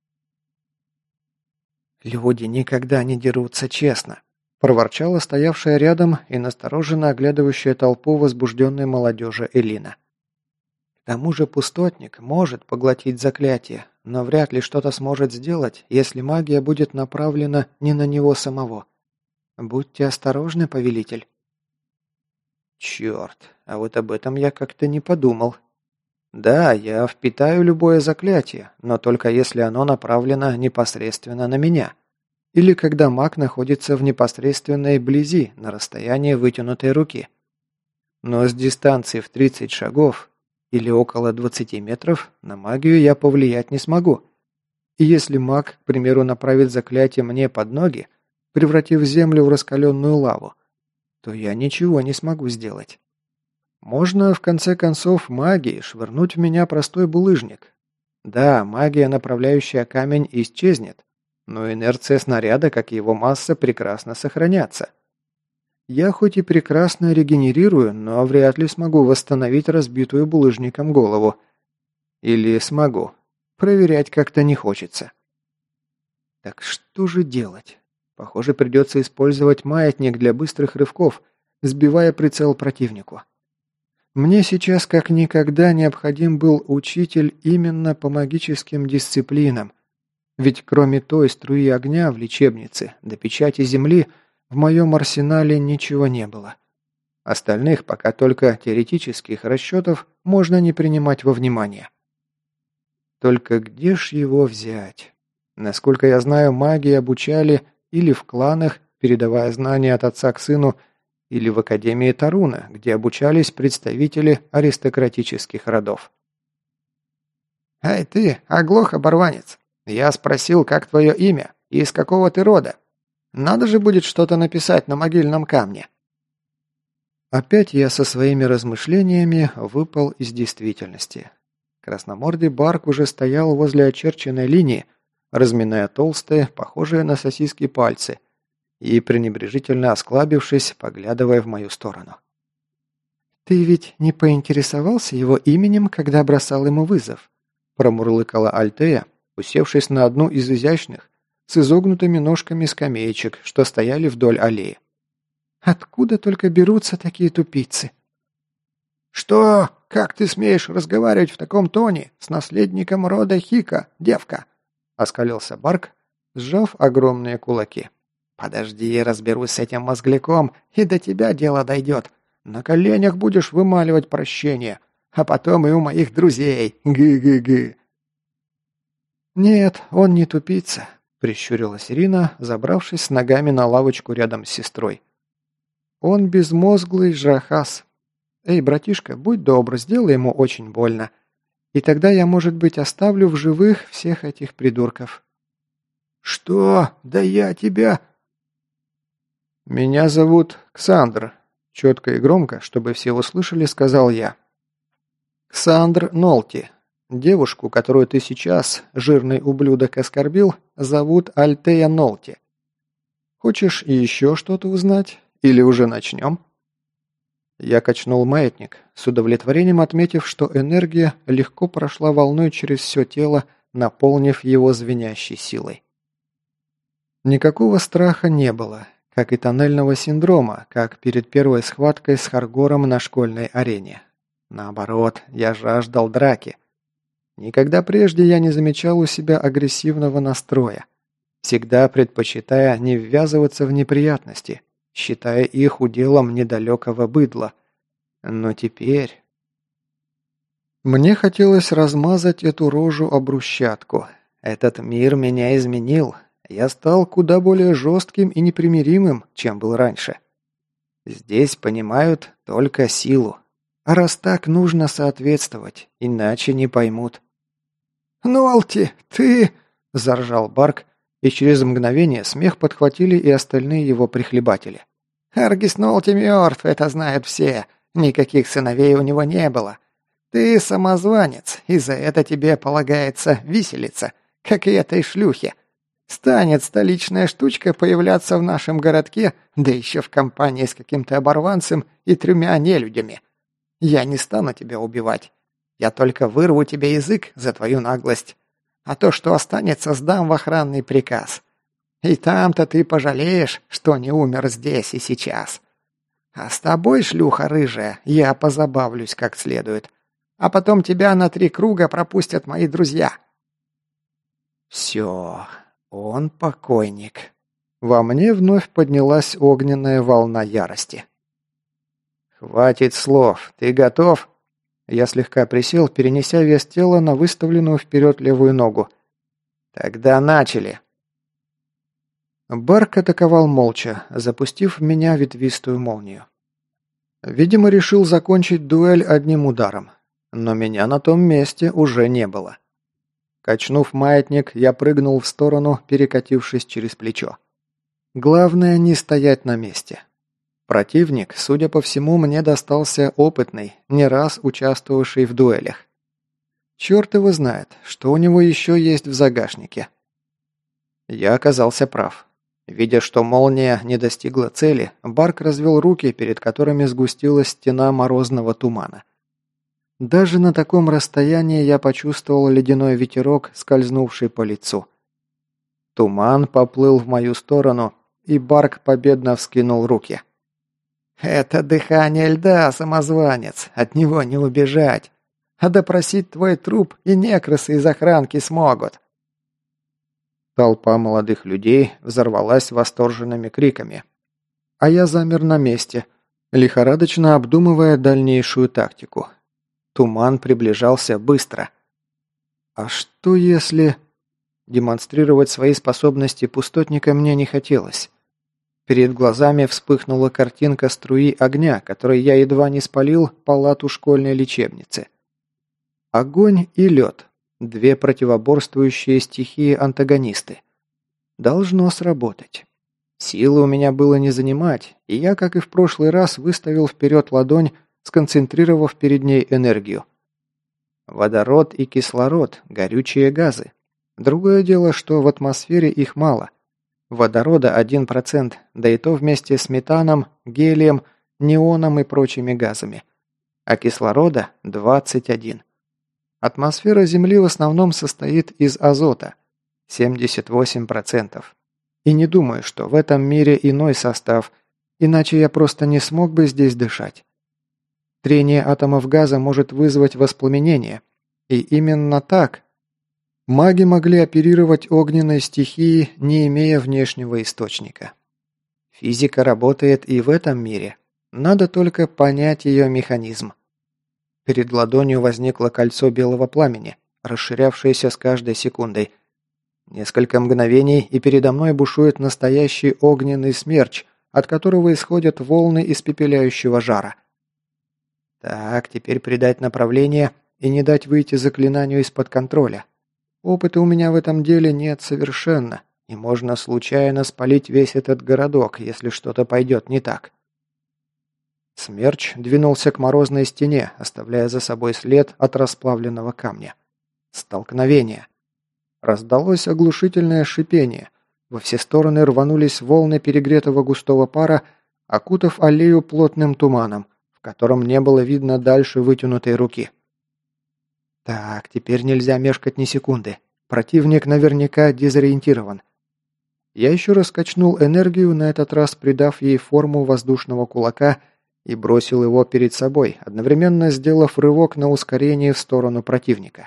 «Люди никогда не дерутся честно», – проворчала стоявшая рядом и настороженно оглядывающая толпу возбужденной молодежи Элина. «К тому же пустотник может поглотить заклятие, но вряд ли что-то сможет сделать, если магия будет направлена не на него самого. Будьте осторожны, повелитель». «Черт, а вот об этом я как-то не подумал. Да, я впитаю любое заклятие, но только если оно направлено непосредственно на меня. Или когда маг находится в непосредственной близи, на расстоянии вытянутой руки. Но с дистанции в 30 шагов или около 20 метров на магию я повлиять не смогу. И если маг, к примеру, направит заклятие мне под ноги, превратив землю в раскаленную лаву, то я ничего не смогу сделать. Можно, в конце концов, магией швырнуть в меня простой булыжник. Да, магия, направляющая камень, исчезнет, но инерция снаряда, как и его масса, прекрасно сохранятся. Я хоть и прекрасно регенерирую, но вряд ли смогу восстановить разбитую булыжником голову. Или смогу. Проверять как-то не хочется. Так что же делать? Похоже, придется использовать маятник для быстрых рывков, сбивая прицел противнику. Мне сейчас как никогда необходим был учитель именно по магическим дисциплинам, ведь кроме той струи огня в лечебнице до печати земли в моем арсенале ничего не было. Остальных пока только теоретических расчетов можно не принимать во внимание. Только где ж его взять? Насколько я знаю, магии обучали или в кланах, передавая знания от отца к сыну, или в Академии Таруна, где обучались представители аристократических родов. «Эй ты, оглох, оборванец! Я спросил, как твое имя и из какого ты рода? Надо же будет что-то написать на могильном камне!» Опять я со своими размышлениями выпал из действительности. Красномордый Барк уже стоял возле очерченной линии, разминая толстые, похожие на сосиски пальцы, и пренебрежительно осклабившись, поглядывая в мою сторону. «Ты ведь не поинтересовался его именем, когда бросал ему вызов?» промурлыкала Альтея, усевшись на одну из изящных, с изогнутыми ножками скамеечек, что стояли вдоль аллеи. «Откуда только берутся такие тупицы?» «Что? Как ты смеешь разговаривать в таком тоне с наследником рода Хика, девка?» — оскалился Барк, сжав огромные кулаки. «Подожди, разберусь с этим мозгляком, и до тебя дело дойдет. На коленях будешь вымаливать прощение, а потом и у моих друзей. Гы-гы-гы». «Нет, он не тупица», — прищурилась Ирина, забравшись с ногами на лавочку рядом с сестрой. «Он безмозглый жрахас. Эй, братишка, будь добр, сделай ему очень больно. И тогда я, может быть, оставлю в живых всех этих придурков». «Что? Да я тебя...» «Меня зовут Ксандр», — четко и громко, чтобы все услышали, сказал я. «Ксандр Нолти. Девушку, которую ты сейчас, жирный ублюдок, оскорбил, зовут Альтея Нолти. Хочешь еще что-то узнать? Или уже начнем?» Я качнул маятник, с удовлетворением отметив, что энергия легко прошла волной через все тело, наполнив его звенящей силой. Никакого страха не было, как и тоннельного синдрома, как перед первой схваткой с Харгором на школьной арене. Наоборот, я жаждал драки. Никогда прежде я не замечал у себя агрессивного настроя, всегда предпочитая не ввязываться в неприятности, считая их уделом недалекого быдла. Но теперь... Мне хотелось размазать эту рожу об брусчатку. Этот мир меня изменил. Я стал куда более жестким и непримиримым, чем был раньше. Здесь понимают только силу. А раз так, нужно соответствовать, иначе не поймут. «Нолти, ты...» – заржал Барк, и через мгновение смех подхватили и остальные его прихлебатели. «Аргис Нолти мертв, это знают все. Никаких сыновей у него не было. Ты самозванец, и за это тебе полагается виселица, как и этой шлюхе. Станет столичная штучка появляться в нашем городке, да еще в компании с каким-то оборванцем и 3 нелюдями. Я не стану тебя убивать. Я только вырву тебе язык за твою наглость. А то, что останется, сдам в охранный приказ. И там-то ты пожалеешь, что не умер здесь и сейчас. А с тобой, шлюха рыжая, я позабавлюсь как следует. А потом тебя на 3 круга пропустят мои друзья». Все, он покойник. Во мне вновь поднялась огненная волна ярости. «Хватит слов, ты готов?» Я слегка присел, перенеся вес тела на выставленную вперед левую ногу. «Тогда начали!» Барк атаковал молча, запустив в меня ветвистую молнию. Видимо, решил закончить дуэль одним ударом. Но меня на том месте уже не было. Качнув маятник, я прыгнул в сторону, перекатившись через плечо. Главное не стоять на месте. Противник, судя по всему, мне достался опытный, не раз участвовавший в дуэлях. Черт его знает, что у него еще есть в загашнике. Я оказался прав. Видя, что молния не достигла цели, Барк развел руки, перед которыми сгустилась стена морозного тумана. Даже на таком расстоянии я почувствовал ледяной ветерок, скользнувший по лицу. Туман поплыл в мою сторону, и Барк победно вскинул руки. «Это дыхание льда, самозванец, от него не убежать. А допросить твой труп и некрасы из охранки смогут». Толпа молодых людей взорвалась восторженными криками. А я замер на месте, лихорадочно обдумывая дальнейшую тактику. Туман приближался быстро. А что если... Демонстрировать свои способности пустотника мне не хотелось. Перед глазами вспыхнула картинка струи огня, которой я едва не спалил палату школьной лечебницы. Огонь и лед. Две противоборствующие стихии-антагонисты. Должно сработать. Силы у меня было не занимать, и я, как и в прошлый раз, выставил вперед ладонь, сконцентрировав перед ней энергию. Водород и кислород – горючие газы. Другое дело, что в атмосфере их мало. Водорода 1%, да и то вместе с метаном, гелием, неоном и прочими газами. А кислорода – 21. Атмосфера Земли в основном состоит из азота – 78%. И не думаю, что в этом мире иной состав, иначе я просто не смог бы здесь дышать. Трение атомов газа может вызвать воспламенение, и именно так маги могли оперировать огненной стихией, не имея внешнего источника. Физика работает и в этом мире, надо только понять ее механизм. Перед ладонью возникло кольцо белого пламени, расширявшееся с каждой секундой. Несколько мгновений, и передо мной бушует настоящий огненный смерч, от которого исходят волны испепеляющего жара. Так, теперь придать направление и не дать выйти заклинанию из-под контроля. Опыта у меня в этом деле нет совершенно, и можно случайно спалить весь этот городок, если что-то пойдет не так. Смерч двинулся к морозной стене, оставляя за собой след от расплавленного камня. Столкновение. Раздалось оглушительное шипение. Во все стороны рванулись волны перегретого густого пара, окутав аллею плотным туманом, в котором не было видно дальше вытянутой руки. Так, теперь нельзя мешкать ни секунды. Противник наверняка дезориентирован. Я еще раз качнул энергию, на этот раз придав ей форму воздушного кулака и бросил его перед собой, одновременно сделав рывок на ускорение в сторону противника.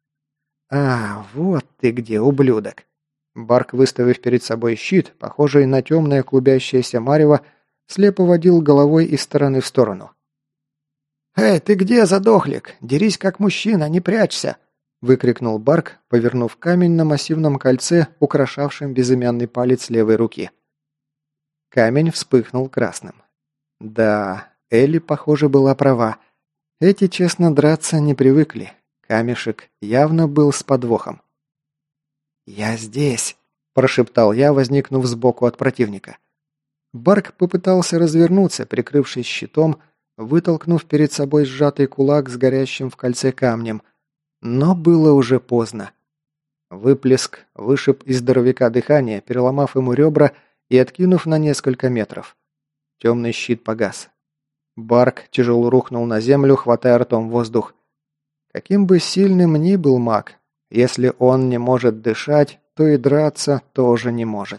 «А, вот ты где, ублюдок!» Барк, выставив перед собой щит, похожий на темное клубящееся марево, слепо водил головой из стороны в сторону. «Эй, ты где, задохлик? Дерись как мужчина, не прячься!» выкрикнул Барк, повернув камень на массивном кольце, украшавшем безымянный палец левой руки. Камень вспыхнул красным. Да, Элли, похоже, была права. Эти, честно, драться не привыкли. Камешек явно был с подвохом. «Я здесь», – прошептал я, возникнув сбоку от противника. Барк попытался развернуться, прикрывшись щитом, вытолкнув перед собой сжатый кулак с горящим в кольце камнем. Но было уже поздно. Выплеск вышиб из здоровяка дыхание, переломав ему ребра и откинув на несколько метров. Темный щит погас. Барк тяжело рухнул на землю, хватая ртом воздух. Каким бы сильным ни был маг, если он не может дышать, то и драться тоже не может.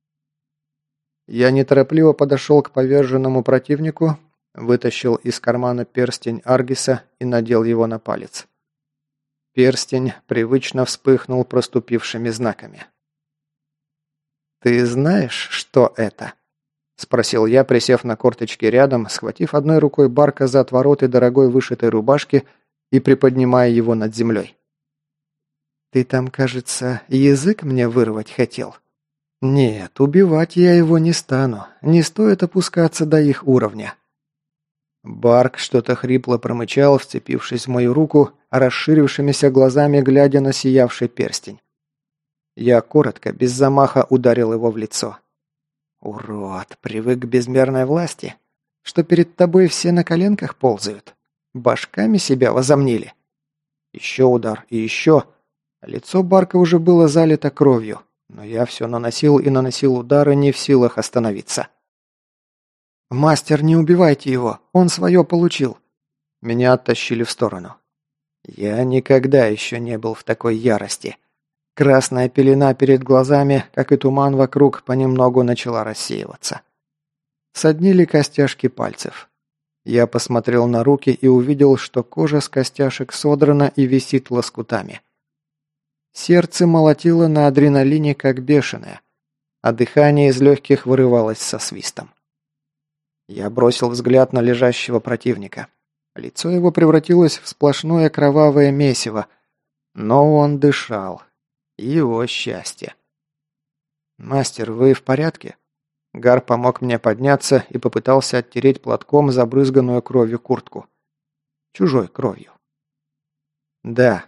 Я неторопливо подошел к поверженному противнику, вытащил из кармана перстень Аргиса и надел его на палец. Перстень привычно вспыхнул проступившими знаками. «Ты знаешь, что это?» – спросил я, присев на корточки рядом, схватив одной рукой Барка за отвороты дорогой вышитой рубашки и приподнимая его над землей. «Ты там, кажется, язык мне вырвать хотел?» «Нет, убивать я его не стану. Не стоит опускаться до их уровня». Барк что-то хрипло промычал, вцепившись в мою руку, расширившимися глазами глядя на сиявший перстень. Я коротко, без замаха ударил его в лицо. «Урод, привык к безмерной власти, что перед тобой все на коленках ползают. Башками себя возомнили». Еще удар и еще. Лицо Барка уже было залито кровью, но я все наносил и наносил удары, не в силах остановиться. «Мастер, не убивайте его, он свое получил». Меня оттащили в сторону. Я никогда еще не был в такой ярости. Красная пелена перед глазами, как и туман вокруг, понемногу начала рассеиваться. Соднили костяшки пальцев. Я посмотрел на руки и увидел, что кожа с костяшек содрана и висит лоскутами. Сердце молотило на адреналине, как бешеное, а дыхание из легких вырывалось со свистом. Я бросил взгляд на лежащего противника. Лицо его превратилось в сплошное кровавое месиво, но он дышал. Его счастье. «Мастер, вы в порядке?» Гар помог мне подняться и попытался оттереть платком забрызганную кровью куртку. Чужой кровью. «Да», —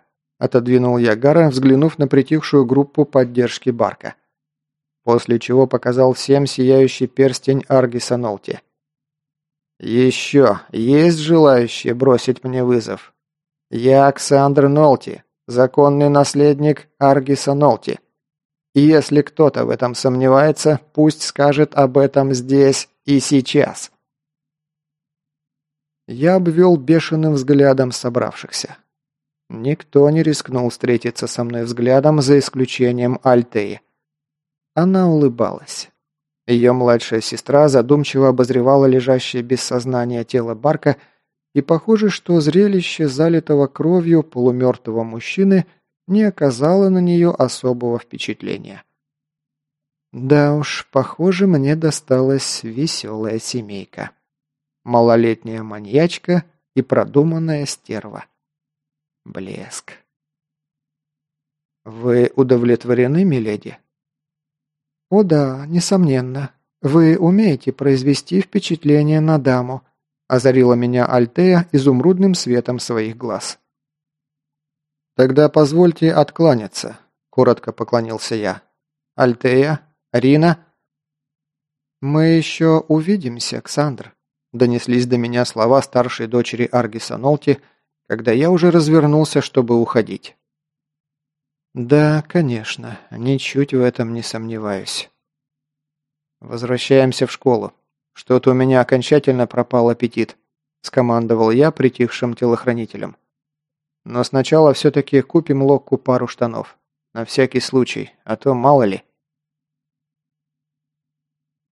отодвинул я Гара, взглянув на притихшую группу поддержки Барка. После чего показал всем сияющий перстень Аргиса Нолти. «Еще есть желающие бросить мне вызов? Я Ксандр Нолти, законный наследник Аргиса Нолти. И если кто-то в этом сомневается, пусть скажет об этом здесь и сейчас». Я обвел бешеным взглядом собравшихся. Никто не рискнул встретиться со мной взглядом, за исключением Альтеи. Она улыбалась. Ее младшая сестра задумчиво обозревала лежащее без сознания тело Барка, и похоже, что зрелище залитого кровью полумертвого мужчины не оказало на нее особого впечатления. Да уж, похоже, мне досталась веселая семейка. Малолетняя маньячка и продуманная стерва. Блеск. «Вы удовлетворены, миледи?» «О да, несомненно. Вы умеете произвести впечатление на даму», озарила меня Альтея изумрудным светом своих глаз. «Тогда позвольте откланяться», – коротко поклонился я. «Альтея? Рина?» «Мы еще увидимся, Ксандр», – донеслись до меня слова старшей дочери Аргиса Нолти, когда я уже развернулся, чтобы уходить. «Да, конечно, ничуть в этом не сомневаюсь». «Возвращаемся в школу. Что-то у меня окончательно пропал аппетит», – скомандовал я притихшим телохранителем. «Но сначала все-таки купим Локку пару штанов. На всякий случай, а то мало ли».